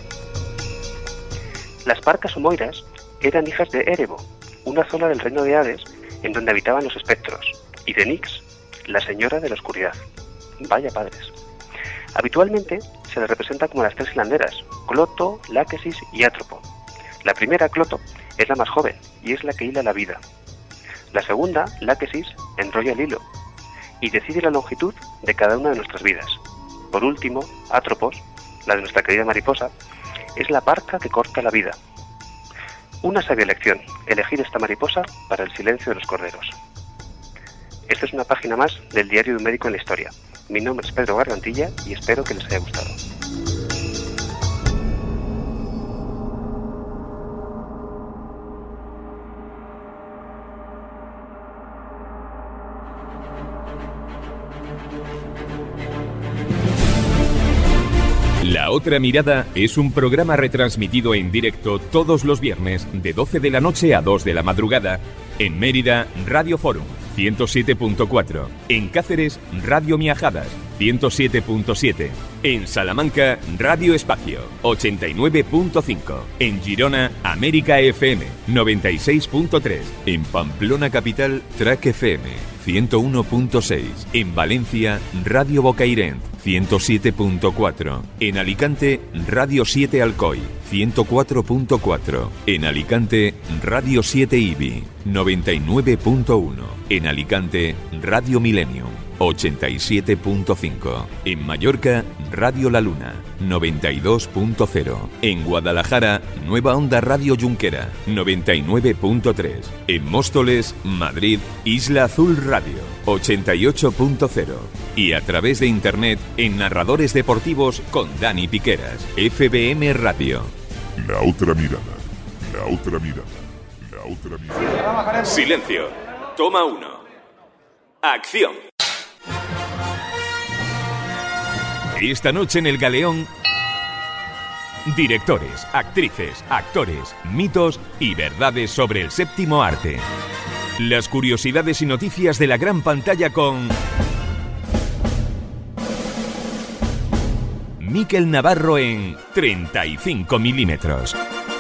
Las parcas o moiras eran hijas de Erebo, una zona del reino de Hades en donde habitaban los espectros, y de Nix, la señora de la oscuridad. Vaya padres. Habitualmente se les representa como las tres hilanderas, Cloto, Láquesis y Atropo. La primera, Cloto, es la más joven y es la que hila la vida. La segunda, Láquesis, enrolla el hilo y decide la longitud de cada una de nuestras vidas. Por último, Atropos, la de nuestra querida mariposa, es la parca que corta la vida. Una sabia elección, elegir esta mariposa para el silencio de los corderos. Esta es una página más del diario de un médico en la historia. Mi nombre es Pedro Gargantilla y espero que les haya gustado. La Otra Mirada es un programa retransmitido en directo todos los viernes de doce de la noche a dos de la madrugada en Mérida, Radio Forum ciento siete punto cuatro, en Cáceres, Radio Miajadas ciento siete punto siete, en Salamanca, Radio Espacio ochenta y nueve punto cinco, en Girona, América F M noventa y seis punto tres, en Pamplona Capital, Track F M ciento uno punto seis, en Valencia, Radio Bocairent ciento siete punto cuatro, en Alicante, Radio siete Alcoy ciento cuatro punto cuatro, en Alicante, Radio siete Ibi noventa y nueve punto uno, en Alicante, Radio Millennium ochenta y siete punto cinco, en Mallorca, Radio La Luna noventa y dos punto cero, en Guadalajara, Nueva Onda Radio Junquera noventa y nueve punto tres, en Móstoles, Madrid, Isla Azul Radio ochenta y ocho punto cero y a través de internet en Narradores Deportivos con Dani Piqueras, F B M Radio. La Otra Mirada, La Otra Mirada, La Otra Mirada. Silencio. Toma uno. Acción. Esta noche en El Galeón, directores, actrices, actores, mitos y verdades sobre el séptimo arte. Las curiosidades y noticias de la gran pantalla con Miquel Navarro en treinta y cinco milímetros.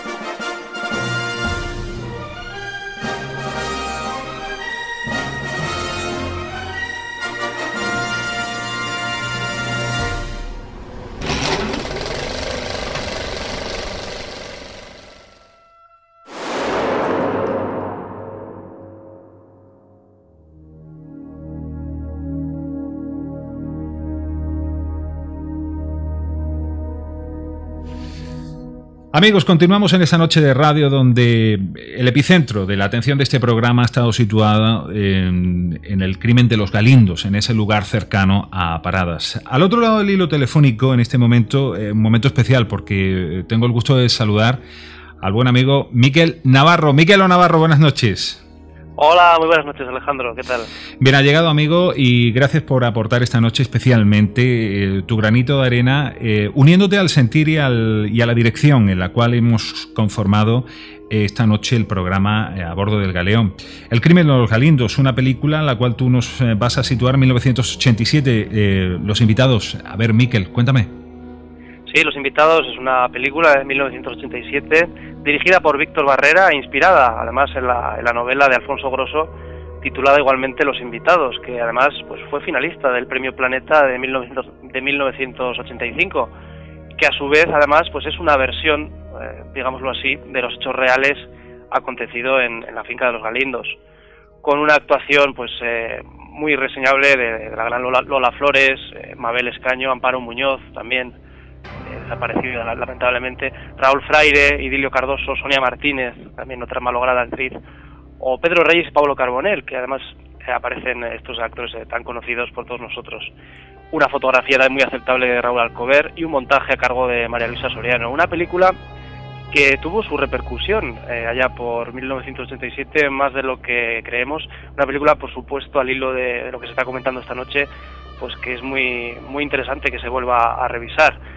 Amigos, continuamos en esta noche de radio donde el epicentro de la atención de este programa ha estado situado en, en el crimen de los Galindos, en ese lugar cercano a Paradas. Al otro lado del hilo telefónico, en este momento, eh, un momento especial porque tengo el gusto de saludar al buen amigo Miquel Navarro. Miquel o Navarro, buenas noches. Hola, muy buenas noches, Alejandro, ¿qué tal? Bien hallegado, amigo, y gracias por aportar esta noche especialmente eh, tu granito de arena, eh, uniéndote al sentir y, al, y a la dirección en la cual hemos conformado eh, esta noche el programa eh, a bordo del Galeón. El crimen de los Galindos, una película en la cual tú nos eh, vas a situar en mil novecientos ochenta y siete. Eh, los invitados, a ver, Miquel, cuéntame. Sí, Los Invitados es una película de mil novecientos ochenta y siete dirigida por Víctor Barrera, inspirada además en la, en la novela de Alfonso Grosso titulada igualmente Los Invitados, que además pues fue finalista del Premio Planeta de, mil novecientos, de mil novecientos ochenta y cinco, que a su vez además pues es una versión, eh, digámoslo así, de los hechos reales acontecidos en, en la finca de los Galindos, con una actuación pues eh, muy reseñable de, de la gran Lola, Lola Flores, eh, Mabel Escaño, Amparo Muñoz también, Eh, desaparecido lamentablemente, Raúl Fraire, Idilio Cardoso, Sonia Martínez, también otra malograda actriz, o Pedro Reyes y Pablo Carbonell, que además eh, aparecen estos actores eh, tan conocidos por todos nosotros. Una fotografía muy aceptable de Raúl Alcover y un montaje a cargo de María Luisa Soriano. Una película que tuvo su repercusión eh, allá por mil novecientos ochenta y siete, más de lo que creemos. Una película, por supuesto, al hilo de, de lo que se está comentando esta noche, pues que es muy, muy interesante que se vuelva a revisar.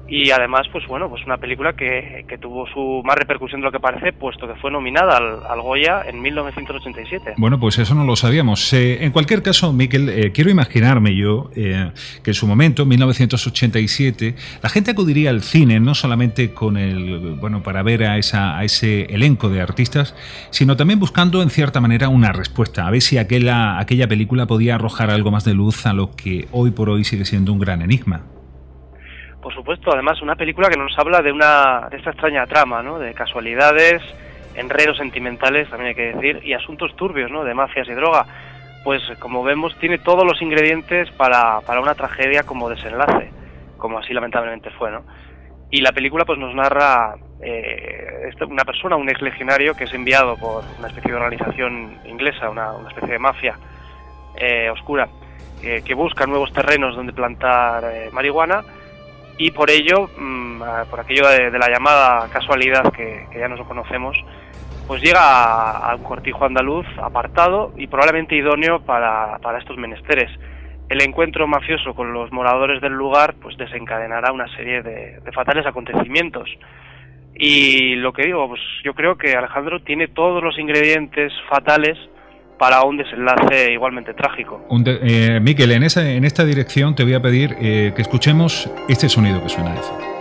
y además, pues bueno, pues una película que, que tuvo su más repercusión de lo que parece, puesto que fue nominada al, al Goya en mil novecientos ochenta y siete. Bueno, pues eso no lo sabíamos. Eh, en cualquier caso, Miquel, eh, quiero imaginarme yo eh, que en su momento, mil novecientos ochenta y siete, la gente acudiría al cine no solamente con el, bueno, para ver a, esa, a ese elenco de artistas, sino también buscando en cierta manera una respuesta, a ver si aquella, aquella película podía arrojar algo más de luz a lo que hoy por hoy sigue siendo un gran enigma. Por supuesto, además una película que nos habla de una de esta extraña trama, ¿no? De casualidades, enredos sentimentales, también hay que decir, y asuntos turbios, ¿no? De mafias y droga. Pues como vemos tiene todos los ingredientes para, para una tragedia como desenlace, como así lamentablemente fue, ¿no? Y la película pues nos narra eh, una persona, un ex legionario que es enviado por una especie de organización inglesa, una, una especie de mafia eh, oscura, eh, que busca nuevos terrenos donde plantar eh, marihuana. Y por ello, mmm, por aquello de, de la llamada casualidad que, que ya nos lo conocemos, pues llega a, a un cortijo andaluz apartado y probablemente idóneo para, para estos menesteres. El encuentro mafioso con los moradores del lugar pues desencadenará una serie de, de fatales acontecimientos. Y lo que digo, pues yo creo que Alejandro tiene todos los ingredientes fatales para un desenlace igualmente trágico. Un de, eh, Miquel, en, esa, en esta dirección te voy a pedir eh, que escuchemos este sonido que suena de fondo.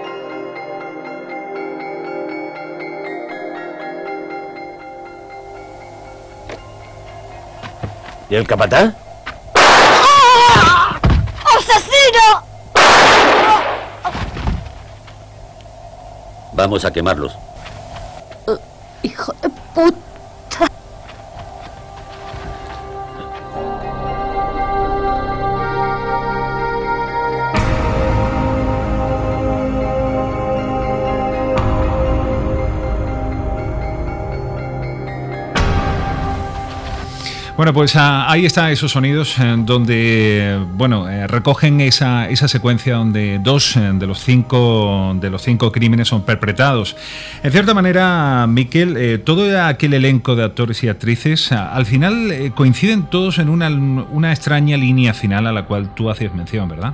¿Y el capataz? ¡Ah! ¡Asesino! Vamos a quemarlos. Uh, hijo de puta. Bueno, pues ah, ahí están esos sonidos eh, donde, bueno, eh, recogen esa, esa secuencia donde dos eh, de los cinco de los cinco crímenes son perpetrados. En cierta manera, Miquel, eh, todo aquel elenco de actores y actrices, ah, al final eh, coinciden todos en una, una extraña línea final a la cual tú hacías mención, ¿verdad?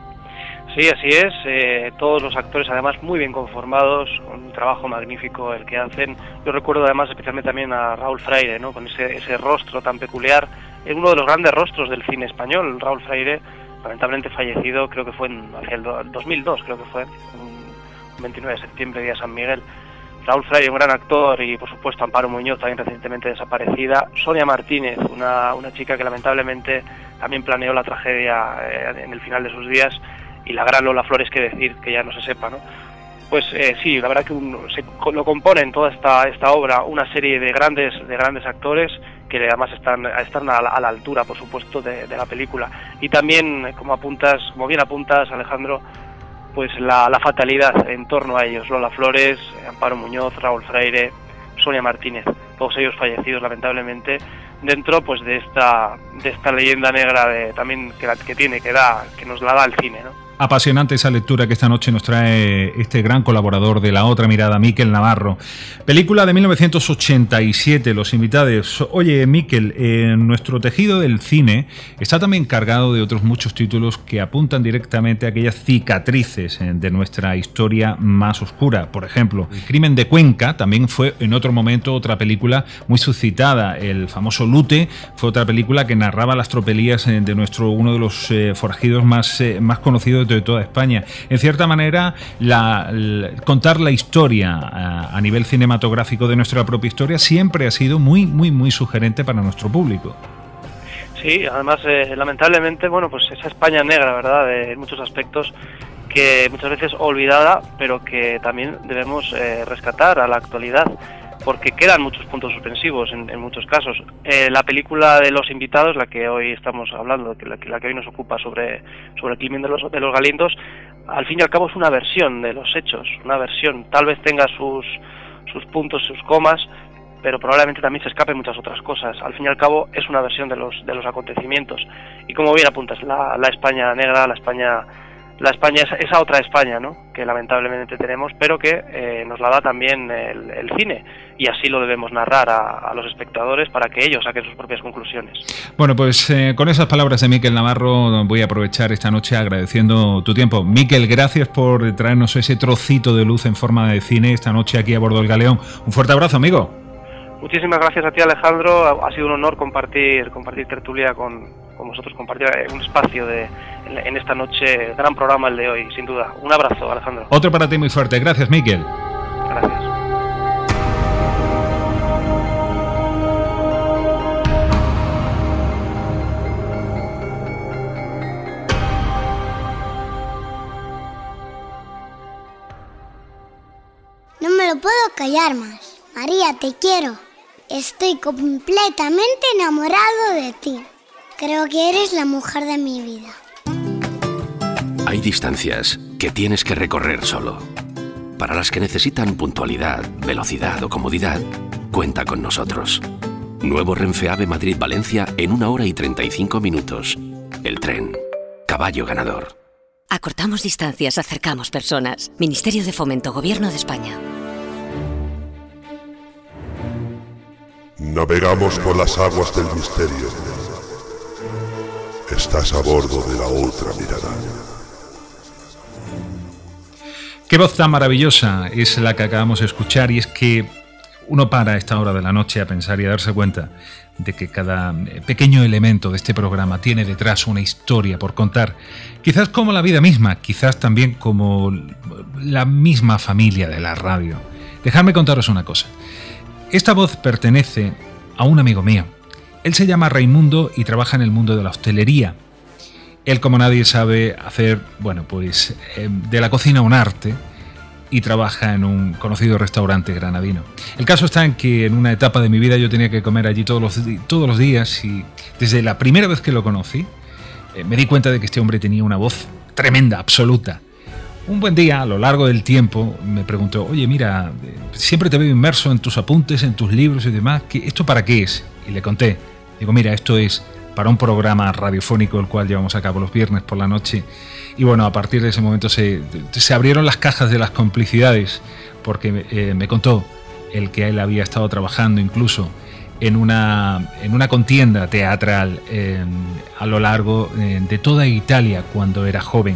Sí, así es. Eh, todos los actores, además, muy bien conformados, con un trabajo magnífico el que hacen. Yo recuerdo, además, especialmente también a Raúl Freire, ¿no? Con ese, ese rostro tan peculiar. Es uno de los grandes rostros del cine español, Raúl Freire, lamentablemente fallecido, creo que fue en, hacia el dos mil dos, creo que fue, un veintinueve de septiembre, día San Miguel. Raúl Freire, un gran actor, y por supuesto Amparo Muñoz, también recientemente desaparecida. Sonia Martínez, una, una chica que lamentablemente también planeó la tragedia eh, en el final de sus días. Y la gran Lola Flores, que decir, que ya no se sepa, ¿no? Pues eh, sí, la verdad que un, se, lo componen toda esta esta obra una serie de grandes de grandes actores que además están están a la, a la altura, por supuesto, de, de la película. Y también, como apuntas, como bien apuntas, Alejandro, pues la, la fatalidad en torno a ellos: Lola Flores, Amparo Muñoz, Raúl Freire, Sonia Martínez, todos ellos fallecidos lamentablemente dentro pues de esta de esta leyenda negra de, también que, la, que tiene que da que nos la da el cine, ¿no? Apasionante esa lectura que esta noche nos trae este gran colaborador de La Otra Mirada, Miquel Navarro. Película de mil novecientos ochenta y siete, los invitados. Oye, Miquel, eh, nuestro tejido del cine está también cargado de otros muchos títulos que apuntan directamente a aquellas cicatrices eh, de nuestra historia más oscura. Por ejemplo, El crimen de Cuenca también fue en otro momento otra película muy suscitada. El famoso Lute fue otra película que narraba las tropelías eh, de nuestro uno de los eh, forajidos más, eh, más conocidos de toda España. En cierta manera, la, la, contar la historia a, a nivel cinematográfico de nuestra propia historia siempre ha sido muy, muy, muy sugerente para nuestro público. Sí, además, eh, lamentablemente, bueno, pues esa España negra, ¿verdad?, de, en muchos aspectos, que muchas veces olvidada, pero que también debemos eh, rescatar a la actualidad, porque quedan muchos puntos suspensivos en, en muchos casos. Eh, la película de Los Invitados, la que hoy estamos hablando, que la, que la que hoy nos ocupa sobre, sobre el crimen de los, de los Galindos, al fin y al cabo es una versión de los hechos, una versión. Tal vez tenga sus, sus puntos, sus comas, pero probablemente también se escapen muchas otras cosas. Al fin y al cabo es una versión de los, de los acontecimientos. Y como bien apuntas, la, la España negra, la España la España, esa otra España, ¿no?, que lamentablemente tenemos, pero que eh, nos la da también el, el cine, y así lo debemos narrar a, a los espectadores para que ellos saquen sus propias conclusiones. Bueno, pues eh, con esas palabras de Miquel Navarro voy a aprovechar esta noche agradeciendo tu tiempo. Miquel, gracias por traernos ese trocito de luz en forma de cine esta noche aquí a bordo del Galeón. Un fuerte abrazo, amigo. Muchísimas gracias a ti, Alejandro. Ha sido un honor compartir compartir tertulia con, con vosotros, compartir un espacio de en, en esta noche, gran programa el de hoy, sin duda. Un abrazo, Alejandro. Otro para ti muy fuerte. Gracias, Miquel. Gracias. No me lo puedo callar más. María, te quiero. Estoy completamente enamorado de ti. Creo que eres la mujer de mi vida. Hay distancias que tienes que recorrer solo. Para las que necesitan puntualidad, velocidad o comodidad, cuenta con nosotros. Nuevo Renfe Ave Madrid-Valencia en una hora y treinta y cinco minutos. El tren. Caballo ganador. Acortamos distancias, acercamos personas. Ministerio de Fomento, Gobierno de España. Navegamos por las aguas del misterio. Estás a bordo de la otra mirada. Qué voz tan maravillosa es la que acabamos de escuchar, y es que uno para a esta hora de la noche a pensar y a darse cuenta de que cada pequeño elemento de este programa tiene detrás una historia por contar, quizás como la vida misma, quizás también como la misma familia de la radio. Dejadme contaros una cosa. Esta voz pertenece a un amigo mío. Él se llama Raimundo y trabaja en el mundo de la hostelería. Él, como nadie, sabe hacer, bueno, pues eh, de la cocina un arte, y trabaja en un conocido restaurante granadino. El caso está en que en una etapa de mi vida yo tenía que comer allí todos los, todos los días, y desde la primera vez que lo conocí eh, me di cuenta de que este hombre tenía una voz tremenda, absoluta. Un buen día, a lo largo del tiempo, me preguntó: oye, mira, siempre te veo inmerso en tus apuntes, en tus libros y demás, ¿esto para qué es? Y le conté. Digo, mira, esto es para un programa radiofónico el cual llevamos a cabo los viernes por la noche. Y bueno, a partir de ese momento se, se abrieron las cajas de las complicidades, porque eh, me contó el que él había estado trabajando incluso en una, en una contienda teatral eh, a lo largo eh, de toda Italia cuando era joven.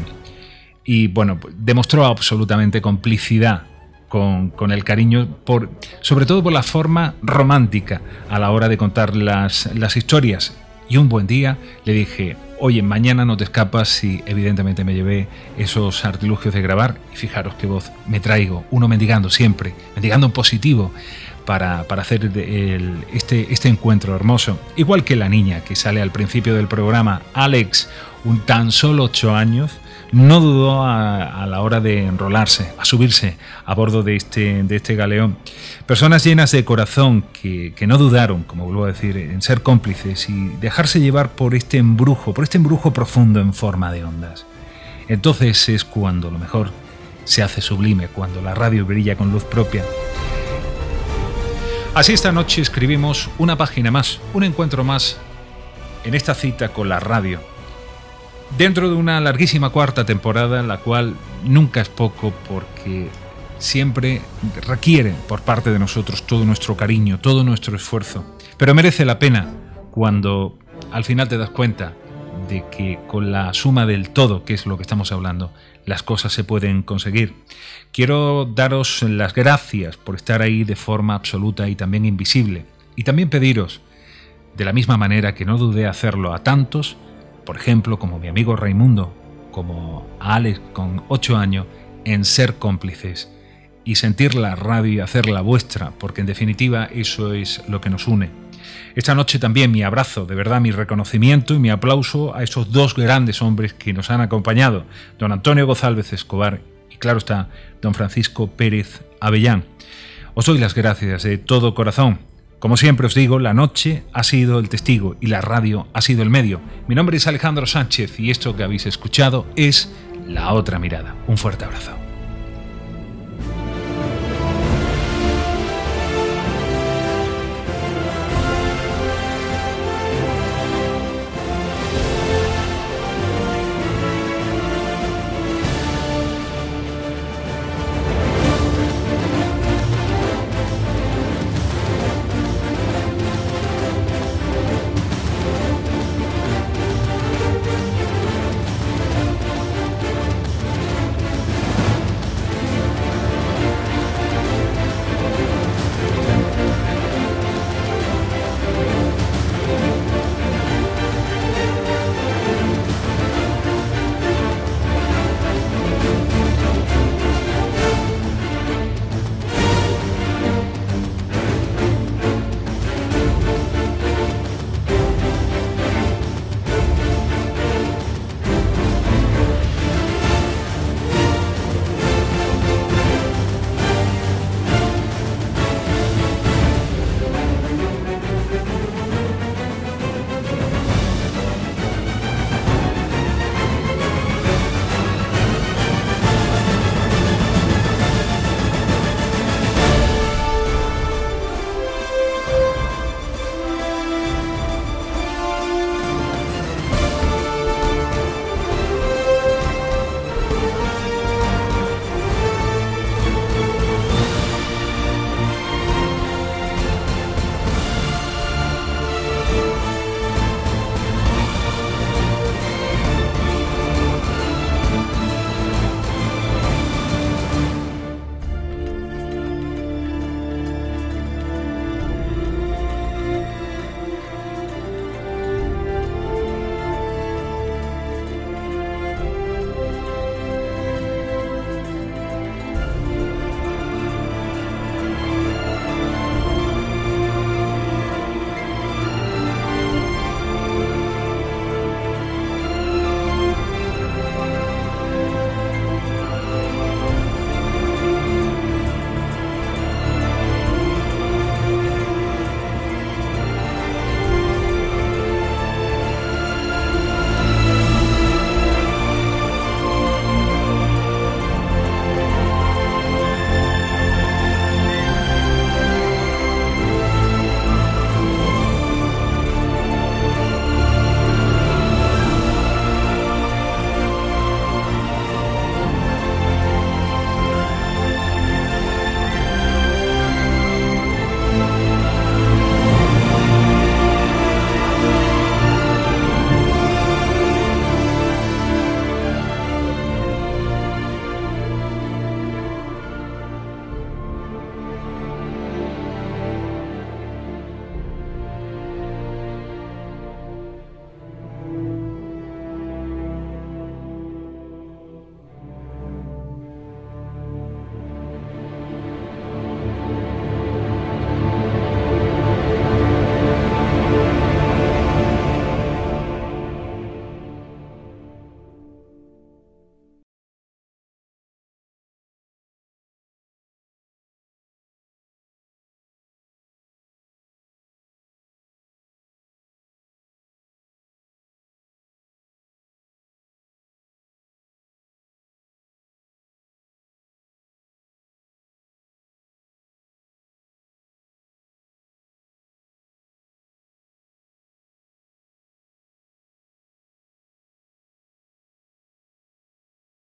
Y bueno, demostró absolutamente complicidad con, con el cariño, por, sobre todo por la forma romántica a la hora de contar las, las historias. Y un buen día le dije: oye, mañana no te escapas, y evidentemente me llevé esos artilugios de grabar. Y fijaros qué voz me traigo, uno mendigando siempre, mendigando en positivo, para, para hacer el, este, este encuentro hermoso. Igual que la niña que sale al principio del programa, Alex, un tan solo ocho años, no dudó a, a la hora de enrolarse, a subirse a bordo de este, de este galeón. Personas llenas de corazón que, que no dudaron, como vuelvo a decir, en ser cómplices y dejarse llevar por este embrujo, por este embrujo profundo en forma de ondas. Entonces es cuando lo mejor se hace sublime, cuando la radio brilla con luz propia. Así esta noche escribimos una página más, un encuentro más en esta cita con la radio, dentro de una larguísima cuarta temporada, la cual nunca es poco, porque siempre requiere por parte de nosotros todo nuestro cariño, todo nuestro esfuerzo. Pero merece la pena cuando al final te das cuenta de que con la suma del todo, que es lo que estamos hablando, las cosas se pueden conseguir. Quiero daros las gracias por estar ahí de forma absoluta y también invisible. Y también pediros, de la misma manera que no dudé hacerlo a tantos, por ejemplo, como mi amigo Raimundo, como a Alex con ocho años, en ser cómplices y sentir la radio y hacerla vuestra, porque en definitiva eso es lo que nos une. Esta noche también mi abrazo, de verdad mi reconocimiento y mi aplauso a esos dos grandes hombres que nos han acompañado, don Antonio González Escobar y, claro está, don Francisco Pérez Avellán. Os doy las gracias de todo corazón. Como siempre os digo, la noche ha sido el testigo y la radio ha sido el medio. Mi nombre es Alejandro Sánchez y esto que habéis escuchado es La Otra Mirada. Un fuerte abrazo.